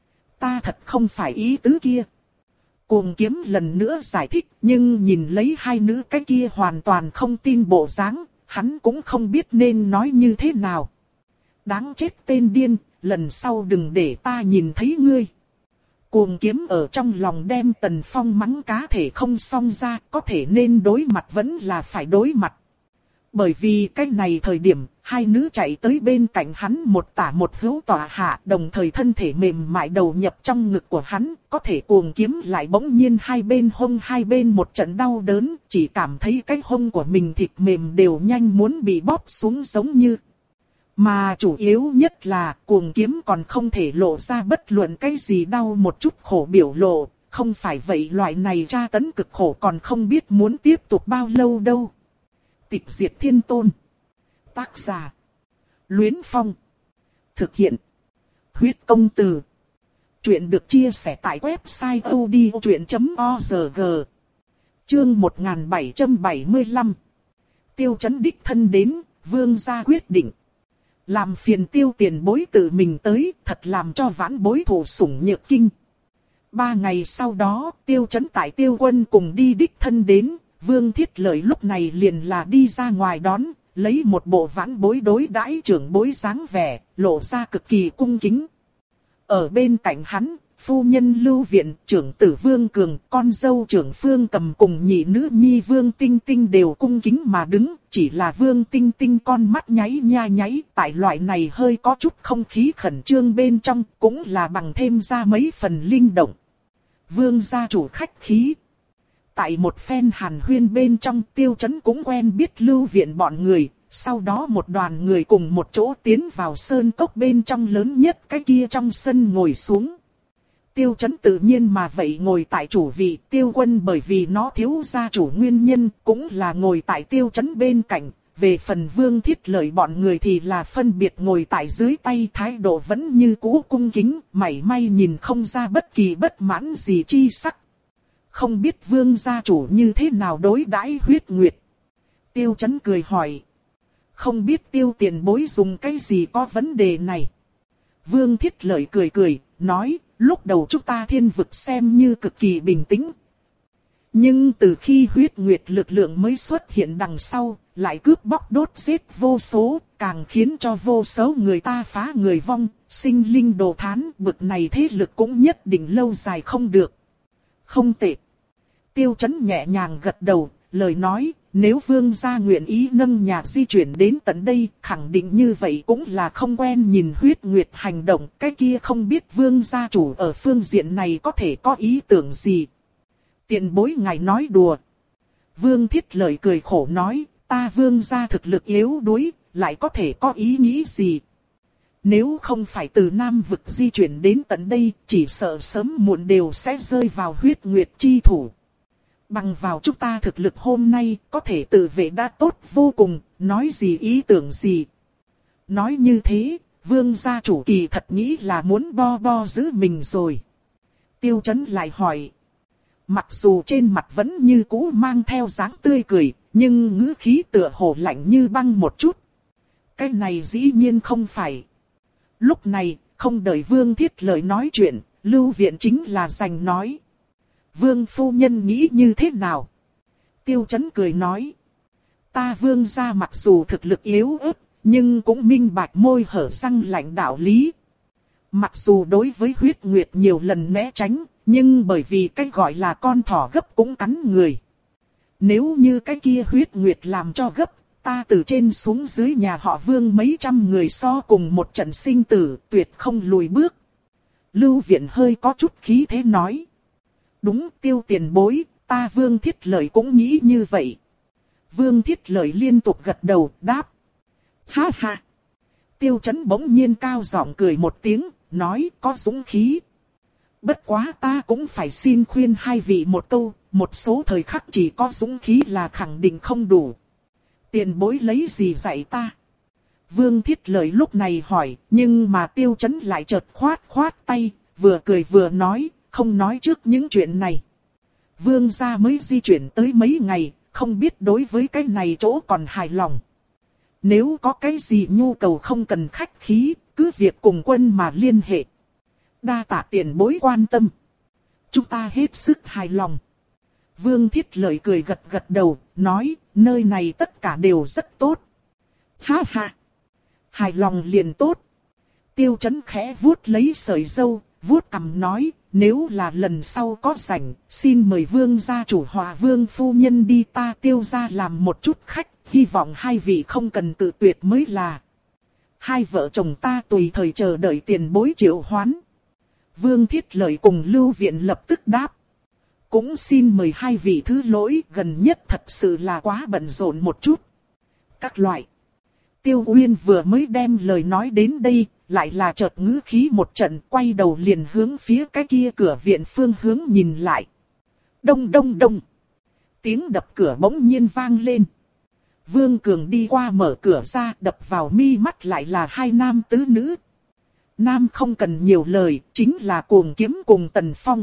Ta thật không phải ý tứ kia. Cuồng Kiếm lần nữa giải thích, nhưng nhìn lấy hai nữ cái kia hoàn toàn không tin bộ dáng, hắn cũng không biết nên nói như thế nào. Đáng chết tên điên, lần sau đừng để ta nhìn thấy ngươi. Cuồng Kiếm ở trong lòng đem Tần Phong mắng cá thể không xong ra, có thể nên đối mặt vẫn là phải đối mặt. Bởi vì cái này thời điểm, hai nữ chạy tới bên cạnh hắn một tả một hữu tỏa hạ, đồng thời thân thể mềm mại đầu nhập trong ngực của hắn, có thể Cuồng Kiếm lại bỗng nhiên hai bên hông hai bên một trận đau đớn, chỉ cảm thấy cái hông của mình thịt mềm đều nhanh muốn bị bóp xuống giống như. Mà chủ yếu nhất là Cuồng Kiếm còn không thể lộ ra bất luận cái gì đau một chút khổ biểu lộ, không phải vậy loại này tra tấn cực khổ còn không biết muốn tiếp tục bao lâu đâu. Tịch Diệt Thiên Tôn. Tác giả: Luyến Phong. Thực hiện: Huyết Công Từ. Chuyện được chia sẻ tại website odchuyện chấm org. Chương một nghìn bảy trăm bảy mươi lăm. Tiêu Chấn đích thân đến, Vương gia quyết định. Làm phiền Tiêu tiền bối tự mình tới, thật làm cho vãn bối thụ sủng nhược kinh. Ba ngày sau đó, Tiêu Chấn tại Tiêu Quân cùng đi đích thân đến. Vương Thiết Lợi lúc này liền là đi ra ngoài đón, lấy một bộ vãn bối đối đãi trưởng bối dáng vẻ, lộ ra cực kỳ cung kính. Ở bên cạnh hắn, phu nhân Lưu Viện, trưởng tử Vương Cường, con dâu trưởng Phương Cầm cùng nhị nữ nhi Vương Tinh Tinh đều cung kính mà đứng, chỉ là Vương Tinh Tinh con mắt nháy nha nháy, tại loại này hơi có chút không khí khẩn trương bên trong, cũng là bằng thêm ra mấy phần linh động. Vương gia chủ khách khí. Tại một phen hàn huyên bên trong, Tiêu Chấn cũng quen biết Lưu Viện bọn người, sau đó một đoàn người cùng một chỗ tiến vào sơn cốc bên trong lớn nhất cái kia trong sân ngồi xuống. Tiêu Chấn tự nhiên mà vậy ngồi tại chủ vị, Tiêu Quân bởi vì nó thiếu gia chủ nguyên nhân, cũng là ngồi tại Tiêu Chấn bên cạnh, về phần Vương Thiết Lợi bọn người thì là phân biệt ngồi tại dưới tay, thái độ vẫn như cũ cung kính, mảy may nhìn không ra bất kỳ bất mãn gì chi sắc. Không biết Vương gia chủ như thế nào đối đãi Huyết Nguyệt? Tiêu Chấn cười hỏi. Không biết Tiêu tiền bối dùng cái gì có vấn đề này? Vương Thiết Lợi cười cười, nói, lúc đầu chúng ta thiên vực xem như cực kỳ bình tĩnh. Nhưng từ khi Huyết Nguyệt lực lượng mới xuất hiện đằng sau, lại cướp bóc đốt giết vô số, càng khiến cho vô số người ta phá người vong, sinh linh đồ thán, bực này thế lực cũng nhất định lâu dài không được. Không tệ. Tiêu Chấn nhẹ nhàng gật đầu, lời nói, nếu Vương gia nguyện ý nâng nhà di chuyển đến tận đây, khẳng định như vậy cũng là không quen nhìn Huyết Nguyệt hành động, cái kia không biết Vương gia chủ ở phương diện này có thể có ý tưởng gì. Tiền bối ngài nói đùa. Vương Thiết Lợi cười khổ nói, ta Vương gia thực lực yếu đuối, lại có thể có ý nghĩ gì. Nếu không phải từ Nam vực di chuyển đến tận đây, chỉ sợ sớm muộn đều sẽ rơi vào Huyết Nguyệt chi thủ. Bằng vào chúng ta thực lực hôm nay, có thể tự vệ đã tốt vô cùng, nói gì ý tưởng gì. Nói như thế, Vương gia chủ kỳ thật nghĩ là muốn bo bo giữ mình rồi. Tiêu Chấn lại hỏi. Mặc dù trên mặt vẫn như cũ mang theo dáng tươi cười, nhưng ngữ khí tựa hồ lạnh như băng một chút. Cái này dĩ nhiên không phải. Lúc này, không đợi Vương Thiết Lợi nói chuyện, Lưu Viện chính là giành nói. Vương phu nhân nghĩ như thế nào? Tiêu Chấn cười nói. Ta Vương gia mặc dù thực lực yếu ớt, nhưng cũng minh bạch môi hở răng lạnh đạo lý. Mặc dù đối với Huyết Nguyệt nhiều lần né tránh, nhưng bởi vì cái gọi là con thỏ gấp cũng cắn người. Nếu như cái kia Huyết Nguyệt làm cho gấp, ta từ trên xuống dưới nhà họ Vương mấy trăm người so cùng một trận sinh tử, tuyệt không lùi bước. Lưu Viện hơi có chút khí thế nói. Đúng, Tiêu tiền bối, ta Vương Thiết Lợi cũng nghĩ như vậy. Vương Thiết Lợi liên tục gật đầu, đáp. Ha ha. Tiêu Chấn bỗng nhiên cao giọng cười một tiếng, nói có dũng khí. Bất quá ta cũng phải xin khuyên hai vị một câu, một số thời khắc chỉ có dũng khí là khẳng định không đủ. Tiền bối lấy gì dạy ta? Vương Thiết Lợi lúc này hỏi, nhưng mà Tiêu Chấn lại chợt khoát khoát tay, vừa cười vừa nói, không nói trước những chuyện này. Vương gia mới di chuyển tới mấy ngày, không biết đối với cái này chỗ còn hài lòng. Nếu có cái gì nhu cầu không cần khách khí, cứ việc cùng quân mà liên hệ. Đa tạ tiền bối quan tâm. Chúng ta hết sức hài lòng. Vương Thiết Lợi cười gật gật đầu, nói, nơi này tất cả đều rất tốt. Ha ha. Hài lòng liền tốt. Tiêu Chấn khẽ vuốt lấy sợi râu, vuốt cằm nói, nếu là lần sau có rảnh, xin mời Vương gia chủ hòa Vương phu nhân đi ta Tiêu gia làm một chút khách, hy vọng hai vị không cần tự tuyệt mới là. Hai vợ chồng ta tùy thời chờ đợi tiền bối triệu hoán. Vương Thiết Lợi cùng Lưu Viện lập tức đáp. Cũng xin mời hai vị thứ lỗi, gần nhất thật sự là quá bận rộn một chút. Các loại. Tiêu Uyên vừa mới đem lời nói đến đây, lại là chợt ngữ khí một trận, quay đầu liền hướng phía cái kia cửa viện phương hướng nhìn lại. Đông đông đông. Tiếng đập cửa bỗng nhiên vang lên. Vương Cường đi qua mở cửa ra, đập vào mi mắt lại là hai nam tứ nữ. Nam không cần nhiều lời, chính là Cuồng Kiếm cùng Tần Phong.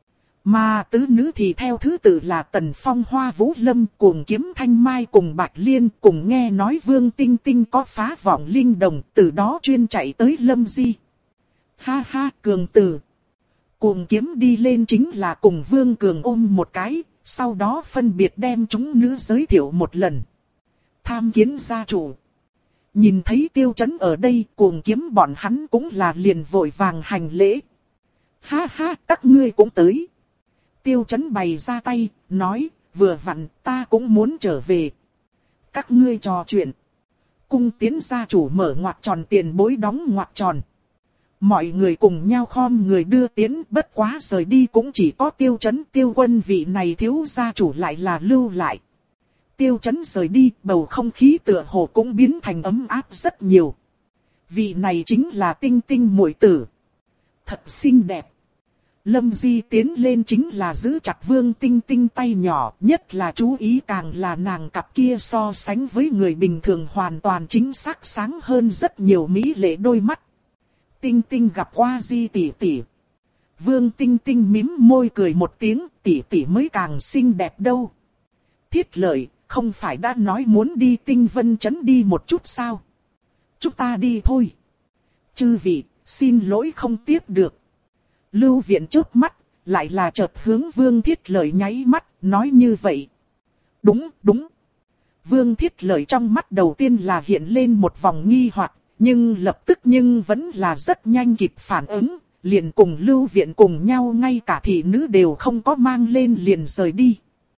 Mà tứ nữ thì theo thứ tự là Tần Phong, Hoa Vũ Lâm, Cuồng Kiếm Thanh Mai cùng Bạch Liên, cùng nghe nói Vương Tinh Tinh có phá vọng linh đồng, từ đó chuyên chạy tới Lâm Di. Ha ha, Cường tử. Cuồng Kiếm đi lên chính là cùng Vương Cường ôm một cái, sau đó phân biệt đem chúng nữ giới thiệu một lần. Tham kiến gia chủ. Nhìn thấy Tiêu Chấn ở đây, Cuồng Kiếm bọn hắn cũng là liền vội vàng hành lễ. Ha ha, các ngươi cũng tới. Tiêu Chấn bày ra tay, nói, vừa vặn ta cũng muốn trở về. Các ngươi trò chuyện. Cung tiến gia chủ mở ngoặc tròn, tiền bối đóng ngoặc tròn. Mọi người cùng nhau khom người đưa tiến, bất quá rời đi cũng chỉ có Tiêu Chấn, Tiêu Quân vị này thiếu gia chủ lại là lưu lại. Tiêu Chấn rời đi, bầu không khí tựa hồ cũng biến thành ấm áp rất nhiều. Vị này chính là Tinh Tinh muội tử. Thật xinh đẹp. Lâm Di tiến lên chính là giữ chặt Vương Tinh Tinh tay nhỏ, nhất là chú ý càng là nàng cặp kia so sánh với người bình thường hoàn toàn chính xác sáng hơn rất nhiều mỹ lệ đôi mắt. Tinh Tinh gặp qua Di tỷ tỷ. Vương Tinh Tinh mím môi cười một tiếng, tỷ tỷ mới càng xinh đẹp đâu. Thiết Lợi, không phải đã nói muốn đi Tinh Vân Trấn đi một chút sao? Chúng ta đi thôi. Chư vị, xin lỗi không tiếp được. Lưu Viện chớp mắt, lại là chợt hướng Vương Thiết Lợi nháy mắt, nói như vậy. Đúng, đúng. Vương Thiết Lợi trong mắt đầu tiên là hiện lên một vòng nghi hoặc, nhưng lập tức nhưng vẫn là rất nhanh kịp phản ứng, liền cùng Lưu Viện cùng nhau ngay cả thị nữ đều không có mang lên liền rời đi.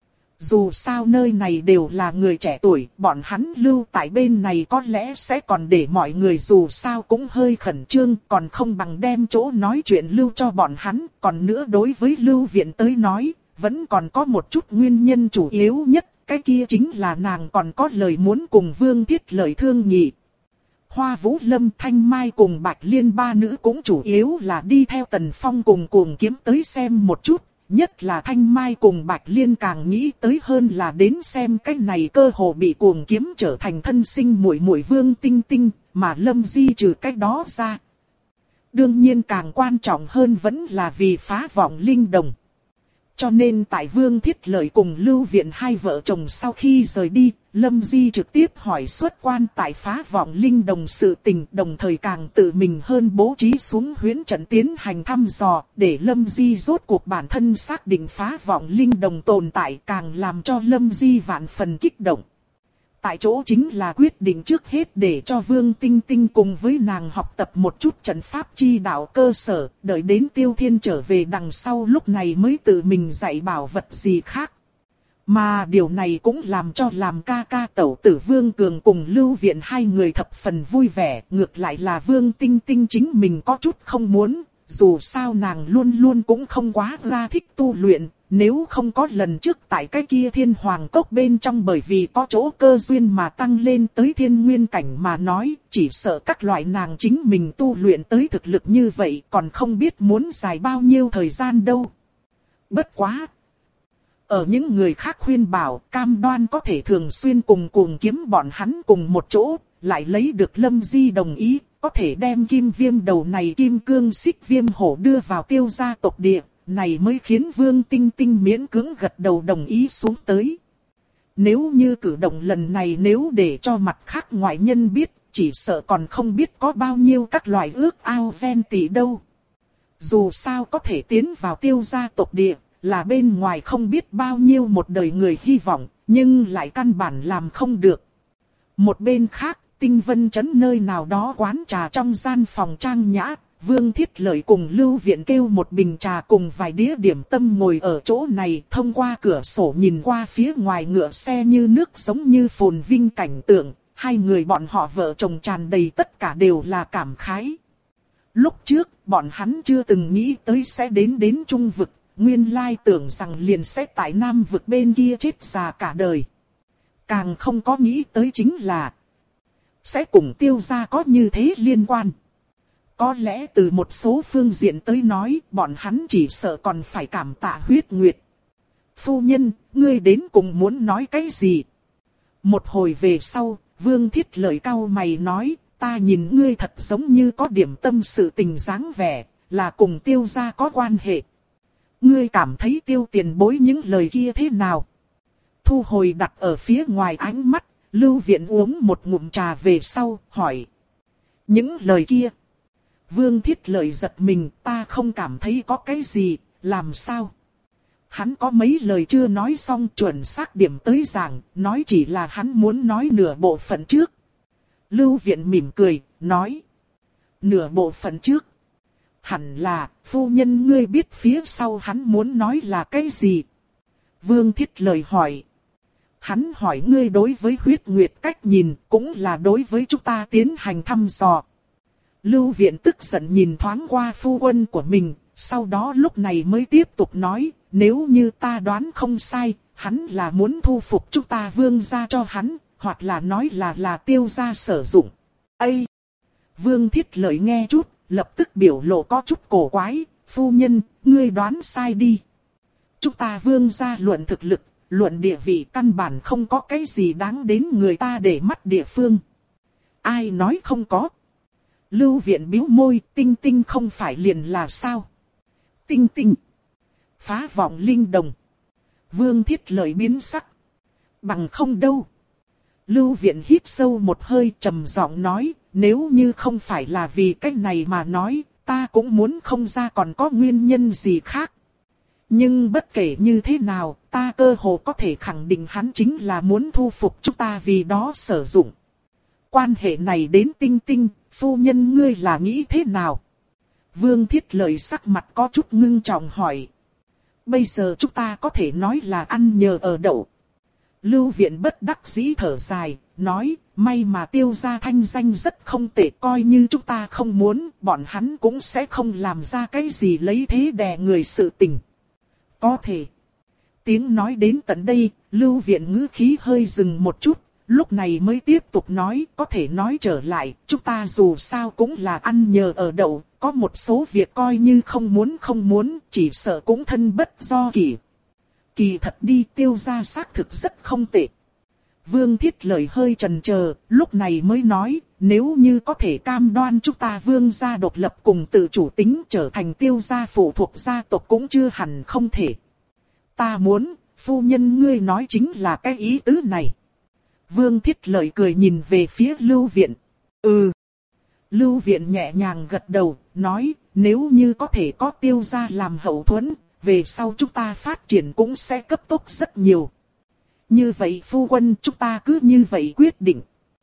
Dù sao nơi này đều là người trẻ tuổi, bọn hắn lưu tại bên này có lẽ sẽ còn để mọi người dù sao cũng hơi khẩn trương, còn không bằng đem chỗ nói chuyện lưu cho bọn hắn. Còn nữa đối với Lưu Viện tới nói, vẫn còn có một chút nguyên nhân chủ yếu nhất, cái kia chính là nàng còn có lời muốn cùng Vương Thiết Lợi thương nghị. Hoa Vũ Lâm, Thanh Mai cùng Bạch Liên ba nữ cũng chủ yếu là đi theo Tần Phong cùng Cuồng Kiếm tới xem một chút. Nhất là Thanh Mai cùng Bạch Liên càng nghĩ tới hơn là đến xem cái này cơ hồ bị Cuồng Kiếm trở thành thân sinh muội muội Vương Tinh Tinh, mà Lâm Di trừ cái đó ra. Đương nhiên càng quan trọng hơn vẫn là vì phá vọng linh đồng. Cho nên tại Vương Thiết Lợi cùng Lưu Viện hai vợ chồng sau khi rời đi, Lâm Di trực tiếp hỏi xuất quan tại phá vọng linh đồng sự tình, đồng thời càng tự mình hơn bố trí xuống huyễn trận tiến hành thăm dò, để Lâm Di rốt cuộc bản thân xác định phá vọng linh đồng tồn tại, càng làm cho Lâm Di vạn phần kích động. Tại chỗ chính là quyết định trước hết để cho Vương Tinh Tinh cùng với nàng học tập một chút trận pháp chi đạo cơ sở, đợi đến Tiêu Thiên trở về đằng sau lúc này mới tự mình dạy bảo vật gì khác. Mà điều này cũng làm cho làm ca ca tẩu tử Vương Cường cùng Lưu Viện hai người thập phần vui vẻ, ngược lại là Vương Tinh Tinh chính mình có chút không muốn, dù sao nàng luôn luôn cũng không quá ra thích tu luyện. Nếu không có lần trước tại cái kia Thiên Hoàng Cốc bên trong bởi vì có chỗ cơ duyên mà tăng lên tới thiên nguyên cảnh mà nói, chỉ sợ các loại nàng chính mình tu luyện tới thực lực như vậy còn không biết muốn dài bao nhiêu thời gian đâu. Bất quá! Ở những người khác khuyên bảo, cam đoan có thể thường xuyên cùng Cuồng Kiếm bọn hắn cùng một chỗ, lại lấy được Lâm Di đồng ý, có thể đem kim viêm đầu này kim cương xích viêm hổ đưa vào Tiêu gia tộc địa. Này mới khiến Vương Tinh Tinh miễn cưỡng gật đầu đồng ý xuống tới. Nếu như cử động lần này nếu để cho mặt khác ngoại nhân biết, chỉ sợ còn không biết có bao nhiêu các loại ước ao ven tỉ đâu. Dù sao có thể tiến vào Tiêu gia tộc địa, là bên ngoài không biết bao nhiêu một đời người hy vọng, nhưng lại căn bản làm không được. Một bên khác, Tinh Vân Trấn nơi nào đó quán trà trong gian phòng trang nhã. Vương Thiết Lợi cùng Lưu Viện kêu một bình trà cùng vài đĩa điểm tâm ngồi ở chỗ này, thông qua cửa sổ nhìn qua phía ngoài ngựa xe như nước giống như phồn vinh cảnh tượng, hai người bọn họ vợ chồng tràn đầy tất cả đều là cảm khái. Lúc trước, bọn hắn chưa từng nghĩ tới sẽ đến đến Trung Vực, nguyên lai tưởng rằng liền sẽ tại Nam Vực bên kia chết già cả đời. Càng không có nghĩ tới chính là sẽ cùng Tiêu gia có như thế liên quan. Có lẽ từ một số phương diện tới nói, bọn hắn chỉ sợ còn phải cảm tạ Huyết Nguyệt. Phu nhân, ngươi đến cùng muốn nói cái gì? Một hồi về sau, Vương Thiết Lợi cau mày nói, ta nhìn ngươi thật giống như có điểm tâm sự tình dáng vẻ, là cùng Tiêu gia có quan hệ. Ngươi cảm thấy Tiêu tiền bối những lời kia thế nào? Thu hồi đặt ở phía ngoài ánh mắt, Lưu Viện uống một ngụm trà về sau, hỏi. Những lời kia. Vương Thiết Lợi giật mình, ta không cảm thấy có cái gì, làm sao? Hắn có mấy lời chưa nói xong chuẩn xác điểm tới giảng, nói chỉ là hắn muốn nói nửa bộ phận trước. Lưu Viện mỉm cười, nói. Nửa bộ phận trước. Hẳn là, phu nhân ngươi biết phía sau hắn muốn nói là cái gì? Vương Thiết Lợi hỏi. Hắn hỏi ngươi đối với Huyết Nguyệt cách nhìn, cũng là đối với chúng ta tiến hành thăm dò. Lưu Viện tức giận nhìn thoáng qua phu quân của mình, sau đó lúc này mới tiếp tục nói, nếu như ta đoán không sai, hắn là muốn thu phục chúng ta Vương gia cho hắn, hoặc là nói là là Tiêu gia sử dụng. Ây! Vương Thiết Lợi nghe chút, lập tức biểu lộ có chút cổ quái, phu nhân, ngươi đoán sai đi. Chúng ta Vương gia luận thực lực, luận địa vị căn bản không có cái gì đáng đến người ta để mắt địa phương. Ai nói không có? Lưu Viện bĩu môi, Tinh Tinh không phải liền là sao? Tinh Tinh. Phá vọng linh đồng. Vương Thiết Lợi biến sắc. Bằng không đâu. Lưu Viện hít sâu một hơi trầm giọng nói, nếu như không phải là vì cái này mà nói, ta cũng muốn không ra còn có nguyên nhân gì khác. Nhưng bất kể như thế nào, ta cơ hồ có thể khẳng định hắn chính là muốn thu phục chúng ta vì đó sử dụng. Quan hệ này đến Tinh Tinh, phu nhân ngươi là nghĩ thế nào? Vương Thiết Lợi sắc mặt có chút ngưng trọng hỏi. Bây giờ chúng ta có thể nói là ăn nhờ ở đậu. Lưu Viện bất đắc dĩ thở dài, nói, may mà Tiêu gia thanh danh rất không tệ, coi như chúng ta không muốn, bọn hắn cũng sẽ không làm ra cái gì lấy thế đè người sự tình. Có thể. Tiếng nói đến tận đây, Lưu Viện ngữ khí hơi dừng một chút, lúc này mới tiếp tục nói, có thể nói trở lại, chúng ta dù sao cũng là ăn nhờ ở đậu, có một số việc coi như không muốn không muốn, chỉ sợ cũng thân bất do kỷ. Kỳ thật đi, Tiêu gia xác thực rất không tệ. Vương Thiết Lợi hơi chần chờ, lúc này mới nói, nếu như có thể cam đoan chúng ta Vương gia độc lập cùng tự chủ tính trở thành Tiêu gia phụ thuộc gia tộc cũng chưa hẳn không thể. Ta muốn, phu nhân ngươi nói chính là cái ý tứ này. Vương Thiết Lợi cười nhìn về phía Lưu Viện. Ừ. Lưu Viện nhẹ nhàng gật đầu, nói, nếu như có thể có Tiêu gia làm hậu thuẫn, về sau chúng ta phát triển cũng sẽ cấp tốc rất nhiều. Như vậy phu quân, chúng ta cứ như vậy quyết định.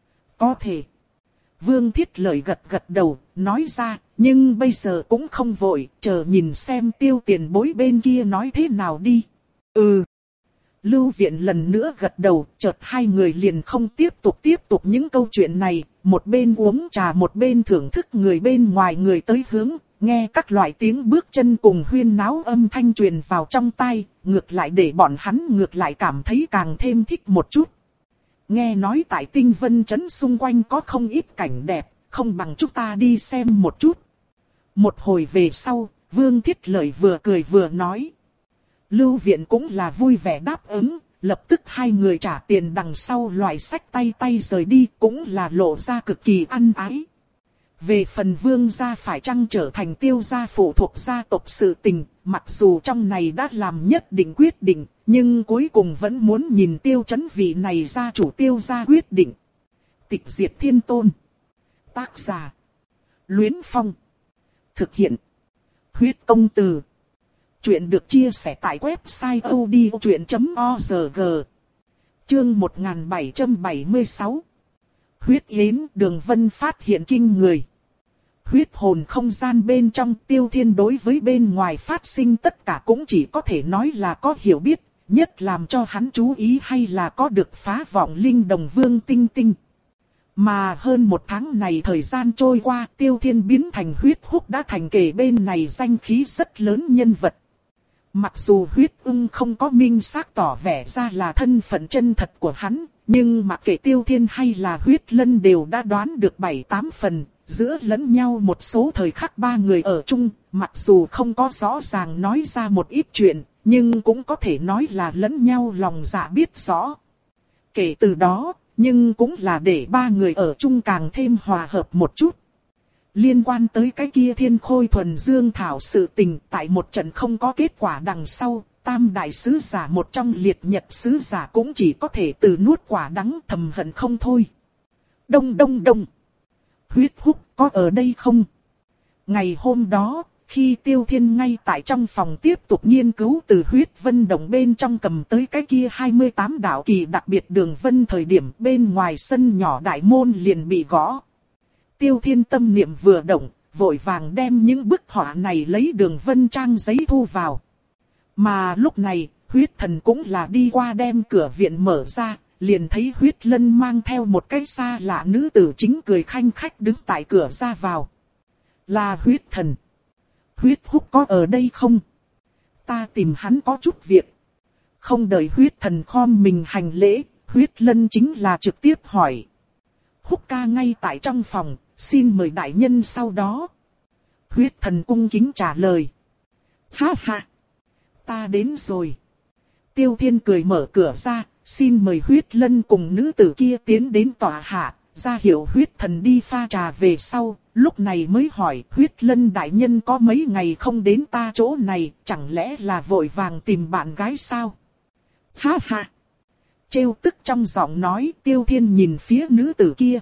Có thể. Vương Thiết Lợi gật gật đầu, nói ra, nhưng bây giờ cũng không vội, chờ nhìn xem Tiêu tiền bối bên kia nói thế nào đi. Ừ. Lưu Viện lần nữa gật đầu, chợt hai người liền không tiếp tục tiếp tục những câu chuyện này, một bên uống trà một bên thưởng thức người bên ngoài người tới hướng, nghe các loại tiếng bước chân cùng huyên náo âm thanh truyền vào trong tai, ngược lại để bọn hắn ngược lại cảm thấy càng thêm thích một chút. Nghe nói tại Tinh Vân Trấn xung quanh có không ít cảnh đẹp, không bằng chúng ta đi xem một chút. Một hồi về sau, Vương Thiết Lợi vừa cười vừa nói. Lưu Viện cũng là vui vẻ đáp ứng, lập tức hai người trả tiền đằng sau loại sách tay tay rời đi cũng là lộ ra cực kỳ ăn ái. Về phần Vương gia phải chăng trở thành Tiêu gia phụ thuộc gia tộc sự tình, mặc dù trong này đã làm nhất định quyết định, nhưng cuối cùng vẫn muốn nhìn Tiêu Chấn vị này gia chủ Tiêu gia quyết định. Tịch Diệt Thiên Tôn. Tác giả. Luyến Phong. Thực hiện. Huyết Công Từ. Chuyện được chia sẻ tại website odchuyện chấm org. Chương một nghìn bảy trăm bảy mươi sáu. Huyết Yến. Đường Vân phát hiện kinh người. Huyết hồn không gian bên trong, Tiêu Thiên đối với bên ngoài phát sinh tất cả cũng chỉ có thể nói là có hiểu biết, nhất làm cho hắn chú ý hay là có được phá vọng linh đồng Vương Tinh Tinh. Mà hơn một tháng này thời gian trôi qua, Tiêu Thiên biến thành Huyết Húc đã thành kể bên này danh khí rất lớn nhân vật. Mặc dù Huyết Ưng không có minh xác tỏ vẻ ra là thân phận chân thật của hắn, nhưng mặc kệ Tiêu Thiên hay là Huyết Lân đều đã đoán được bảy tám phần. Giữa lẫn nhau một số thời khắc ba người ở chung, mặc dù không có rõ ràng nói ra một ít chuyện, nhưng cũng có thể nói là lẫn nhau lòng dạ biết rõ. Kể từ đó, nhưng cũng là để ba người ở chung càng thêm hòa hợp một chút. Liên quan tới cái kia Thiên Khôi Thuần Dương Thảo sự tình, tại một trận không có kết quả đằng sau, Tam đại sứ giả một trong liệt nhật sứ giả cũng chỉ có thể từ nuốt quả đắng thầm hận không thôi. Đông đông đông. Huyết Húc có ở đây không? Ngày hôm đó, khi Tiêu Thiên ngay tại trong phòng tiếp tục nghiên cứu từ huyết vân đồng bên trong cầm tới cái kia hai mươi tám đạo kỳ đặc biệt đường vân thời điểm bên ngoài sân nhỏ đại môn liền bị gõ. Tiêu Thiên tâm niệm vừa động, vội vàng đem những bức họa này lấy đường vân trang giấy thu vào. Mà lúc này, huyết thần cũng là đi qua đem cửa viện mở ra. Liền thấy Huyết Lân mang theo một cái xa lạ nữ tử chính cười khanh khách đứng tại cửa ra vào. Là Huyết Thần. Huyết Húc có ở đây không? Ta tìm hắn có chút việc. Không đợi Huyết Thần khom mình hành lễ, Huyết Lân chính là trực tiếp hỏi. Húc ca ngay tại trong phòng, xin mời đại nhân sau đó. Huyết Thần cung kính trả lời. Ha ha, ta đến rồi. Tiêu Thiên cười mở cửa ra, xin mời Huyết Lân cùng nữ tử kia tiến đến tòa hạ, ra hiệu Huyết Thần đi pha trà về sau, lúc này mới hỏi Huyết Lân đại nhân có mấy ngày không đến ta chỗ này, chẳng lẽ là vội vàng tìm bạn gái sao? Ha ha! Trêu tức trong giọng nói, Tiêu Thiên nhìn phía nữ tử kia.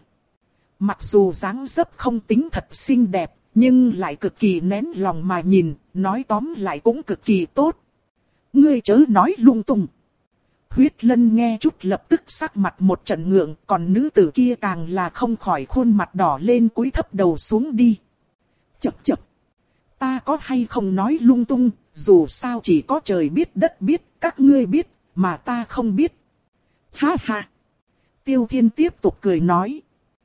Mặc dù dáng dấp không tính thật xinh đẹp, nhưng lại cực kỳ nén lòng mà nhìn, nói tóm lại cũng cực kỳ tốt. Ngươi chớ nói lung tung. Huyết Lân nghe chút lập tức sắc mặt một trận ngượng, còn nữ tử kia càng là không khỏi khuôn mặt đỏ lên cúi thấp đầu xuống đi. Chậc chậc. Ta có hay không nói lung tung, dù sao chỉ có trời biết đất biết, các ngươi biết, mà ta không biết. Ha ha. Tiêu Thiên tiếp tục cười nói.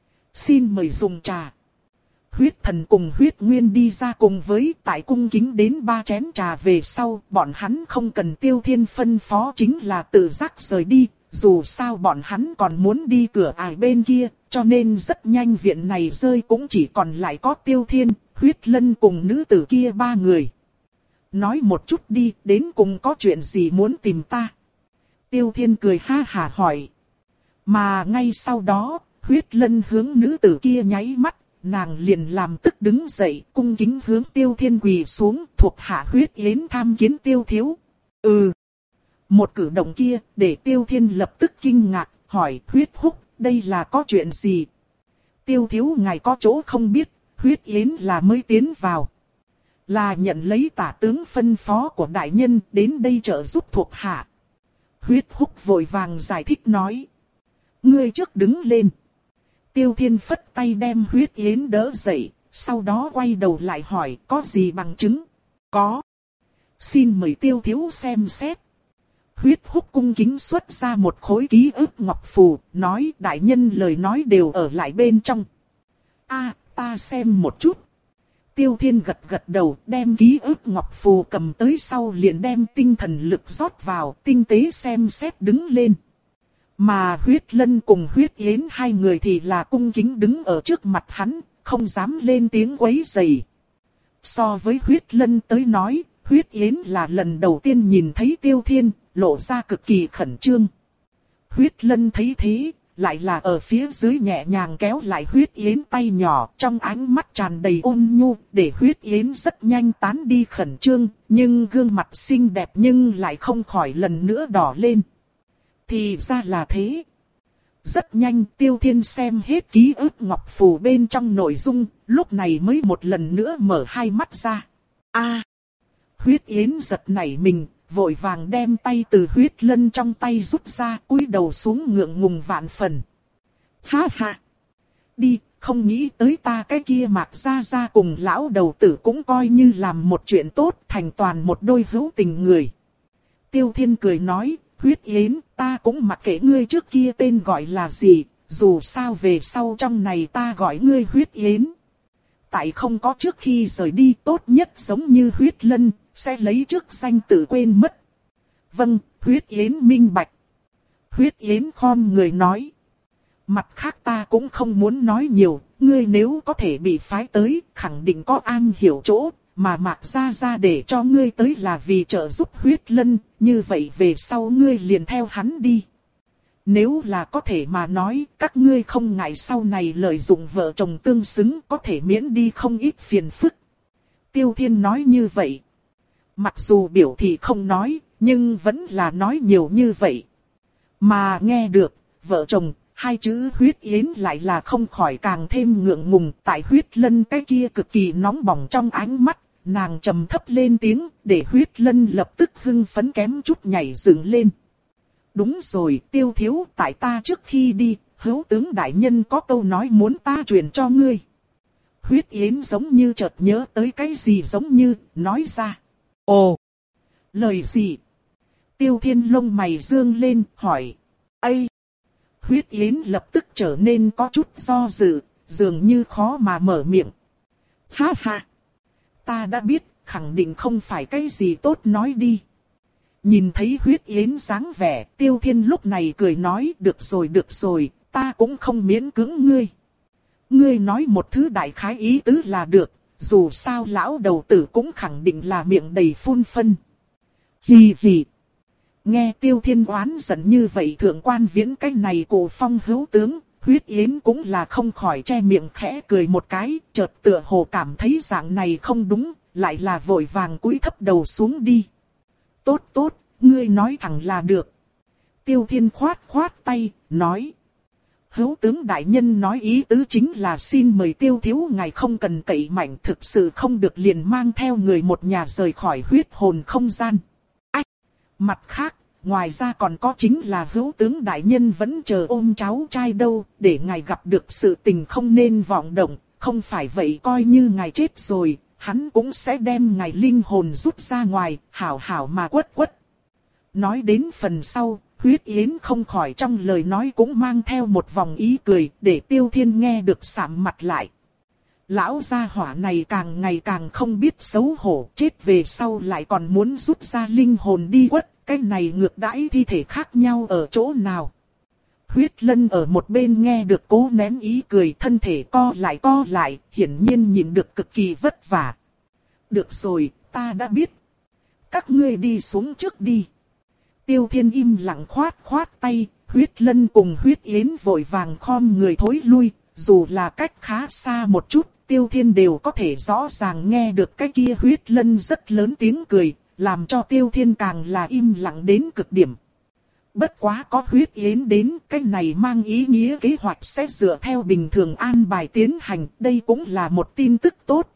Xin mời dùng trà. Huyết Thần cùng Huyết Nguyên đi ra cùng với tại cung kính đến ba chén trà về sau, bọn hắn không cần Tiêu Thiên phân phó chính là tự giác rời đi, dù sao bọn hắn còn muốn đi cửa ải bên kia, cho nên rất nhanh viện này rơi cũng chỉ còn lại có Tiêu Thiên, Huyết Lân cùng nữ tử kia ba người. Nói một chút đi, đến cùng có chuyện gì muốn tìm ta? Tiêu Thiên cười ha hả hỏi. Mà ngay sau đó, Huyết Lân hướng nữ tử kia nháy mắt. Nàng liền làm tức đứng dậy, cung kính hướng Tiêu Thiên quỳ xuống, thuộc hạ Huyết Yến tham kiến Tiêu thiếu. Ừ. Một cử động kia, để Tiêu Thiên lập tức kinh ngạc, hỏi Huyết Húc, đây là có chuyện gì? Tiêu thiếu ngài có chỗ không biết, Huyết Yến là mới tiến vào. Là nhận lấy tả tướng phân phó của đại nhân đến đây trợ giúp thuộc hạ. Huyết Húc vội vàng giải thích nói. Ngươi trước đứng lên. Tiêu Thiên phất tay đem Huyết Yến đỡ dậy, sau đó quay đầu lại hỏi có gì bằng chứng? Có. Xin mời Tiêu thiếu xem xét. Huyết Húc cung kính xuất ra một khối ký ức ngọc phù, nói đại nhân lời nói đều ở lại bên trong. A, à, ta xem một chút. Tiêu Thiên gật gật đầu, đem ký ức ngọc phù cầm tới sau liền đem tinh thần lực rót vào, tinh tế xem xét đứng lên. Mà Huyết Lân cùng Huyết Yến hai người thì là cung kính đứng ở trước mặt hắn, không dám lên tiếng quấy rầy. So với Huyết Lân tới nói, Huyết Yến là lần đầu tiên nhìn thấy Tiêu Thiên, lộ ra cực kỳ khẩn trương. Huyết Lân thấy thế, lại là ở phía dưới nhẹ nhàng kéo lại Huyết Yến tay nhỏ, trong ánh mắt tràn đầy ôn nhu, để Huyết Yến rất nhanh tán đi khẩn trương, nhưng gương mặt xinh đẹp nhưng lại không khỏi lần nữa đỏ lên. Thì ra là thế. Rất nhanh Tiêu Thiên xem hết ký ức ngọc phù bên trong nội dung, lúc này mới một lần nữa mở hai mắt ra. A, à, Huyết Yến giật nảy mình, vội vàng đem tay từ Huyết Lân trong tay rút ra, cúi đầu xuống ngượng ngùng vạn phần. Ha ha. Đi, không nghĩ tới ta cái kia Mạc Gia Gia cùng lão đầu tử cũng coi như làm một chuyện tốt, thành toàn một đôi hữu tình người. Tiêu Thiên cười nói. Huyết Yến, ta cũng mặc kệ ngươi trước kia tên gọi là gì, dù sao về sau trong này ta gọi ngươi Huyết Yến. Tại không có trước khi rời đi tốt nhất giống như Huyết Lân, sẽ lấy trước danh tự quên mất. Vâng, Huyết Yến minh bạch. Huyết Yến khom người nói. Mặt khác ta cũng không muốn nói nhiều, ngươi nếu có thể bị phái tới, khẳng định có an hiểu chỗ. Mà Mạc Gia Gia để cho ngươi tới là vì trợ giúp Huyết Lân, như vậy về sau ngươi liền theo hắn đi. Nếu là có thể mà nói, các ngươi không ngại sau này lợi dụng vợ chồng tương xứng có thể miễn đi không ít phiền phức. Tiêu Thiên nói như vậy. Mặc dù biểu thị không nói, nhưng vẫn là nói nhiều như vậy. Mà nghe được, vợ chồng, hai chữ Huyết Yến lại là không khỏi càng thêm ngượng ngùng. Tại Huyết Lân cái kia cực kỳ nóng bỏng trong ánh mắt. Nàng trầm thấp lên tiếng, để Huyết Lân lập tức hưng phấn kém chút nhảy dựng lên. Đúng rồi, Tiêu thiếu, tại ta trước khi đi, hữu tướng đại nhân có câu nói muốn ta truyền cho ngươi. Huyết Yến giống như chợt nhớ tới cái gì giống như, nói ra. Ồ, lời gì? Tiêu Thiên lông mày dương lên, hỏi. Ây! Huyết Yến lập tức trở nên có chút do dự, dường như khó mà mở miệng. Ha ha! Ta đã biết, khẳng định không phải cái gì tốt nói đi. Nhìn thấy Huyết Yến dáng vẻ, Tiêu Thiên lúc này cười nói, được rồi được rồi, ta cũng không miễn cưỡng ngươi. Ngươi nói một thứ đại khái ý tứ là được, dù sao lão đầu tử cũng khẳng định là miệng đầy phun phân. Hì hì. Nghe Tiêu Thiên oán giận như vậy thượng quan Viễn cái này cổ phong hữu tướng, Huyết Yến cũng là không khỏi che miệng khẽ cười một cái, chợt tựa hồ cảm thấy dạng này không đúng, lại là vội vàng cúi thấp đầu xuống đi. Tốt tốt, ngươi nói thẳng là được. Tiêu Thiên khoát khoát tay, nói. Hữu tướng đại nhân nói ý tứ chính là xin mời Tiêu thiếu ngài không cần cậy mạnh, thực sự không được liền mang theo người một nhà rời khỏi huyết hồn không gian. Ách! Mặt khác, ngoài ra còn có chính là hữu tướng đại nhân vẫn chờ ôm cháu trai đâu, để ngài gặp được sự tình không nên vọng động, không phải vậy coi như ngài chết rồi, hắn cũng sẽ đem ngài linh hồn rút ra ngoài, hảo hảo mà quất quất. Nói đến phần sau, Huyết Yến không khỏi trong lời nói cũng mang theo một vòng ý cười, để Tiêu Thiên nghe được sạm mặt lại. Lão gia hỏa này càng ngày càng không biết xấu hổ, chết về sau lại còn muốn rút ra linh hồn đi quất, cái này ngược đãi thi thể khác nhau ở chỗ nào. Huyết Lân ở một bên nghe được cố nén ý cười, thân thể co lại co lại, hiển nhiên nhìn được cực kỳ vất vả. Được rồi, ta đã biết. Các ngươi đi xuống trước đi. Tiêu Thiên im lặng khoát khoát tay, Huyết Lân cùng Huyết Yến vội vàng khom người thối lui, dù là cách khá xa một chút, Tiêu Thiên đều có thể rõ ràng nghe được cái kia Huyết Lân rất lớn tiếng cười, làm cho Tiêu Thiên càng là im lặng đến cực điểm. Bất quá có Huyết Yến đến, cái này mang ý nghĩa kế hoạch sẽ dựa theo bình thường an bài tiến hành, đây cũng là một tin tức tốt.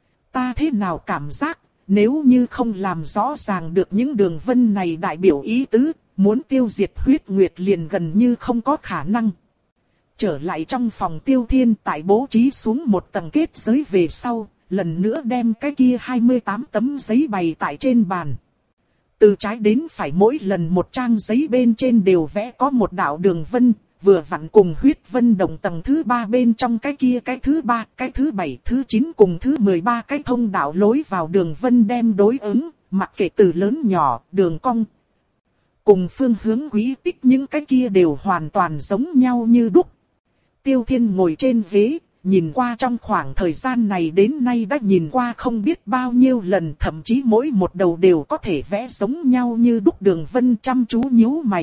Ta thế nào cảm giác, nếu như không làm rõ ràng được những đường vân này đại biểu ý tứ, muốn tiêu diệt huyết nguyệt liền gần như không có khả năng. Trở lại trong phòng Tiêu Thiên tại bố trí xuống một tầng kết giới về sau, lần nữa đem cái kia hai mươi tám tấm giấy bày tại trên bàn. Từ trái đến phải mỗi lần một trang giấy bên trên đều vẽ có một đạo đường vân, vừa vặn cùng huyết vân đồng tầng thứ ba bên trong cái kia cái thứ ba, cái thứ bảy, thứ chín cùng thứ mười ba cái thông đạo lối vào đường vân đem đối ứng, mặc kệ từ lớn nhỏ, đường cong. Cùng phương hướng quý tích những cái kia đều hoàn toàn giống nhau như đúc. Tiêu Thiên ngồi trên ghế, nhìn qua trong khoảng thời gian này đến nay đã nhìn qua không biết bao nhiêu lần, thậm chí mỗi một đầu đều có thể vẽ giống nhau như đúc đường vân, chăm chú nhíu mày.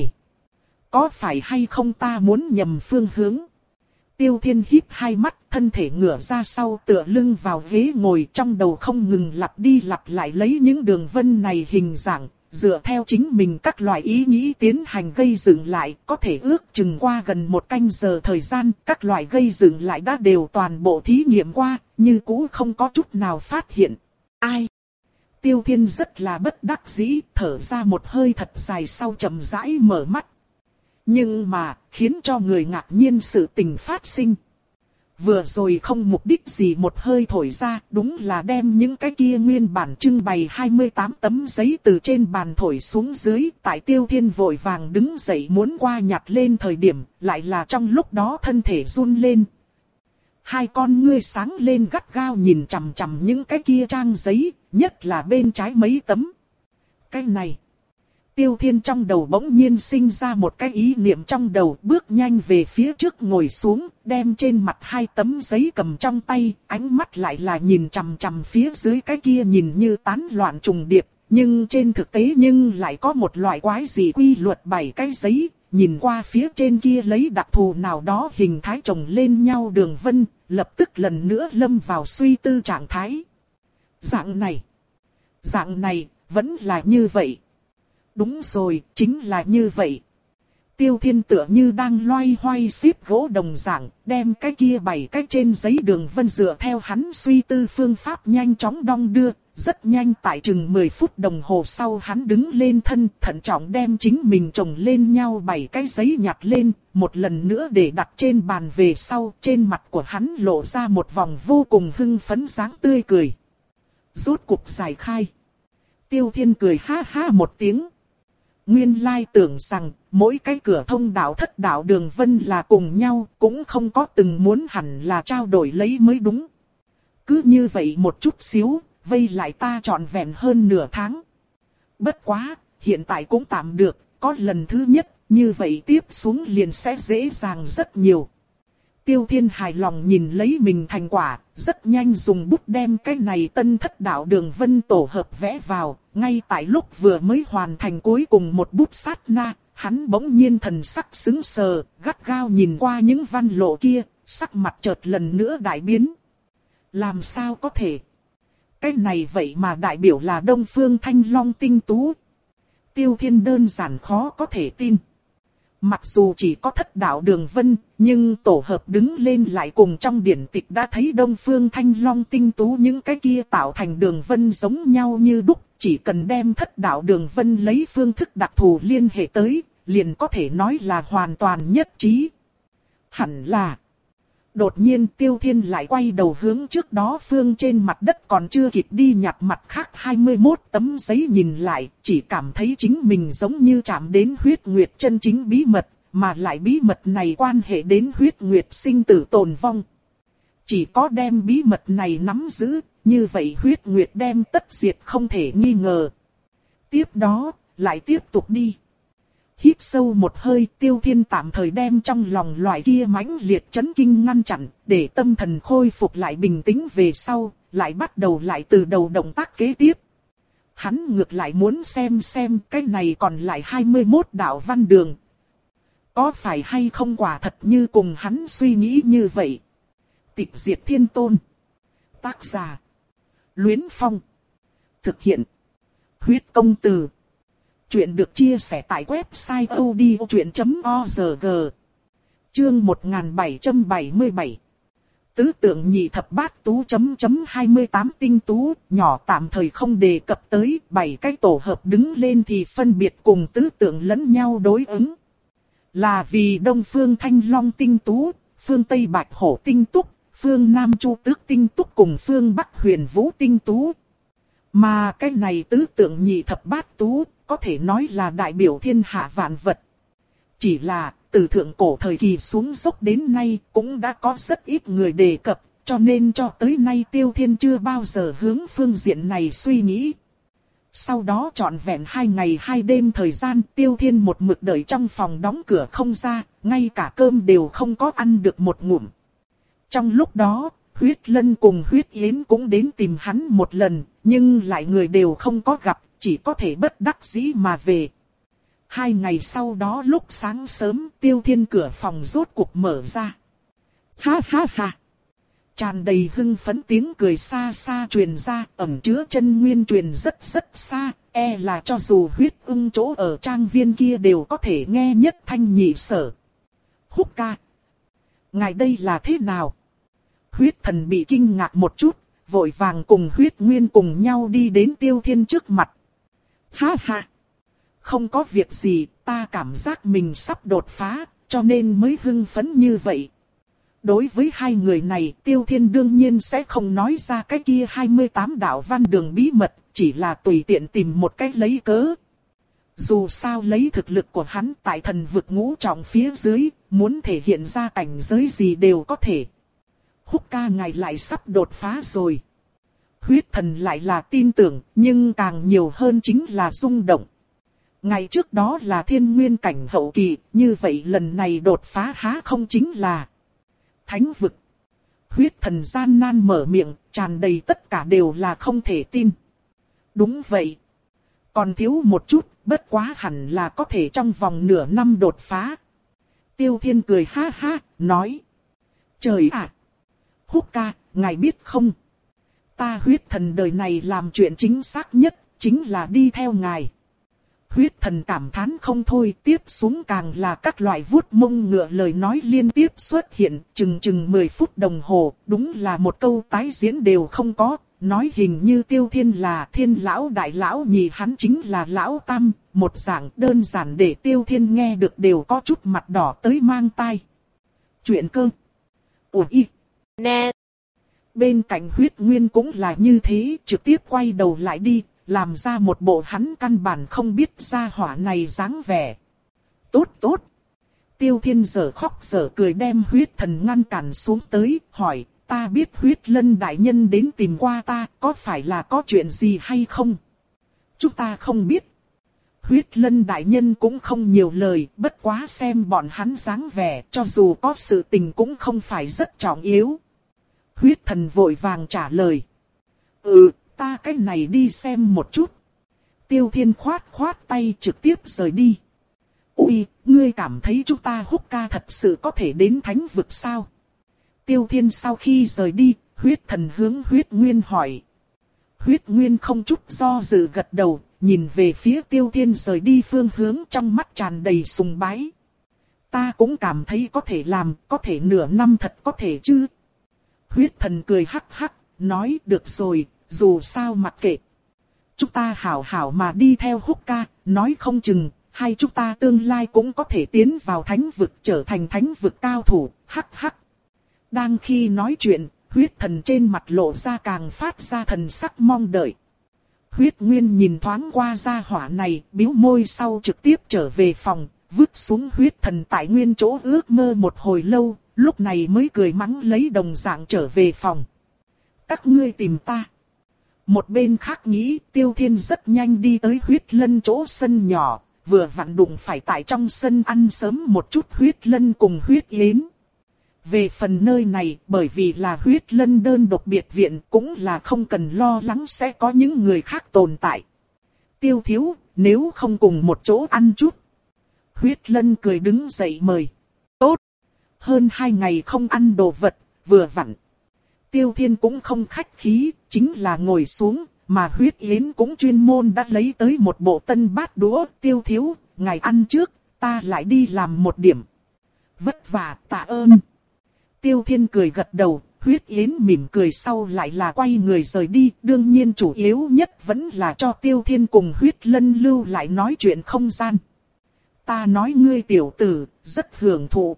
Có phải hay không ta muốn nhầm phương hướng? Tiêu Thiên híp hai mắt, thân thể ngửa ra sau tựa lưng vào ghế ngồi, trong đầu không ngừng lặp đi lặp lại lấy những đường vân này hình dạng, dựa theo chính mình các loại ý nghĩ tiến hành gây dựng lại, có thể ước chừng qua gần một canh giờ thời gian, các loại gây dựng lại đã đều toàn bộ thí nghiệm qua, như cũ không có chút nào phát hiện. Ai? Tiêu Thiên rất là bất đắc dĩ, thở ra một hơi thật dài sau chậm rãi mở mắt. Nhưng mà, khiến cho người ngạc nhiên sự tình phát sinh. Vừa rồi không mục đích gì một hơi thổi ra, đúng là đem những cái kia nguyên bản trưng bày hai mươi tám tấm giấy từ trên bàn thổi xuống dưới. Tại Tiêu Thiên vội vàng đứng dậy muốn qua nhặt lên thời điểm, lại là trong lúc đó thân thể run lên. Hai con ngươi sáng lên gắt gao nhìn chằm chằm những cái kia trang giấy, nhất là bên trái mấy tấm. Cái này... Tiêu Thiên trong đầu bỗng nhiên sinh ra một cái ý niệm trong đầu, bước nhanh về phía trước ngồi xuống, đem trên mặt hai tấm giấy cầm trong tay, ánh mắt lại là nhìn chằm chằm phía dưới cái kia nhìn như tán loạn trùng điệp, nhưng trên thực tế nhưng lại có một loại quái dị quy luật bảy cái giấy, nhìn qua phía trên kia lấy đặc thù nào đó hình thái chồng lên nhau đường vân, lập tức lần nữa lâm vào suy tư trạng thái. Dạng này, dạng này, vẫn là như vậy. Đúng rồi, chính là như vậy. Tiêu Thiên tựa như đang loay hoay xếp gỗ đồng dạng, đem cái kia bảy cái trên giấy đường vân dựa theo hắn suy tư phương pháp nhanh chóng đong đưa, rất nhanh tại chừng mười phút đồng hồ sau hắn đứng lên thân, thận trọng đem chính mình chồng lên nhau bảy cái giấy nhặt lên, một lần nữa để đặt trên bàn về sau, trên mặt của hắn lộ ra một vòng vô cùng hưng phấn dáng tươi cười. Rốt cục giải khai. Tiêu Thiên cười ha ha một tiếng. Nguyên lai tưởng rằng, mỗi cái cửa thông đạo thất đạo đường vân là cùng nhau, cũng không có từng muốn hẳn là trao đổi lấy mới đúng. Cứ như vậy một chút xíu, vây lại ta trọn vẹn hơn nửa tháng. Bất quá, hiện tại cũng tạm được, có lần thứ nhất, như vậy tiếp xuống liền sẽ dễ dàng rất nhiều. Tiêu Thiên hài lòng nhìn lấy mình thành quả, rất nhanh dùng bút đem cái này tân thất đạo đường vân tổ hợp vẽ vào, ngay tại lúc vừa mới hoàn thành cuối cùng một bút sát na, hắn bỗng nhiên thần sắc sững sờ, gắt gao nhìn qua những văn lộ kia, sắc mặt chợt lần nữa đại biến. Làm sao có thể? Cái này vậy mà đại biểu là Đông Phương Thanh Long tinh tú. Tiêu Thiên đơn giản khó có thể tin. Mặc dù chỉ có thất đạo đường vân, nhưng tổ hợp đứng lên lại cùng trong điển tịch đã thấy Đông Phương Thanh Long tinh tú những cái kia tạo thành đường vân giống nhau như đúc. Chỉ cần đem thất đạo đường vân lấy phương thức đặc thù liên hệ tới, liền có thể nói là hoàn toàn nhất trí. Hẳn là... Đột nhiên Tiêu Thiên lại quay đầu hướng trước đó phương trên mặt đất còn chưa kịp đi nhặt mặt khác hai mươi mốt tấm giấy nhìn lại, chỉ cảm thấy chính mình giống như chạm đến huyết nguyệt chân chính bí mật, mà lại bí mật này quan hệ đến huyết nguyệt sinh tử tồn vong. Chỉ có đem bí mật này nắm giữ, như vậy huyết nguyệt đem tất diệt không thể nghi ngờ. Tiếp đó, lại tiếp tục đi. Hít sâu một hơi, Tiêu Thiên tạm thời đem trong lòng loại kia mãnh liệt chấn kinh ngăn chặn, để tâm thần khôi phục lại bình tĩnh về sau, lại bắt đầu lại từ đầu động tác kế tiếp. Hắn ngược lại muốn xem xem cái này còn lại hai mươi mốt đạo văn đường. Có phải hay không quả thật như cùng hắn suy nghĩ như vậy? Tịch Diệt Thiên Tôn. Tác giả. Luyến Phong. Thực hiện. Huyết Công Từ. Chuyện được chia sẻ tại website odchuyện chấm org. Chương một nghìn bảy trăm bảy mươi bảy. Tứ tượng nhị thập bát tú chấm chấm hai mươi tám tinh tú, nhỏ tạm thời không đề cập tới, bảy cái tổ hợp đứng lên thì phân biệt cùng tứ tượng lẫn nhau đối ứng. Là vì Đông Phương Thanh Long tinh tú, phương Tây Bạch Hổ tinh túc, phương Nam Chu Tước tinh túc cùng phương Bắc Huyền Vũ tinh tú. Mà cái này tứ tượng nhị thập bát tú, có thể nói là đại biểu thiên hạ vạn vật. Chỉ là, từ thượng cổ thời kỳ xuống dốc đến nay, cũng đã có rất ít người đề cập, cho nên cho tới nay Tiêu Thiên chưa bao giờ hướng phương diện này suy nghĩ. Sau đó trọn vẹn hai ngày hai đêm thời gian, Tiêu Thiên một mực đợi trong phòng đóng cửa không ra, ngay cả cơm đều không có ăn được một ngụm. Trong lúc đó, Huyết Lân cùng Huyết Yến cũng đến tìm hắn một lần, nhưng lại người đều không có gặp, chỉ có thể bất đắc dĩ mà về. Hai ngày sau đó lúc sáng sớm, Tiêu Thiên cửa phòng rốt cuộc mở ra. Ha ha ha! Tràn đầy hưng phấn tiếng cười xa xa truyền ra, ẩn chứa chân nguyên truyền rất rất xa, e là cho dù Huyết Ưng chỗ ở trang viên kia đều có thể nghe nhất thanh nhị sở. Húc ca! Ngài đây là thế nào? Huyết Thần bị kinh ngạc một chút, vội vàng cùng Huyết Nguyên cùng nhau đi đến Tiêu Thiên trước mặt. Ha ha! Không có việc gì, ta cảm giác mình sắp đột phá, cho nên mới hưng phấn như vậy. Đối với hai người này, Tiêu Thiên đương nhiên sẽ không nói ra cái kia hai mươi tám đạo văn đường bí mật, chỉ là tùy tiện tìm một cách lấy cớ. Dù sao lấy thực lực của hắn tại thần vực ngũ trọng phía dưới, muốn thể hiện ra cảnh giới gì đều có thể. Húc ca ngài lại sắp đột phá rồi. Huyết Thần lại là tin tưởng, nhưng càng nhiều hơn chính là rung động. Ngày trước đó là thiên nguyên cảnh hậu kỳ, như vậy lần này đột phá há không chính là thánh vực. Huyết Thần gian nan mở miệng, tràn đầy tất cả đều là không thể tin. Đúng vậy. Còn thiếu một chút, bất quá hẳn là có thể trong vòng nửa năm đột phá. Tiêu Thiên cười ha ha, nói. Trời ạ! Húc ca, ngài biết không? Ta Huyết Thần đời này làm chuyện chính xác nhất, chính là đi theo ngài. Huyết Thần cảm thán không thôi, tiếp xuống càng là các loại vuốt mông ngựa lời nói liên tiếp xuất hiện, chừng chừng mười phút đồng hồ, đúng là một câu tái diễn đều không có, nói hình như Tiêu Thiên là thiên lão đại lão nhị hắn chính là lão tam, một dạng đơn giản để Tiêu Thiên nghe được đều có chút mặt đỏ tới mang tai. Chuyện cơ. Ủa y. Nè. Bên cạnh Huyết Nguyên cũng là như thế, trực tiếp quay đầu lại đi. Làm ra một bộ hắn căn bản không biết gia hỏa này dáng vẻ. Tốt tốt. Tiêu Thiên giờ khóc giờ cười đem Huyết Thần ngăn cản xuống tới, hỏi, ta biết Huyết Lân đại nhân đến tìm qua ta, có phải là có chuyện gì hay không? Chúng ta không biết. Huyết Lân đại nhân cũng không nhiều lời, bất quá xem bọn hắn dáng vẻ, cho dù có sự tình cũng không phải rất trọng yếu. Huyết thần vội vàng trả lời. Ừ, ta cái này đi xem một chút. Tiêu Thiên khoát khoát tay trực tiếp rời đi. Ui, ngươi cảm thấy chúng ta húc ca thật sự có thể đến thánh vực sao? Tiêu Thiên sau khi rời đi, huyết thần hướng huyết nguyên hỏi. Huyết nguyên không chút do dự gật đầu, nhìn về phía Tiêu Thiên rời đi phương hướng trong mắt tràn đầy sùng bái. Ta cũng cảm thấy có thể làm, có thể nửa năm thật có thể chứ. Huyết thần cười hắc hắc, nói được rồi, dù sao mặc kệ. Chúng ta hảo hảo mà đi theo húc ca, nói không chừng, hay chúng ta tương lai cũng có thể tiến vào thánh vực trở thành thánh vực cao thủ, hắc hắc. Đang khi nói chuyện, huyết thần trên mặt lộ ra càng phát ra thần sắc mong đợi. Huyết Nguyên nhìn thoáng qua gia hỏa này, bĩu môi sau trực tiếp trở về phòng, vứt xuống huyết thần tại nguyên chỗ ước mơ một hồi lâu, lúc này mới cười mắng lấy đồng dạng trở về phòng. Các ngươi tìm ta. Một bên khác nghĩ Tiêu Thiên rất nhanh đi tới huyết lân chỗ sân nhỏ, vừa vặn đụng phải tại trong sân ăn sớm một chút huyết lân cùng huyết yến. Về phần nơi này, bởi vì là huyết lân đơn độc biệt viện, cũng là không cần lo lắng sẽ có những người khác tồn tại. Tiêu thiếu, nếu không cùng một chỗ ăn chút. Huyết lân cười đứng dậy mời. Tốt. Hơn hai ngày không ăn đồ vật, vừa vặn. Tiêu Thiên cũng không khách khí, chính là ngồi xuống, mà huyết yến cũng chuyên môn đã lấy tới một bộ tân bát đũa. Tiêu thiếu, ngài ăn trước, ta lại đi làm một điểm. Vất vả, tạ ơn. Tiêu Thiên cười gật đầu, huyết yến mỉm cười sau lại là quay người rời đi. Đương nhiên chủ yếu nhất vẫn là cho Tiêu Thiên cùng huyết lân lưu lại nói chuyện không gian. Ta nói ngươi tiểu tử, rất hưởng thụ.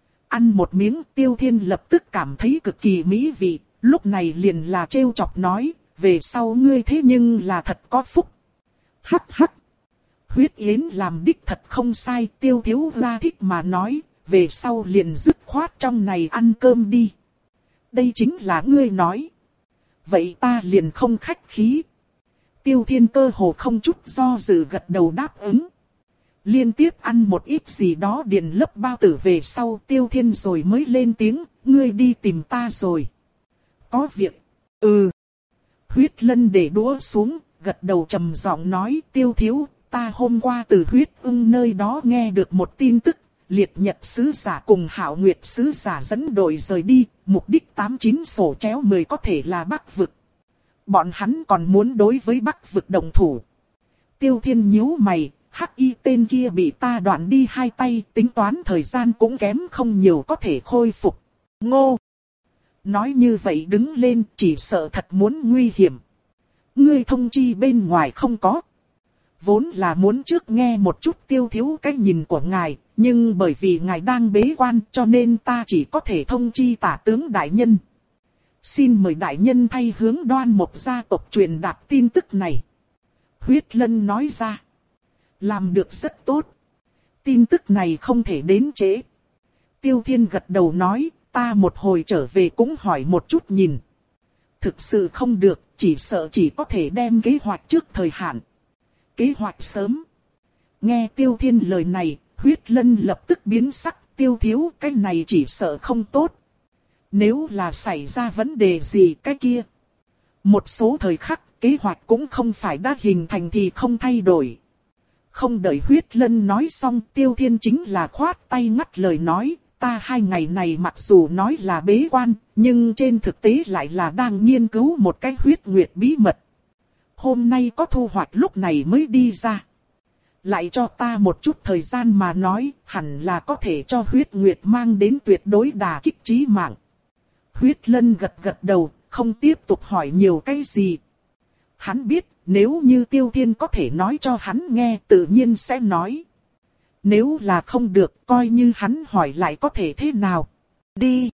Ăn một miếng Tiêu Thiên lập tức cảm thấy cực kỳ mỹ vị, lúc này liền là trêu chọc nói, về sau ngươi thế nhưng là thật có phúc. Hắc hắc. Huyết yến làm đích thật không sai, Tiêu thiếu gia thích mà nói, về sau liền dứt khoát trong này ăn cơm đi. Đây chính là ngươi nói. Vậy ta liền không khách khí. Tiêu Thiên cơ hồ không chút do dự gật đầu đáp ứng. Liên tiếp ăn một ít gì đó điền lấp bao tử về sau Tiêu Thiên rồi mới lên tiếng, ngươi đi tìm ta rồi. Có việc. Ừ. Huyết lân để đũa xuống, gật đầu trầm giọng nói, Tiêu thiếu, ta hôm qua từ huyết ưng nơi đó nghe được một tin tức, liệt nhật sứ giả cùng hạo nguyệt sứ giả dẫn đội rời đi, mục đích tám chín sổ chéo mười có thể là Bắc vực. Bọn hắn còn muốn đối với Bắc vực đồng thủ. Tiêu Thiên nhíu mày. Hắc y tên kia bị ta đoạn đi hai tay, tính toán thời gian cũng kém không nhiều có thể khôi phục. Ngô! Nói như vậy đứng lên chỉ sợ thật muốn nguy hiểm. Ngươi thông chi bên ngoài không có. Vốn là muốn trước nghe một chút Tiêu thiếu cái nhìn của ngài, nhưng bởi vì ngài đang bế quan cho nên ta chỉ có thể thông chi tả tướng đại nhân. Xin mời đại nhân thay hướng Đoan Mộc gia tộc truyền đạt tin tức này. Huyết lân nói ra. Làm được rất tốt. Tin tức này không thể đến trễ. Tiêu Thiên gật đầu nói, ta một hồi trở về cũng hỏi một chút nhìn. Thực sự không được, chỉ sợ chỉ có thể đem kế hoạch trước thời hạn. Kế hoạch sớm. Nghe Tiêu Thiên lời này, huyết lân lập tức biến sắc, Tiêu thiếu cái này chỉ sợ không tốt. Nếu là xảy ra vấn đề gì cái kia. Một số thời khắc, kế hoạch cũng không phải đã hình thành thì không thay đổi. Không đợi huyết lân nói xong, Tiêu Thiên chính là khoát tay ngắt lời nói, ta hai ngày này mặc dù nói là bế quan, nhưng trên thực tế lại là đang nghiên cứu một cái huyết nguyệt bí mật. Hôm nay có thu hoạch lúc này mới đi ra. Lại cho ta một chút thời gian mà nói, hẳn là có thể cho huyết nguyệt mang đến tuyệt đối đả kích chí mạng. Huyết lân gật gật đầu, không tiếp tục hỏi nhiều cái gì. Hắn biết, nếu như Tiêu Thiên có thể nói cho hắn nghe tự nhiên sẽ nói. Nếu là không được, coi như hắn hỏi lại có thể thế nào. Đi.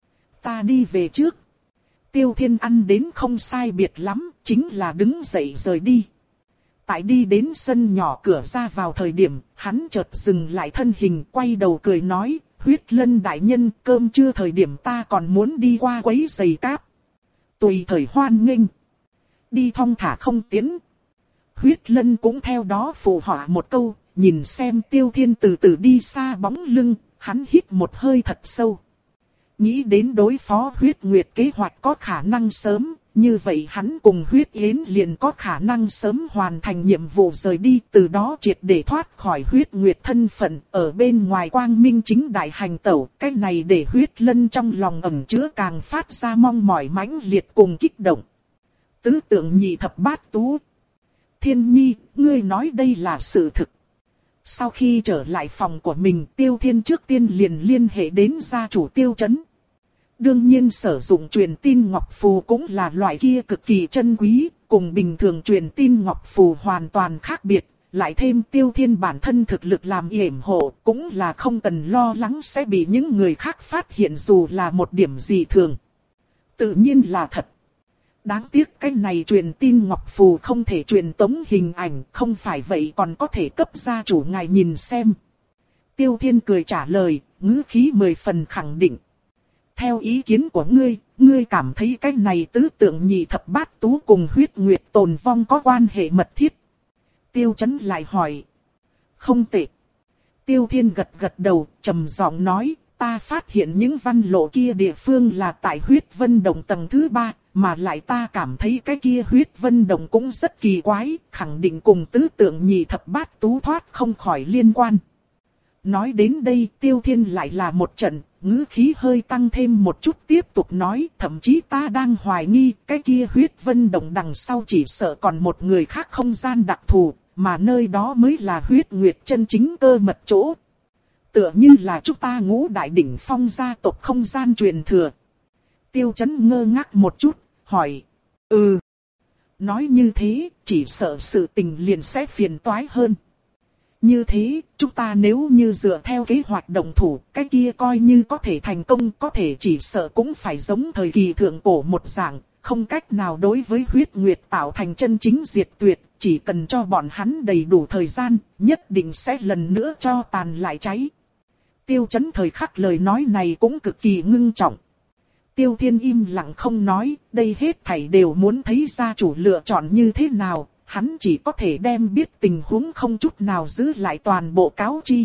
Ta đi về trước. Tiêu Thiên ăn đến không sai biệt lắm, chính là đứng dậy rời đi. Tại đi đến sân nhỏ cửa ra vào thời điểm, hắn chợt dừng lại thân hình quay đầu cười nói, huyết lân đại nhân cơm trưa thời điểm ta còn muốn đi qua quấy giày cáp. Tùy thời hoan nghênh. Đi thong thả không tiến. Huyết Lân cũng theo đó phụ họa một câu, nhìn xem Tiêu Thiên từ từ đi xa bóng lưng, hắn hít một hơi thật sâu. Nghĩ đến đối phó Huyết Nguyệt kế hoạch có khả năng sớm, như vậy hắn cùng Huyết Yến liền có khả năng sớm hoàn thành nhiệm vụ rời đi, từ đó triệt để thoát khỏi Huyết Nguyệt thân phận, ở bên ngoài quang minh chính đại hành tẩu. Cái này để Huyết Lân trong lòng ẩn chứa càng phát ra mong mỏi mãnh liệt cùng kích động. Tứ tượng nhị thập bát tú. Thiên Nhi, ngươi nói đây là sự thực. Sau khi trở lại phòng của mình, Tiêu Thiên trước tiên liền liên hệ đến gia chủ Tiêu Chấn. Đương nhiên sử dụng truyền tin ngọc phù cũng là loại kia cực kỳ chân quý, cùng bình thường truyền tin ngọc phù hoàn toàn khác biệt, lại thêm Tiêu Thiên bản thân thực lực làm yểm hộ, cũng là không cần lo lắng sẽ bị những người khác phát hiện dù là một điểm gì thường. Tự nhiên là thật. Đáng tiếc cái này truyền tin ngọc phù không thể truyền tống hình ảnh, không phải vậy còn có thể cấp gia chủ ngài nhìn xem. Tiêu Thiên cười trả lời, ngữ khí mười phần khẳng định. Theo ý kiến của ngươi, ngươi cảm thấy cái này tứ tượng nhị thập bát tú cùng Huyết Nguyệt tồn vong có quan hệ mật thiết. Tiêu Chấn lại hỏi. Không tệ. Tiêu Thiên gật gật đầu, trầm giọng nói, ta phát hiện những văn lộ kia địa phương là tại Huyết Vân Động tầng thứ ba, mà lại ta cảm thấy cái kia Huyết Vân Động cũng rất kỳ quái, khẳng định cùng tứ tượng nhị thập bát tú thoát không khỏi liên quan. Nói đến đây, Tiêu Thiên lại là một trận, ngữ khí hơi tăng thêm một chút tiếp tục nói, thậm chí ta đang hoài nghi, cái kia Huyết Vân Động đằng sau chỉ sợ còn một người khác không gian đặc thù, mà nơi đó mới là Huyết Nguyệt chân chính cơ mật chỗ. Tựa như là chúng ta Ngũ Đại Đỉnh Phong gia tộc không gian truyền thừa. Tiêu Chấn ngơ ngác một chút, hỏi, ừ. Nói như thế, chỉ sợ sự tình liền sẽ phiền toái hơn. Như thế, chúng ta nếu như dựa theo kế hoạch động thủ, cái kia coi như có thể thành công, có thể chỉ sợ cũng phải giống thời kỳ thượng cổ một dạng, không cách nào đối với Huyết Nguyệt tạo thành chân chính diệt tuyệt, chỉ cần cho bọn hắn đầy đủ thời gian, nhất định sẽ lần nữa cho tàn lại cháy. Tiêu Chấn thời khắc lời nói này cũng cực kỳ ngưng trọng. Tiêu Thiên im lặng không nói, đây hết thảy đều muốn thấy gia chủ lựa chọn như thế nào. Hắn chỉ có thể đem biết tình huống không chút nào giữ lại toàn bộ cáo chi.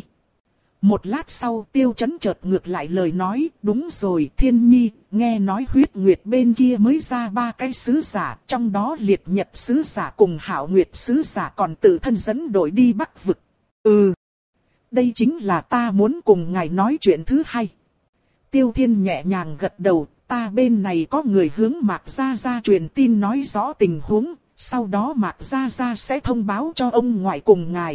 Một lát sau Tiêu Chấn chợt ngược lại lời nói, đúng rồi Thiên Nhi, nghe nói Huyết Nguyệt bên kia mới ra ba cái sứ giả, trong đó Liệt Nhật sứ giả cùng Hạo Nguyệt sứ giả còn tự thân dẫn đội đi Bắc vực. Ừ, đây chính là ta muốn cùng ngài nói chuyện thứ hai. Tiêu Thiên nhẹ nhàng gật đầu, ta bên này có người hướng Mạc Gia Gia truyền tin nói rõ tình huống. Sau đó Mạc Gia Gia sẽ thông báo cho ông ngoại cùng ngài.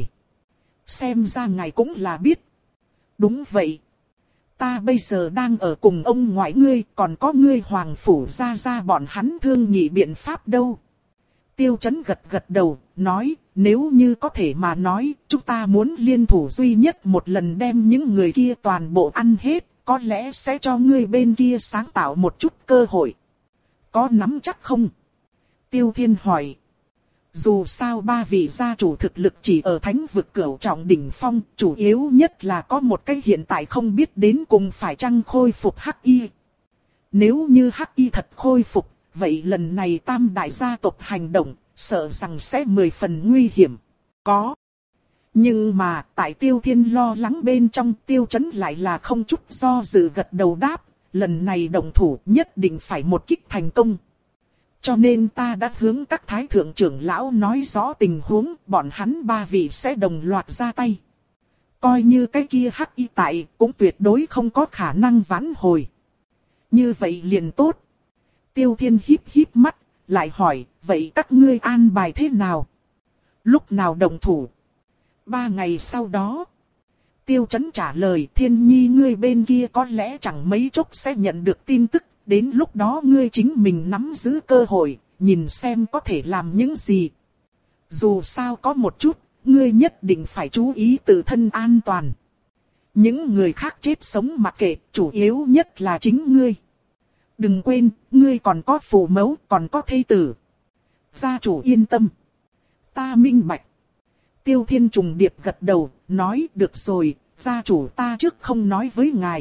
Xem ra ngài cũng là biết. Đúng vậy. Ta bây giờ đang ở cùng ông ngoại ngươi, còn có ngươi Hoàng Phủ Gia Gia bọn hắn thương nghị biện pháp đâu. Tiêu Chấn gật gật đầu, nói, nếu như có thể mà nói, chúng ta muốn liên thủ duy nhất một lần đem những người kia toàn bộ ăn hết, có lẽ sẽ cho ngươi bên kia sáng tạo một chút cơ hội. Có nắm chắc không? Tiêu Thiên hỏi. Dù sao ba vị gia chủ thực lực chỉ ở thánh vực cửu trọng đỉnh phong, chủ yếu nhất là có một cái hiện tại không biết đến cùng phải chăng khôi phục Hắc Y. Nếu như Hắc Y thật khôi phục, vậy lần này tam đại gia tộc hành động, sợ rằng sẽ mười phần nguy hiểm. Có. Nhưng mà, tại Tiêu Thiên lo lắng bên trong, Tiêu Chấn lại là không chút do dự gật đầu đáp, lần này động thủ nhất định phải một kích thành công. Cho nên ta đã hướng các thái thượng trưởng lão nói rõ tình huống, bọn hắn ba vị sẽ đồng loạt ra tay. Coi như cái kia Hắc Y tại, cũng tuyệt đối không có khả năng vãn hồi. Như vậy liền tốt. Tiêu Thiên híp híp mắt, lại hỏi, vậy các ngươi an bài thế nào? Lúc nào động thủ? Ba ngày sau đó. Tiêu Chấn trả lời, Thiên Nhi ngươi bên kia có lẽ chẳng mấy chốc sẽ nhận được tin tức. Đến lúc đó ngươi chính mình nắm giữ cơ hội, nhìn xem có thể làm những gì. Dù sao có một chút, ngươi nhất định phải chú ý tự thân an toàn. Những người khác chết sống mặc kệ, chủ yếu nhất là chính ngươi. Đừng quên, ngươi còn có phụ mẫu, còn có thê tử. Gia chủ yên tâm. Ta minh bạch. Tiêu Thiên trùng điệp gật đầu, nói được rồi, gia chủ ta trước không nói với ngài.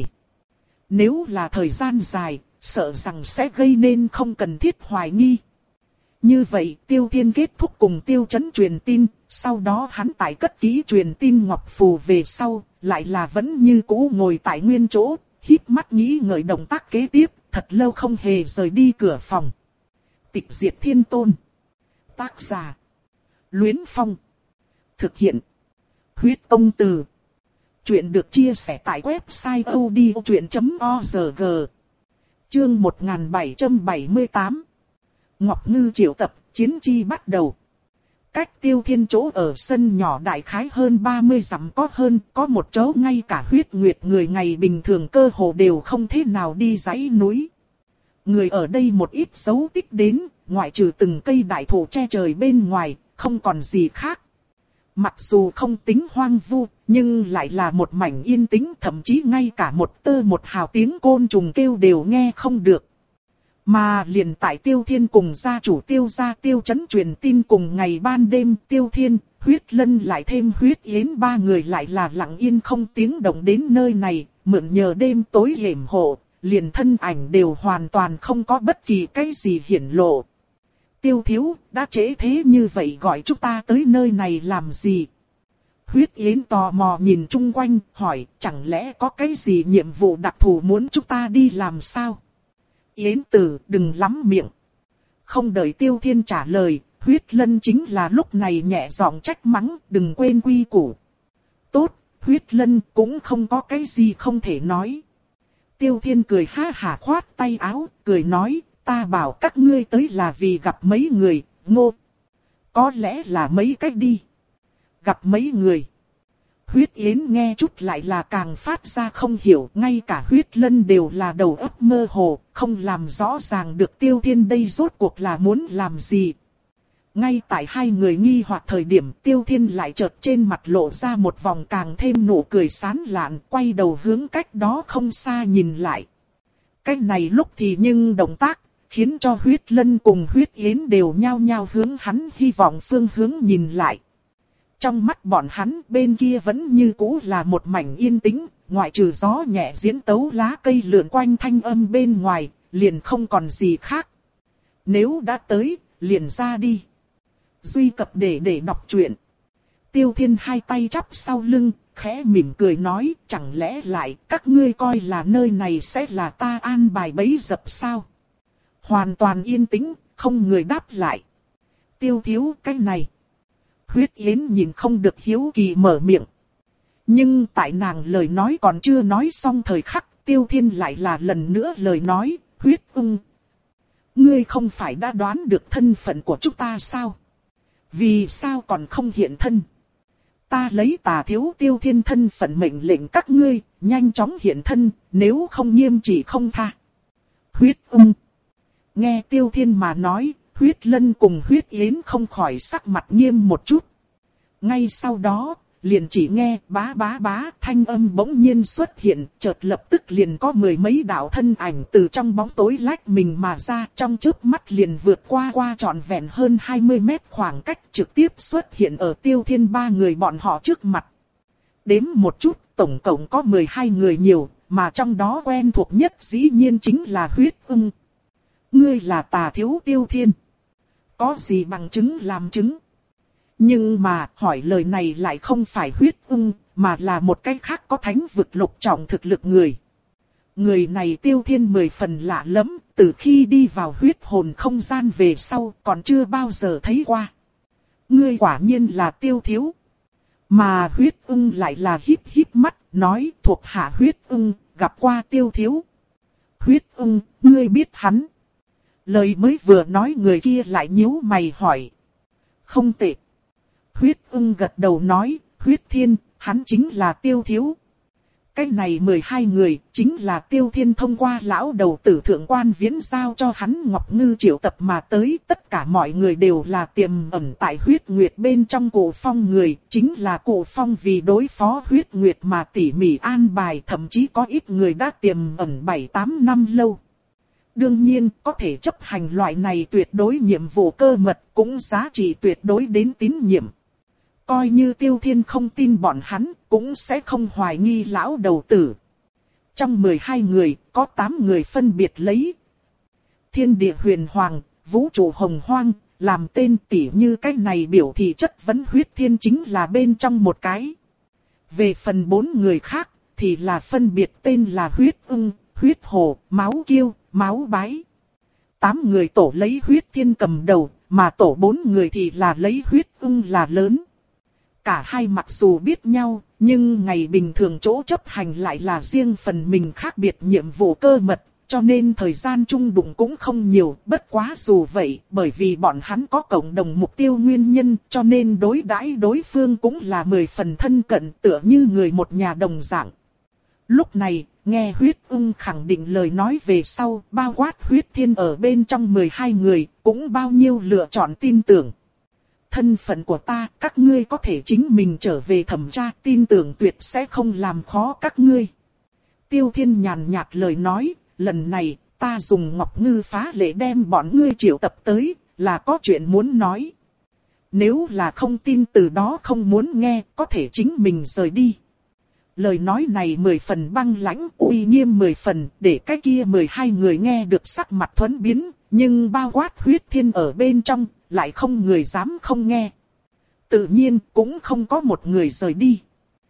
Nếu là thời gian dài, sợ rằng sẽ gây nên không cần thiết hoài nghi. Như vậy Tiêu Thiên kết thúc cùng Tiêu Chấn truyền tin, sau đó hắn tại cất kỹ truyền tin ngọc phù về sau, lại là vẫn như cũ ngồi tại nguyên chỗ, híp mắt nghĩ ngợi động tác kế tiếp, thật lâu không hề rời đi cửa phòng. Tịch diệt thiên tôn. Tác giả: Luyến Phong. Thực hiện: Huyết Công Từ. Chuyện được chia sẻ tại website odchuyện chấm org. Chương một nghìn bảy trăm bảy mươi tám. Ngọc Ngư triệu tập, chiến chi bắt đầu. Cách Tiêu Thiên chỗ ở sân nhỏ đại khái hơn ba mươi dặm có hơn, có một chỗ ngay cả huyết nguyệt người ngày bình thường cơ hồ đều không thế nào đi dãy núi. Người ở đây một ít dấu tích đến, ngoại trừ từng cây đại thụ che trời bên ngoài, không còn gì khác. Mặc dù không tính hoang vu, nhưng lại là một mảnh yên tĩnh, thậm chí ngay cả một tơ một hào tiếng côn trùng kêu đều nghe không được. Mà liền tại Tiêu Thiên cùng gia chủ Tiêu gia Tiêu Chấn truyền tin cùng ngày ban đêm, Tiêu Thiên, Huyết Lân lại thêm Huyết Yến ba người lại là lặng yên không tiếng động đến nơi này, mượn nhờ đêm tối hiểm hộ, liền thân ảnh đều hoàn toàn không có bất kỳ cái gì hiển lộ. Tiêu thiếu, đã trễ thế như vậy gọi chúng ta tới nơi này làm gì? Huyết Yến tò mò nhìn chung quanh, hỏi, chẳng lẽ có cái gì nhiệm vụ đặc thù muốn chúng ta đi làm sao? Yến tử, đừng lắm miệng. Không đợi Tiêu Thiên trả lời, Huyết Lân chính là lúc này nhẹ giọng trách mắng, đừng quên quy củ. Tốt, Huyết Lân cũng không có cái gì không thể nói. Tiêu Thiên cười ha hả khoát tay áo, cười nói, ta bảo các ngươi tới là vì gặp mấy người, ngô. Có lẽ là mấy cách đi. Gặp mấy người. Huyết Yến nghe chút lại là càng phát ra không hiểu, ngay cả Huyết Lân đều là đầu óc mơ hồ, không làm rõ ràng được Tiêu Thiên đây rốt cuộc là muốn làm gì. Ngay tại hai người nghi hoặc thời điểm, Tiêu Thiên lại chợt trên mặt lộ ra một vòng càng thêm nụ cười sán lạn, quay đầu hướng cách đó không xa nhìn lại. Cách này lúc thì nhưng động tác, khiến cho Huyết Lân cùng Huyết Yến đều nhao nhao hướng hắn hy vọng phương hướng nhìn lại. Trong mắt bọn hắn bên kia vẫn như cũ là một mảnh yên tĩnh, ngoại trừ gió nhẹ diễn tấu lá cây lượn quanh thanh âm bên ngoài, liền không còn gì khác. Nếu đã tới, liền ra đi. Duy cập để để đọc truyện. Tiêu Thiên hai tay chắp sau lưng, khẽ mỉm cười nói, chẳng lẽ lại các ngươi coi là nơi này sẽ là ta an bài bẫy dập sao? Hoàn toàn yên tĩnh, không người đáp lại. Tiêu thiếu cái này. Huyết Yến nhìn không được hiếu kỳ mở miệng. Nhưng tại nàng lời nói còn chưa nói xong thời khắc, Tiêu Thiên lại là lần nữa lời nói, Huyết ưng. Ngươi không phải đã đoán được thân phận của chúng ta sao? Vì sao còn không hiện thân? Ta lấy Tà thiếu Tiêu Thiên thân phận mệnh lệnh các ngươi, nhanh chóng hiện thân, nếu không nghiêm trị không tha. Huyết ưng. Nghe Tiêu Thiên mà nói, Huyết Lân cùng Huyết Yến không khỏi sắc mặt nghiêm một chút. Ngay sau đó, liền chỉ nghe bá bá bá thanh âm bỗng nhiên xuất hiện, chợt lập tức liền có mười mấy đạo thân ảnh từ trong bóng tối lách mình mà ra, trong chớp mắt liền vượt qua qua trọn vẹn hơn hai mươi mét khoảng cách, trực tiếp xuất hiện ở Tiêu Thiên ba người bọn họ trước mặt. Đếm một chút, tổng cộng có mười hai người nhiều, mà trong đó quen thuộc nhất dĩ nhiên chính là Huyết ưng. Ngươi là Tà thiếu Tiêu Thiên. Có gì bằng chứng làm chứng? Nhưng mà hỏi lời này lại không phải Huyết ưng, mà là một cái khác có thánh vực lục trọng thực lực người. Người này Tiêu Thiên mười phần lạ lắm, từ khi đi vào huyết hồn không gian về sau còn chưa bao giờ thấy qua. Ngươi quả nhiên là Tiêu thiếu. Mà Huyết ưng lại là híp híp mắt, nói thuộc hạ Huyết ưng, gặp qua Tiêu thiếu. Huyết ưng, ngươi biết hắn? Lời mới vừa nói người kia lại nhíu mày hỏi. Không tệ. Huyết ưng gật đầu nói, Huyết Thiên, hắn chính là Tiêu thiếu. Cái này mười hai người, chính là Tiêu Thiên thông qua lão đầu tử thượng quan viễn giao cho hắn Ngọc Ngư triệu tập mà tới. Tất cả mọi người đều là tiềm ẩn tại huyết nguyệt bên trong Cổ Phong người, chính là Cổ Phong vì đối phó huyết nguyệt mà tỉ mỉ an bài, thậm chí có ít người đã tiềm ẩn bảy tám năm lâu. Đương nhiên, có thể chấp hành loại này tuyệt đối nhiệm vụ cơ mật cũng giá trị tuyệt đối đến tín nhiệm. Coi như Tiêu Thiên không tin bọn hắn, cũng sẽ không hoài nghi lão đầu tử. Trong mười hai người, có tám người phân biệt lấy Thiên Địa Huyền Hoàng, Vũ Trụ Hồng Hoang, làm tên tỉ như cái này biểu thị chất vấn huyết thiên chính là bên trong một cái. Về phần bốn người khác, thì là phân biệt tên là huyết ưng, huyết hồ, máu kiêu, máu bái. Tám người tổ lấy huyết thiên cầm đầu, mà tổ bốn người thì là lấy huyết ưng là lớn. Cả hai mặc dù biết nhau, nhưng ngày bình thường chỗ chấp hành lại là riêng phần mình khác biệt nhiệm vụ cơ mật, cho nên thời gian chung đụng cũng không nhiều. Bất quá dù vậy, bởi vì bọn hắn có cộng đồng mục tiêu nguyên nhân, cho nên đối đãi đối phương cũng là mười phần thân cận, tựa như người một nhà đồng dạng. Lúc này, nghe huyết ưng khẳng định lời nói về sau, bao quát huyết thiên ở bên trong mười hai người, cũng bao nhiêu lựa chọn tin tưởng. Thân phận của ta, các ngươi có thể chính mình trở về thẩm tra, tin tưởng tuyệt sẽ không làm khó các ngươi. Tiêu Thiên nhàn nhạt lời nói, lần này, ta dùng ngọc ngư phá lệ đem bọn ngươi triệu tập tới, là có chuyện muốn nói. Nếu là không tin từ đó không muốn nghe, có thể chính mình rời đi. Lời nói này mười phần băng lãnh, uy nghiêm mười phần, để cái kia mười hai người nghe được sắc mặt thuẫn biến, nhưng bao quát huyết thiên ở bên trong, lại không người dám không nghe. Tự nhiên cũng không có một người rời đi.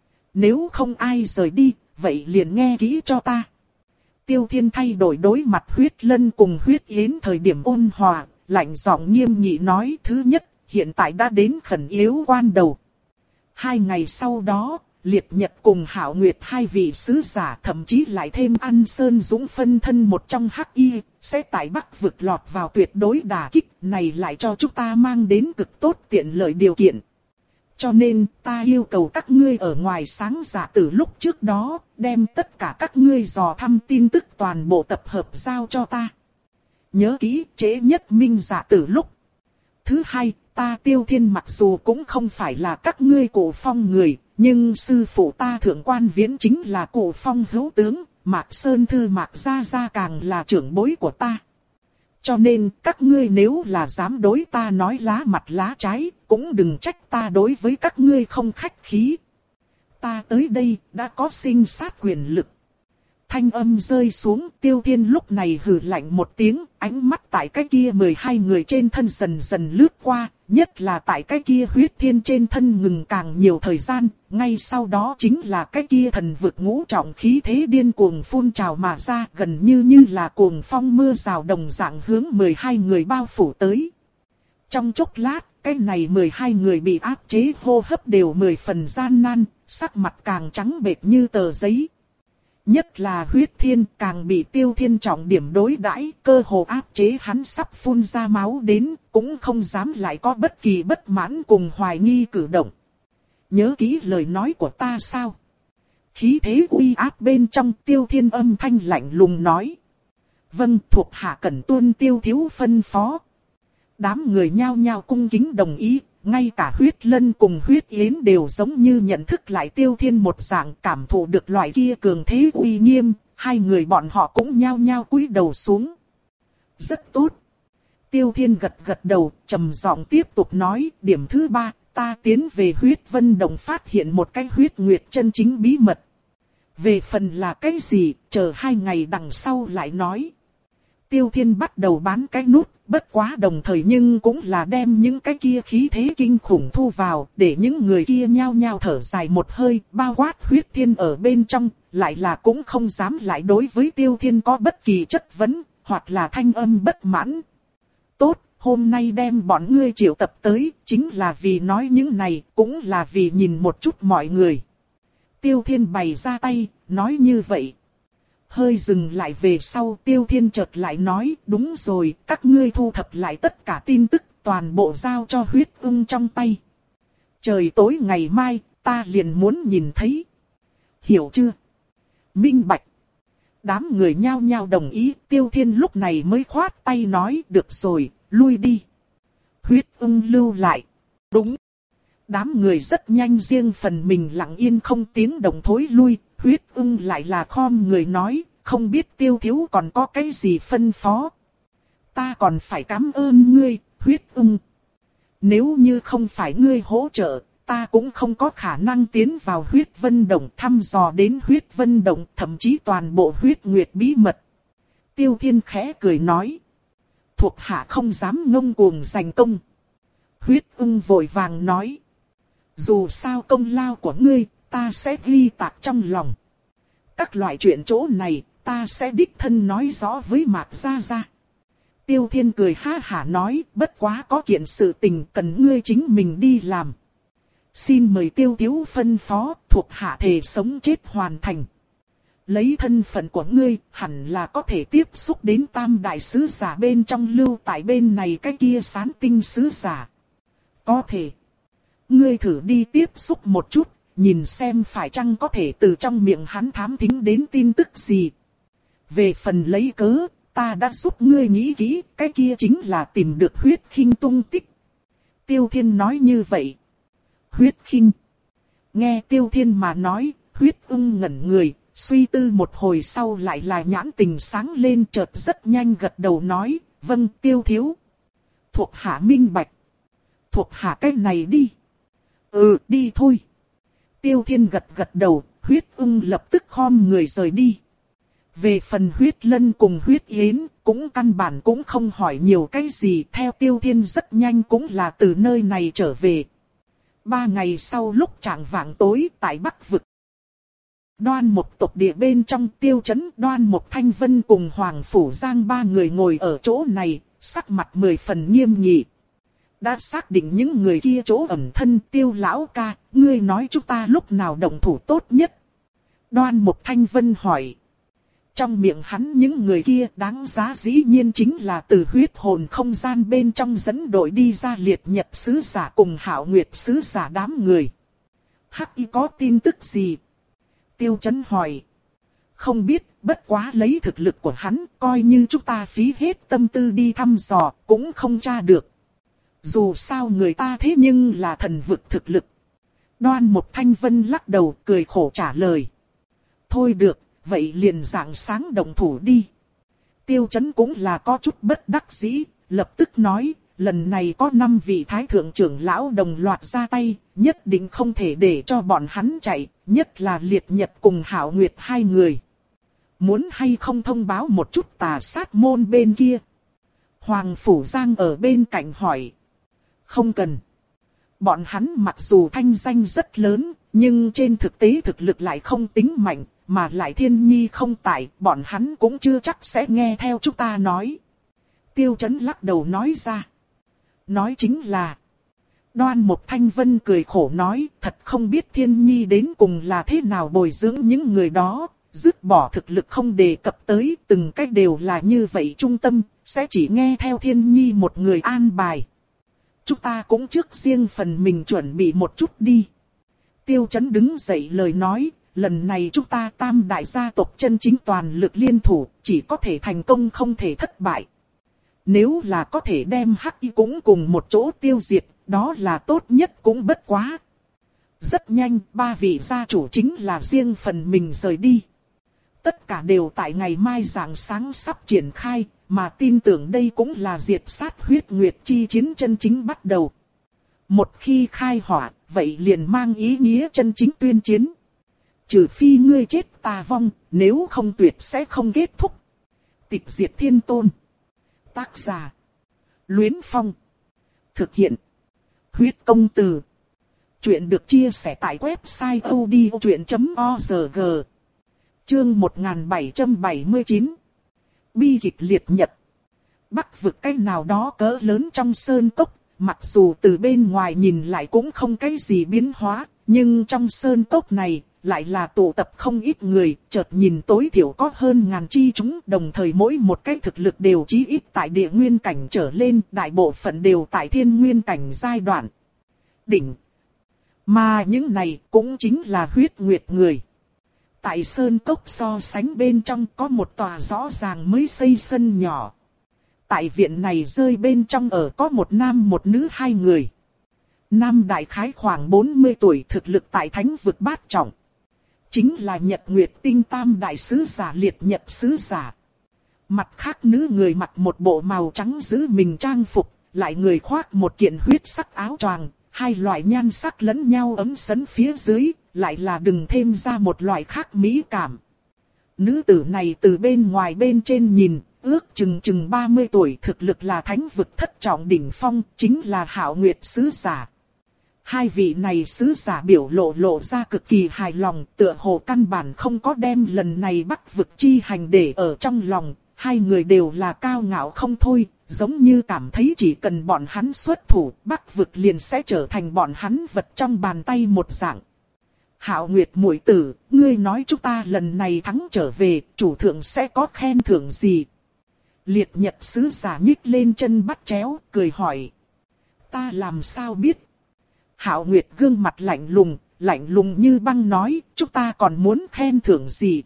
Nếu không ai rời đi, vậy liền nghe kỹ cho ta. Tiêu Thiên thay đổi đối mặt huyết lân cùng huyết yến thời điểm ôn hòa, lạnh giọng nghiêm nghị nói: thứ nhất, hiện tại đã đến khẩn yếu quan đầu. Hai ngày sau đó, Liệt Nhật cùng Hạo Nguyệt hai vị sứ giả, thậm chí lại thêm An Sơn Dũng phân thân một trong hắc y, sẽ tại Bắc vực lọt vào tuyệt đối đả kích, này lại cho chúng ta mang đến cực tốt tiện lợi điều kiện. Cho nên, ta yêu cầu các ngươi ở ngoài sáng giả từ lúc trước đó, đem tất cả các ngươi dò thăm tin tức toàn bộ tập hợp giao cho ta. Nhớ kỹ, trễ nhất minh giả từ lúc. Thứ hai, ta Tiêu Thiên mặc dù cũng không phải là các ngươi Cổ Phong người, nhưng sư phụ ta thượng quan viễn chính là Cổ Phong hữu tướng, Mạc Sơn Thư Mạc Gia Gia càng là trưởng bối của ta. Cho nên, các ngươi nếu là dám đối ta nói lá mặt lá trái, cũng đừng trách ta đối với các ngươi không khách khí. Ta tới đây, đã có sinh sát quyền lực. Thanh âm rơi xuống, Tiêu Thiên lúc này hừ lạnh một tiếng, ánh mắt tại cái kia mười hai người trên thân dần dần lướt qua, nhất là tại cái kia huyết thiên trên thân ngừng càng nhiều thời gian, ngay sau đó chính là cái kia thần vực ngũ trọng khí thế điên cuồng phun trào mà ra, gần như như là cuồng phong mưa rào đồng dạng hướng mười hai người bao phủ tới. Trong chốc lát, cái này mười hai người bị áp chế hô hấp đều mười phần gian nan, sắc mặt càng trắng bệch như tờ giấy. Nhất là huyết thiên càng bị Tiêu Thiên trọng điểm đối đãi, cơ hồ áp chế hắn sắp phun ra máu đến, cũng không dám lại có bất kỳ bất mãn cùng hoài nghi cử động. Nhớ kỹ lời nói của ta sao? Khí thế uy áp bên trong, Tiêu Thiên âm thanh lạnh lùng nói. Vâng, thuộc hạ cẩn tuân Tiêu thiếu phân phó. Đám người nhao nhao cung kính đồng ý. Ngay cả huyết lân cùng huyết yến đều giống như nhận thức lại Tiêu Thiên một dạng, cảm thụ được loại kia cường thế uy nghiêm, hai người bọn họ cũng nhao nhao cúi đầu xuống. Rất tốt. Tiêu Thiên gật gật đầu, trầm giọng tiếp tục nói, điểm thứ ba, ta tiến về huyết vân đồng phát hiện một cái huyết nguyệt chân chính bí mật. Về phần là cái gì, chờ hai ngày đằng sau lại nói. Tiêu Thiên bắt đầu bán cái nút, bất quá đồng thời nhưng cũng là đem những cái kia khí thế kinh khủng thu vào, để những người kia nhao nhao thở dài một hơi, bao quát huyết thiên ở bên trong, lại là cũng không dám lại đối với Tiêu Thiên có bất kỳ chất vấn, hoặc là thanh âm bất mãn. Tốt, hôm nay đem bọn ngươi triệu tập tới, chính là vì nói những này, cũng là vì nhìn một chút mọi người. Tiêu Thiên bày ra tay, nói như vậy. Hơi dừng lại về sau, Tiêu Thiên chợt lại nói, đúng rồi, các ngươi thu thập lại tất cả tin tức, toàn bộ giao cho huyết ưng trong tay. Trời tối ngày mai, ta liền muốn nhìn thấy. Hiểu chưa? Minh bạch. Đám người nhao nhao đồng ý, Tiêu Thiên lúc này mới khoát tay nói, được rồi, lui đi. Huyết ưng lưu lại. Đúng. Đám người rất nhanh riêng phần mình lặng yên không tiếng động thối lui. Huyết ưng lại là khom người nói, không biết Tiêu thiếu còn có cái gì phân phó. Ta còn phải cảm ơn ngươi, huyết ưng. Nếu như không phải ngươi hỗ trợ, ta cũng không có khả năng tiến vào huyết vân động thăm dò đến huyết vân động, thậm chí toàn bộ huyết nguyệt bí mật. Tiêu Thiên khẽ cười nói. Thuộc hạ không dám ngông cuồng giành công. Huyết ưng vội vàng nói. Dù sao công lao của ngươi, ta sẽ ghi tạc trong lòng. Các loại chuyện chỗ này, ta sẽ đích thân nói rõ với Mạc Gia Gia. Tiêu Thiên cười ha hả nói, bất quá có kiện sự tình cần ngươi chính mình đi làm. Xin mời Tiêu Tiếu phân phó, thuộc hạ thề sống chết hoàn thành. Lấy thân phận của ngươi, hẳn là có thể tiếp xúc đến tam đại sứ giả bên trong lưu tại bên này cái kia sán tinh sứ giả. Có thể. Ngươi thử đi tiếp xúc một chút, nhìn xem phải chăng có thể từ trong miệng hắn thám thính đến tin tức gì. Về phần lấy cớ, ta đã giúp ngươi nghĩ kỹ, cái kia chính là tìm được huyết khinh tung tích. Tiêu Thiên nói như vậy. Huyết khinh. Nghe Tiêu Thiên mà nói, huyết ưng ngẩn người, suy tư một hồi sau lại là nhãn tình sáng lên, chợt rất nhanh gật đầu nói, vâng Tiêu thiếu. Thuộc hạ minh bạch. Thuộc hạ cái này đi. Ừ, đi thôi. Tiêu Thiên gật gật đầu, huyết ưng lập tức khom người rời đi. Về phần huyết lân cùng huyết yến, cũng căn bản cũng không hỏi nhiều cái gì, theo Tiêu Thiên rất nhanh cũng là từ nơi này trở về. Ba ngày sau lúc chạng vạng tối tại Bắc Vực. Đoan Mộc tộc địa bên trong Tiêu Chấn, Đoan Mộc Thanh Vân cùng Hoàng Phủ Giang ba người ngồi ở chỗ này, sắc mặt mười phần nghiêm nghị. Đã xác định những người kia chỗ ẩn thân, Tiêu lão ca, ngươi nói chúng ta lúc nào động thủ tốt nhất. Đoan Mộc Thanh Vân hỏi. Trong miệng hắn những người kia đáng giá dĩ nhiên chính là từ huyết hồn không gian bên trong dẫn đội đi ra liệt nhật sứ giả cùng hạo nguyệt sứ giả đám người. Hắc Y có tin tức gì? Tiêu Chấn hỏi. Không biết, bất quá lấy thực lực của hắn, coi như chúng ta phí hết tâm tư đi thăm dò, cũng không tra được. Dù sao người ta thế nhưng là thần vực thực lực. Đoan Mộc Thanh Vân lắc đầu cười khổ trả lời. Thôi được, vậy liền rạng sáng động thủ đi. Tiêu Chấn cũng là có chút bất đắc dĩ, lập tức nói, lần này có năm vị thái thượng trưởng lão đồng loạt ra tay, nhất định không thể để cho bọn hắn chạy, nhất là liệt nhật cùng hạo nguyệt hai người. Muốn hay không thông báo một chút tà sát môn bên kia? Hoàng Phủ Giang ở bên cạnh hỏi. Không cần. Bọn hắn mặc dù thanh danh rất lớn, nhưng trên thực tế thực lực lại không tính mạnh, mà lại Thiên Nhi không tại, bọn hắn cũng chưa chắc sẽ nghe theo chúng ta nói. Tiêu Chấn lắc đầu nói ra. Nói chính là. Đoan Mộc Thanh Vân cười khổ nói, thật không biết Thiên Nhi đến cùng là thế nào bồi dưỡng những người đó, dứt bỏ thực lực không đề cập tới, từng cách đều là như vậy trung tâm, sẽ chỉ nghe theo Thiên Nhi một người an bài. Chúng ta cũng trước riêng phần mình chuẩn bị một chút đi. Tiêu Chấn đứng dậy lời nói, lần này chúng ta tam đại gia tộc chân chính toàn lực liên thủ, chỉ có thể thành công không thể thất bại. Nếu là có thể đem Hắc Y cũng cùng một chỗ tiêu diệt, đó là tốt nhất cũng bất quá. Rất nhanh, ba vị gia chủ chính là riêng phần mình rời đi. Tất cả đều tại ngày mai rạng sáng sắp triển khai, mà tin tưởng đây cũng là diệt sát huyết nguyệt chi chiến chân chính bắt đầu. Một khi khai hỏa, vậy liền mang ý nghĩa chân chính tuyên chiến. Trừ phi ngươi chết ta vong, nếu không tuyệt sẽ không kết thúc. Tịch diệt thiên tôn. Tác giả. Luyến Phong. Thực hiện. Huyết công từ. Chuyện được chia sẻ tại website odchuyện chấm org. Chương một nghìn bảy trăm bảy mươi chín. Bi kịch liệt nhật. Bắc vực cái nào đó cỡ lớn trong sơn cốc, mặc dù từ bên ngoài nhìn lại cũng không cái gì biến hóa, nhưng trong sơn cốc này lại là tụ tập không ít người, chợt nhìn tối thiểu có hơn ngàn chi chúng, đồng thời mỗi một cái thực lực đều chí ít tại địa nguyên cảnh trở lên, đại bộ phận đều tại thiên nguyên cảnh giai đoạn đỉnh. Mà những này cũng chính là huyết nguyệt người. Tại sơn cốc so sánh bên trong có một tòa rõ ràng mới xây sân nhỏ. Tại viện này rơi bên trong ở có một nam một nữ hai người. Nam đại khái khoảng bốn mươi tuổi, thực lực tại thánh vực bát trọng. Chính là Nhật Nguyệt Tinh Tam đại sứ giả liệt nhật sứ giả. Mặt khác nữ người mặc một bộ màu trắng giữ mình trang phục, lại người khoác một kiện huyết sắc áo choàng, hai loại nhan sắc lẫn nhau ấm sấn phía dưới, lại là đừng thêm ra một loại khác mỹ cảm. Nữ tử này từ bên ngoài bên trên nhìn, ước chừng chừng ba mươi tuổi, thực lực là thánh vực thất trọng đỉnh phong, chính là Hạo Nguyệt sứ giả. Hai vị này sứ giả biểu lộ lộ ra cực kỳ hài lòng, tựa hồ căn bản không có đem lần này Bắc vực chi hành để ở trong lòng, hai người đều là cao ngạo không thôi, giống như cảm thấy chỉ cần bọn hắn xuất thủ, Bắc vực liền sẽ trở thành bọn hắn vật trong bàn tay một dạng. Hạo Nguyệt muội tử, ngươi nói chúng ta lần này thắng trở về, chủ thượng sẽ có khen thưởng gì? Liệt Nhật sứ giả nhích lên chân bắt chéo, cười hỏi. Ta làm sao biết? Hạo Nguyệt gương mặt lạnh lùng, lạnh lùng như băng nói, chúng ta còn muốn khen thưởng gì?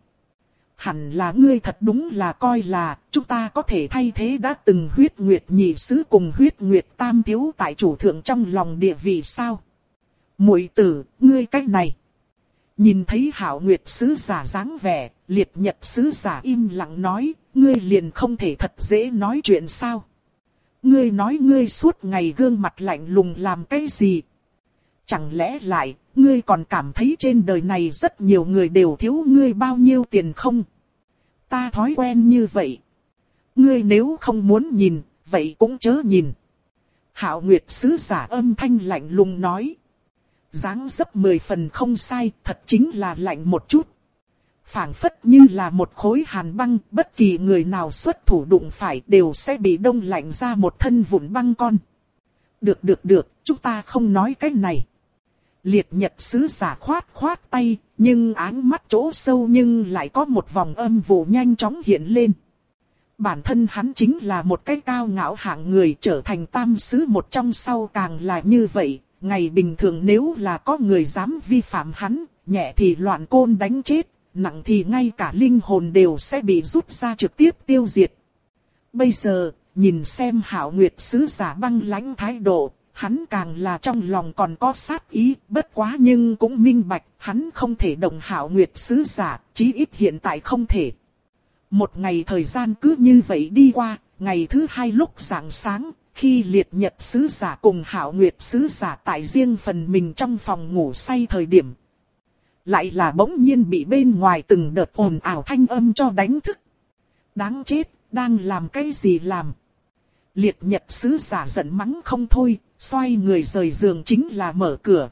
Hẳn là ngươi thật đúng là coi là, chúng ta có thể thay thế đã từng huyết nguyệt nhị sứ cùng huyết nguyệt tam thiếu tại chủ thượng trong lòng địa vị sao? Muội tử, ngươi cách này. Nhìn thấy Hạo Nguyệt sứ giả dáng vẻ, Liệt Nhật sứ giả im lặng nói, ngươi liền không thể thật dễ nói chuyện sao? Ngươi nói ngươi suốt ngày gương mặt lạnh lùng làm cái gì? Chẳng lẽ lại, ngươi còn cảm thấy trên đời này rất nhiều người đều thiếu ngươi bao nhiêu tiền không? Ta thói quen như vậy. Ngươi nếu không muốn nhìn, vậy cũng chớ nhìn. Hạo Nguyệt sứ giả âm thanh lạnh lùng nói. Dáng dấp mười phần không sai, thật chính là lạnh một chút. Phảng phất như là một khối hàn băng, bất kỳ người nào xuất thủ đụng phải đều sẽ bị đông lạnh ra một thân vụn băng con. Được được được, chúng ta không nói cái này. Liệt Nhật sứ giả khoát khoát tay, nhưng áng mắt chỗ sâu nhưng lại có một vòng âm vụ nhanh chóng hiện lên. Bản thân hắn chính là một cái cao ngạo hạng người, trở thành tam sứ một trong sau càng là như vậy. Ngày bình thường nếu là có người dám vi phạm hắn, nhẹ thì loạn côn đánh chết, nặng thì ngay cả linh hồn đều sẽ bị rút ra trực tiếp tiêu diệt. Bây giờ, nhìn xem Hạo Nguyệt sứ giả băng lãnh thái độ, hắn càng là trong lòng còn có sát ý, bất quá nhưng cũng minh bạch, hắn không thể động Hạo Nguyệt sứ giả, chí ít hiện tại không thể. Một ngày thời gian cứ như vậy đi qua, ngày thứ hai lúc rạng sáng, khi Liệt Nhật sứ giả cùng Hạo Nguyệt sứ giả tại riêng phần mình trong phòng ngủ say thời điểm, lại là bỗng nhiên bị bên ngoài từng đợt ồn ào thanh âm cho đánh thức. Đáng chết, đang làm cái gì làm? Liệt Nhật sứ giả giận mắng không thôi, xoay người rời giường chính là mở cửa.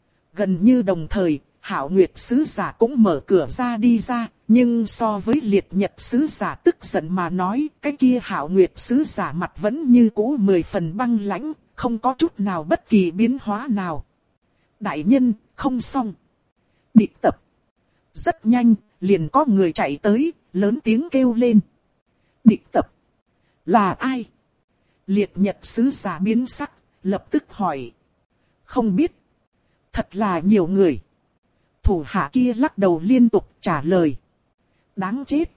Gần như đồng thời, Hạo Nguyệt sứ giả cũng mở cửa ra đi ra, nhưng so với Liệt Nhật sứ giả tức giận mà nói, cái kia Hạo Nguyệt sứ giả mặt vẫn như cũ mười phần băng lãnh, không có chút nào bất kỳ biến hóa nào. Đại nhân, không xong. Địch tập. Rất nhanh, liền có người chạy tới, lớn tiếng kêu lên. Địch tập. Là ai? Liệt Nhật sứ giả biến sắc, lập tức hỏi. Không biết. Thật là nhiều người. Thủ hạ kia lắc đầu liên tục trả lời. Đáng chết.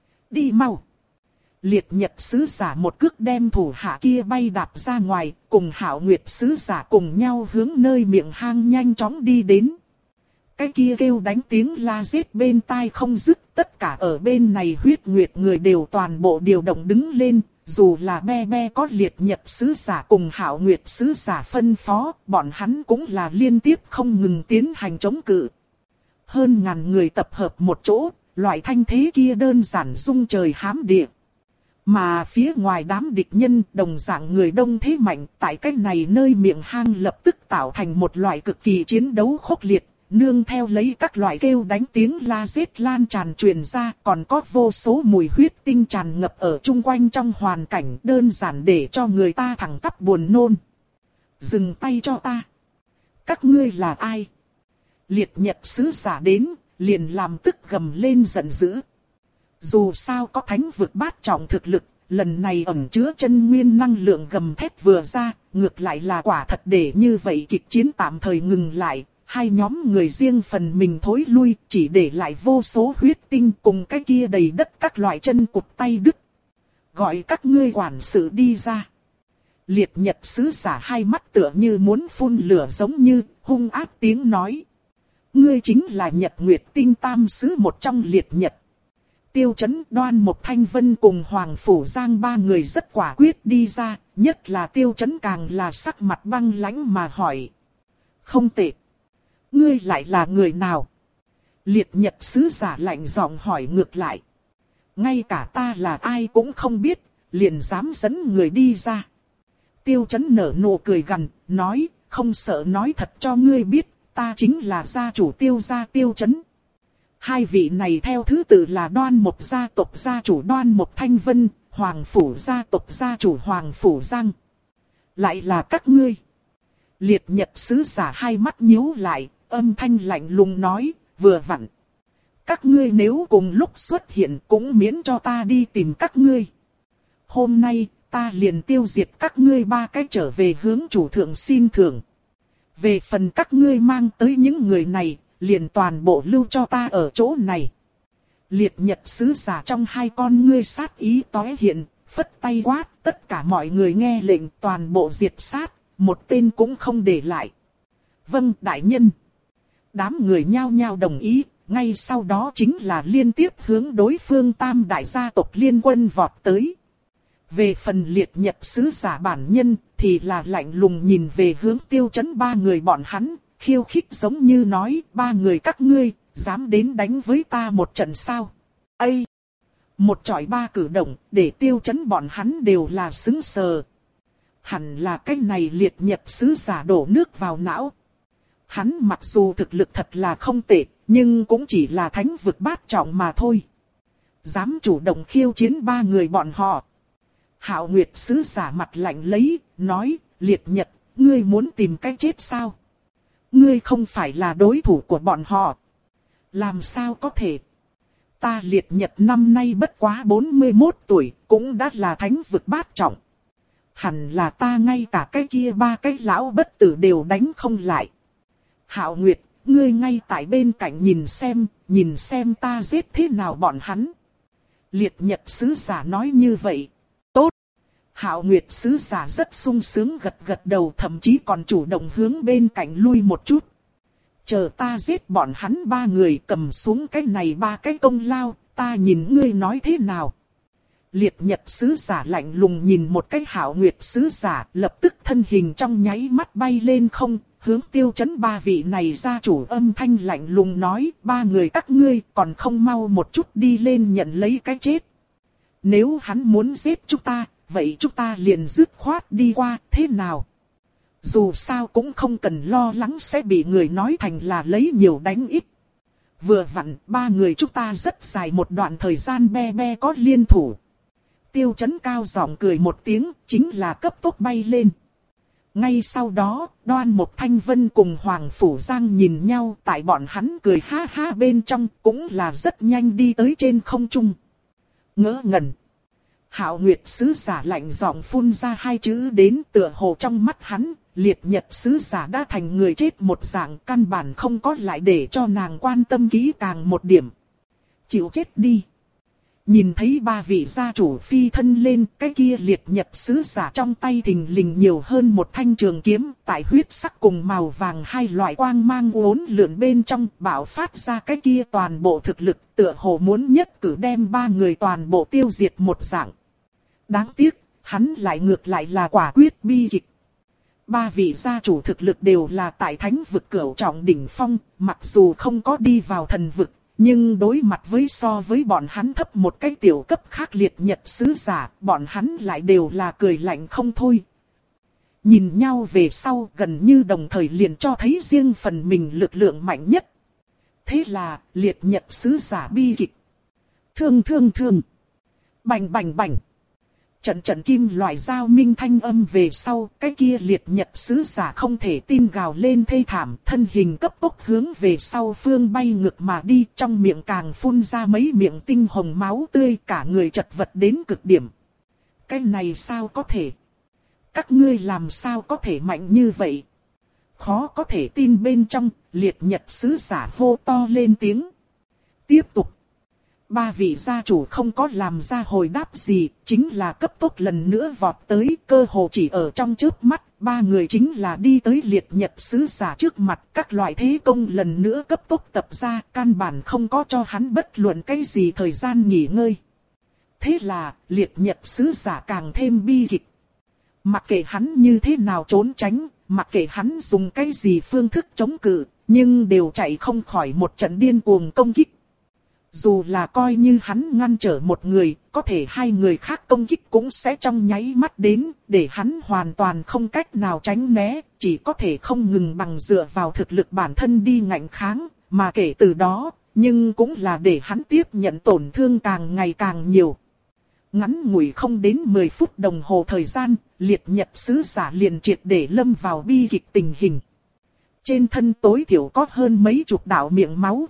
Đi mau. Liệt Nhật sứ giả một cước đem thủ hạ kia bay đạp ra ngoài, cùng Hạo Nguyệt sứ giả cùng nhau hướng nơi miệng hang nhanh chóng đi đến. Cái kia kêu đánh tiếng la giết bên tai không dứt, tất cả ở bên này huyết nguyệt người đều toàn bộ điều động đứng lên, dù là be be có Liệt Nhật sứ giả cùng Hạo Nguyệt sứ giả phân phó, bọn hắn cũng là liên tiếp không ngừng tiến hành chống cự. Hơn ngàn người tập hợp một chỗ, loại thanh thế kia đơn giản rung trời hám địa. Mà phía ngoài đám địch nhân đồng dạng người đông thế mạnh, tại cách này nơi miệng hang lập tức tạo thành một loại cực kỳ chiến đấu khốc liệt, nương theo lấy các loại kêu đánh tiếng la giết lan tràn truyền ra, còn có vô số mùi huyết tinh tràn ngập ở chung quanh trong hoàn cảnh đơn giản để cho người ta thẳng tắp buồn nôn. Dừng tay cho ta. Các ngươi là ai? Liệt Nhật sứ giả đến, liền làm tức gầm lên giận dữ. Dù sao có thánh vực bát trọng thực lực, lần này ẩn chứa chân nguyên năng lượng gầm thét vừa ra, ngược lại là quả thật để như vậy kịch chiến tạm thời ngừng lại. Hai nhóm người riêng phần mình thối lui, chỉ để lại vô số huyết tinh cùng cái kia đầy đất các loại chân cụt tay đứt. Gọi các ngươi quản sự đi ra. Liệt Nhật sứ giả hai mắt tựa như muốn phun lửa giống như, hung ác tiếng nói. Ngươi chính là Nhật Nguyệt Tinh tam sứ một trong Liệt Nhật. Tiêu Chấn, Đoan Mộc Thanh Vân cùng Hoàng Phủ Giang ba người rất quả quyết đi ra, nhất là Tiêu Chấn càng là sắc mặt băng lãnh mà hỏi. Không tệ. Ngươi lại là người nào? Liệt Nhật sứ giả lạnh giọng hỏi ngược lại. ngay cả ta là ai cũng không biết, liền dám dẫn người đi ra. Tiêu Chấn nở nụ cười gằn, nói, không sợ nói thật cho ngươi biết, ta chính là gia chủ Tiêu gia Tiêu Chấn. Hai vị này theo thứ tự là Đoan Mộc gia tộc gia chủ Đoan Mộc Thanh Vân, Hoàng Phủ gia tộc gia chủ Hoàng Phủ Giang. Lại là các ngươi. Liệt Nhật sứ giả hai mắt nhíu lại, âm thanh lạnh lùng nói, vừa vặn. Các ngươi nếu cùng lúc xuất hiện cũng miễn cho ta đi tìm các ngươi. Hôm nay, ta liền tiêu diệt các ngươi ba cái trở về hướng chủ thượng xin thưởng. Về phần các ngươi mang tới những người này, liền toàn bộ lưu cho ta ở chỗ này. Liệt Nhật sứ giả trong hai con ngươi sát ý tóe hiện, phất tay quát, tất cả mọi người nghe lệnh toàn bộ diệt sát, một tên cũng không để lại. Vâng, đại nhân. Đám người nhao nhao đồng ý, ngay sau đó chính là liên tiếp hướng đối phương tam đại gia tộc liên quân vọt tới. Về phần Liệt Nhật sứ giả bản nhân, thì là lạnh lùng nhìn về hướng Tiêu Chấn ba người bọn hắn, khiêu khích giống như nói, ba người các ngươi, dám đến đánh với ta một trận sao? Ây! Một chọi ba cử động, để Tiêu Chấn bọn hắn đều là sững sờ. Hẳn là cái này Liệt Nhật sứ giả đổ nước vào não. Hắn mặc dù thực lực thật là không tệ, nhưng cũng chỉ là thánh vực bát trọng mà thôi. Dám chủ động khiêu chiến ba người bọn họ. Hạo Nguyệt sứ giả mặt lạnh lấy, nói, Liệt Nhật, ngươi muốn tìm cách chết sao? Ngươi không phải là đối thủ của bọn họ. Làm sao có thể? Ta Liệt Nhật năm nay bất quá bốn mươi mốt tuổi, cũng đã là thánh vực bát trọng. Hẳn là ta ngay cả cái kia ba cái lão bất tử đều đánh không lại. Hạo Nguyệt, ngươi ngay tại bên cạnh nhìn xem, nhìn xem ta giết thế nào bọn hắn. Liệt Nhật sứ giả nói như vậy. Tốt. Hạo Nguyệt sứ giả rất sung sướng gật gật đầu, thậm chí còn chủ động hướng bên cạnh lui một chút. Chờ ta giết bọn hắn ba người, cầm xuống cái này ba cái công lao, ta nhìn ngươi nói thế nào. Liệt Nhật sứ giả lạnh lùng nhìn một cái Hạo Nguyệt sứ giả, lập tức thân hình trong nháy mắt bay lên không, hướng Tiêu Chấn ba vị này gia chủ âm thanh lạnh lùng nói, ba người các ngươi còn không mau một chút đi lên nhận lấy cái chết. Nếu hắn muốn giết chúng ta, vậy chúng ta liền dứt khoát đi qua, thế nào? Dù sao cũng không cần lo lắng sẽ bị người nói thành là lấy nhiều đánh ít. Vừa vặn, ba người chúng ta rất dài một đoạn thời gian be be có liên thủ. Tiêu Chấn cao giọng cười một tiếng, chính là cấp tốc bay lên. Ngay sau đó, Đoan Mộc Thanh Vân cùng Hoàng Phủ Giang nhìn nhau, tại bọn hắn cười ha ha bên trong, cũng là rất nhanh đi tới trên không trung. Ngỡ ngẩn. Hạo Nguyệt sứ giả lạnh giọng phun ra hai chữ đến, tựa hồ trong mắt hắn, Liệt Nhật sứ giả đã thành người chết một dạng, căn bản không có lại để cho nàng quan tâm kỹ càng một điểm. Chịu chết đi. Nhìn thấy ba vị gia chủ phi thân lên, cái kia Liệt Nhật sứ giả trong tay thình lình nhiều hơn một thanh trường kiếm, tại huyết sắc cùng màu vàng hai loại quang mang uốn lượn bên trong, bạo phát ra cái kia toàn bộ thực lực, tựa hồ muốn nhất cử đem ba người toàn bộ tiêu diệt một dạng. Đáng tiếc, hắn lại ngược lại là quả quyết bi kịch. Ba vị gia chủ thực lực đều là tại thánh vực cửu trọng đỉnh phong, mặc dù không có đi vào thần vực, nhưng đối mặt với so với bọn hắn thấp một cái tiểu cấp khác Liệt Nhật sứ giả, bọn hắn lại đều là cười lạnh không thôi. Nhìn nhau về sau gần như đồng thời liền cho thấy riêng phần mình lực lượng mạnh nhất. Thế là, Liệt Nhật sứ giả bi kịch. Thương thương thương. Bành bành bành. Trận trận kim loại dao minh thanh âm về sau, cái kia Liệt Nhật sứ giả không thể tin gào lên thê thảm, thân hình cấp tốc hướng về sau phương bay ngược mà đi, trong miệng càng phun ra mấy miệng tinh hồng máu tươi, cả người chật vật đến cực điểm. Cái này sao có thể? Các ngươi làm sao có thể mạnh như vậy? Khó có thể tin bên trong, Liệt Nhật sứ giả hô to lên tiếng. Tiếp tục. Ba vị gia chủ không có làm ra hồi đáp gì, chính là cấp tốc lần nữa vọt tới, cơ hồ chỉ ở trong chớp mắt, ba người chính là đi tới Liệt Nhật sứ giả trước mặt, các loại thế công lần nữa cấp tốc tập ra, căn bản không có cho hắn bất luận cái gì thời gian nghỉ ngơi. Thế là, Liệt Nhật sứ giả càng thêm bi kịch. Mặc kệ hắn như thế nào trốn tránh, mặc kệ hắn dùng cái gì phương thức chống cự, nhưng đều chạy không khỏi một trận điên cuồng công kích. Dù là coi như hắn ngăn trở một người, có thể hai người khác công kích cũng sẽ trong nháy mắt đến, để hắn hoàn toàn không cách nào tránh né, chỉ có thể không ngừng bằng dựa vào thực lực bản thân đi ngạnh kháng, mà kể từ đó, nhưng cũng là để hắn tiếp nhận tổn thương càng ngày càng nhiều. Ngắn ngủi không đến mười phút đồng hồ thời gian, liệt nhật sứ giả liền triệt để lâm vào bi kịch tình hình. Trên thân tối thiểu có hơn mấy chục đạo miệng máu,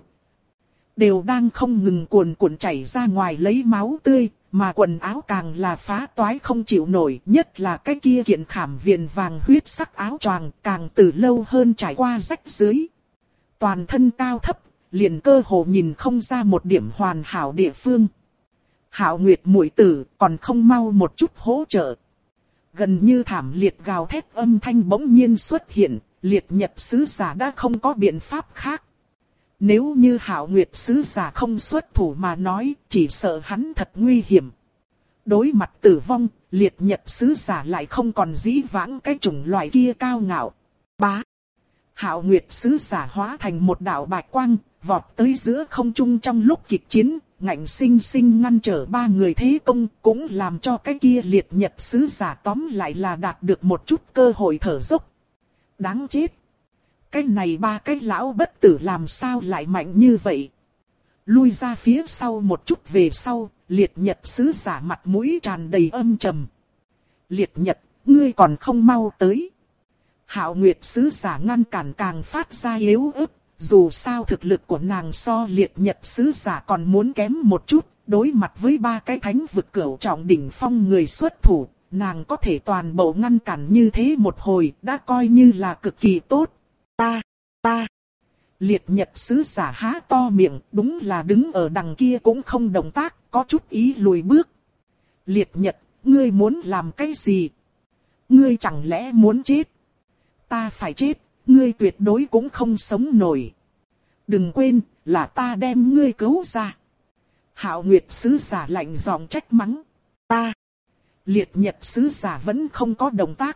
đều đang không ngừng cuồn cuộn chảy ra ngoài lấy máu tươi, mà quần áo càng là phá toái không chịu nổi, nhất là cái kia kiện khảm viền vàng huyết sắc áo choàng càng từ lâu hơn trải qua rách dưới. Toàn thân cao thấp, liền cơ hồ nhìn không ra một điểm hoàn hảo địa phương. Hạo Nguyệt muội tử, còn không mau một chút hỗ trợ. Gần như thảm liệt gào thét âm thanh bỗng nhiên xuất hiện, liệt nhật sứ giả đã không có biện pháp khác. Nếu như Hạo Nguyệt sứ giả không xuất thủ mà nói, chỉ sợ hắn thật nguy hiểm. Đối mặt tử vong, liệt nhật sứ giả lại không còn dĩ vãng cái chủng loại kia cao ngạo. Bá! Hạo Nguyệt sứ giả hóa thành một đạo bạch quang, vọt tới giữa không trung trong lúc kịch chiến, ngạnh sinh sinh ngăn trở ba người thế công, cũng làm cho cái kia liệt nhật sứ giả tóm lại là đạt được một chút cơ hội thở dốc. Đáng chết! Cái này ba cái lão bất tử làm sao lại mạnh như vậy? Lui ra phía sau một chút về sau, liệt nhật sứ giả mặt mũi tràn đầy âm trầm. Liệt nhật, ngươi còn không mau tới. Hạo Nguyệt sứ giả ngăn cản càng phát ra yếu ớt, dù sao thực lực của nàng so liệt nhật sứ giả còn muốn kém một chút, đối mặt với ba cái thánh vực cửu trọng đỉnh phong người xuất thủ, nàng có thể toàn bộ ngăn cản như thế một hồi, đã coi như là cực kỳ tốt. Ta, ta, liệt nhật sứ giả há to miệng, đúng là đứng ở đằng kia cũng không động tác, có chút ý lùi bước. Liệt nhật, ngươi muốn làm cái gì? Ngươi chẳng lẽ muốn chết? Ta phải chết, ngươi tuyệt đối cũng không sống nổi. Đừng quên, là ta đem ngươi cứu ra. Hạo Nguyệt sứ giả lạnh giọng trách mắng. Ta, liệt nhật sứ giả vẫn không có động tác.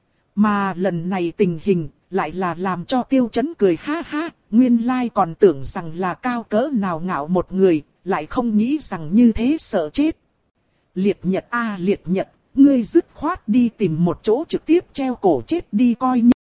Mà lần này tình hình, lại là làm cho Tiêu Chấn cười ha ha, nguyên lai còn tưởng rằng là cao cỡ nào ngạo một người, lại không nghĩ rằng như thế sợ chết. Liệt nhật a liệt nhật, ngươi dứt khoát đi tìm một chỗ trực tiếp treo cổ chết đi coi như.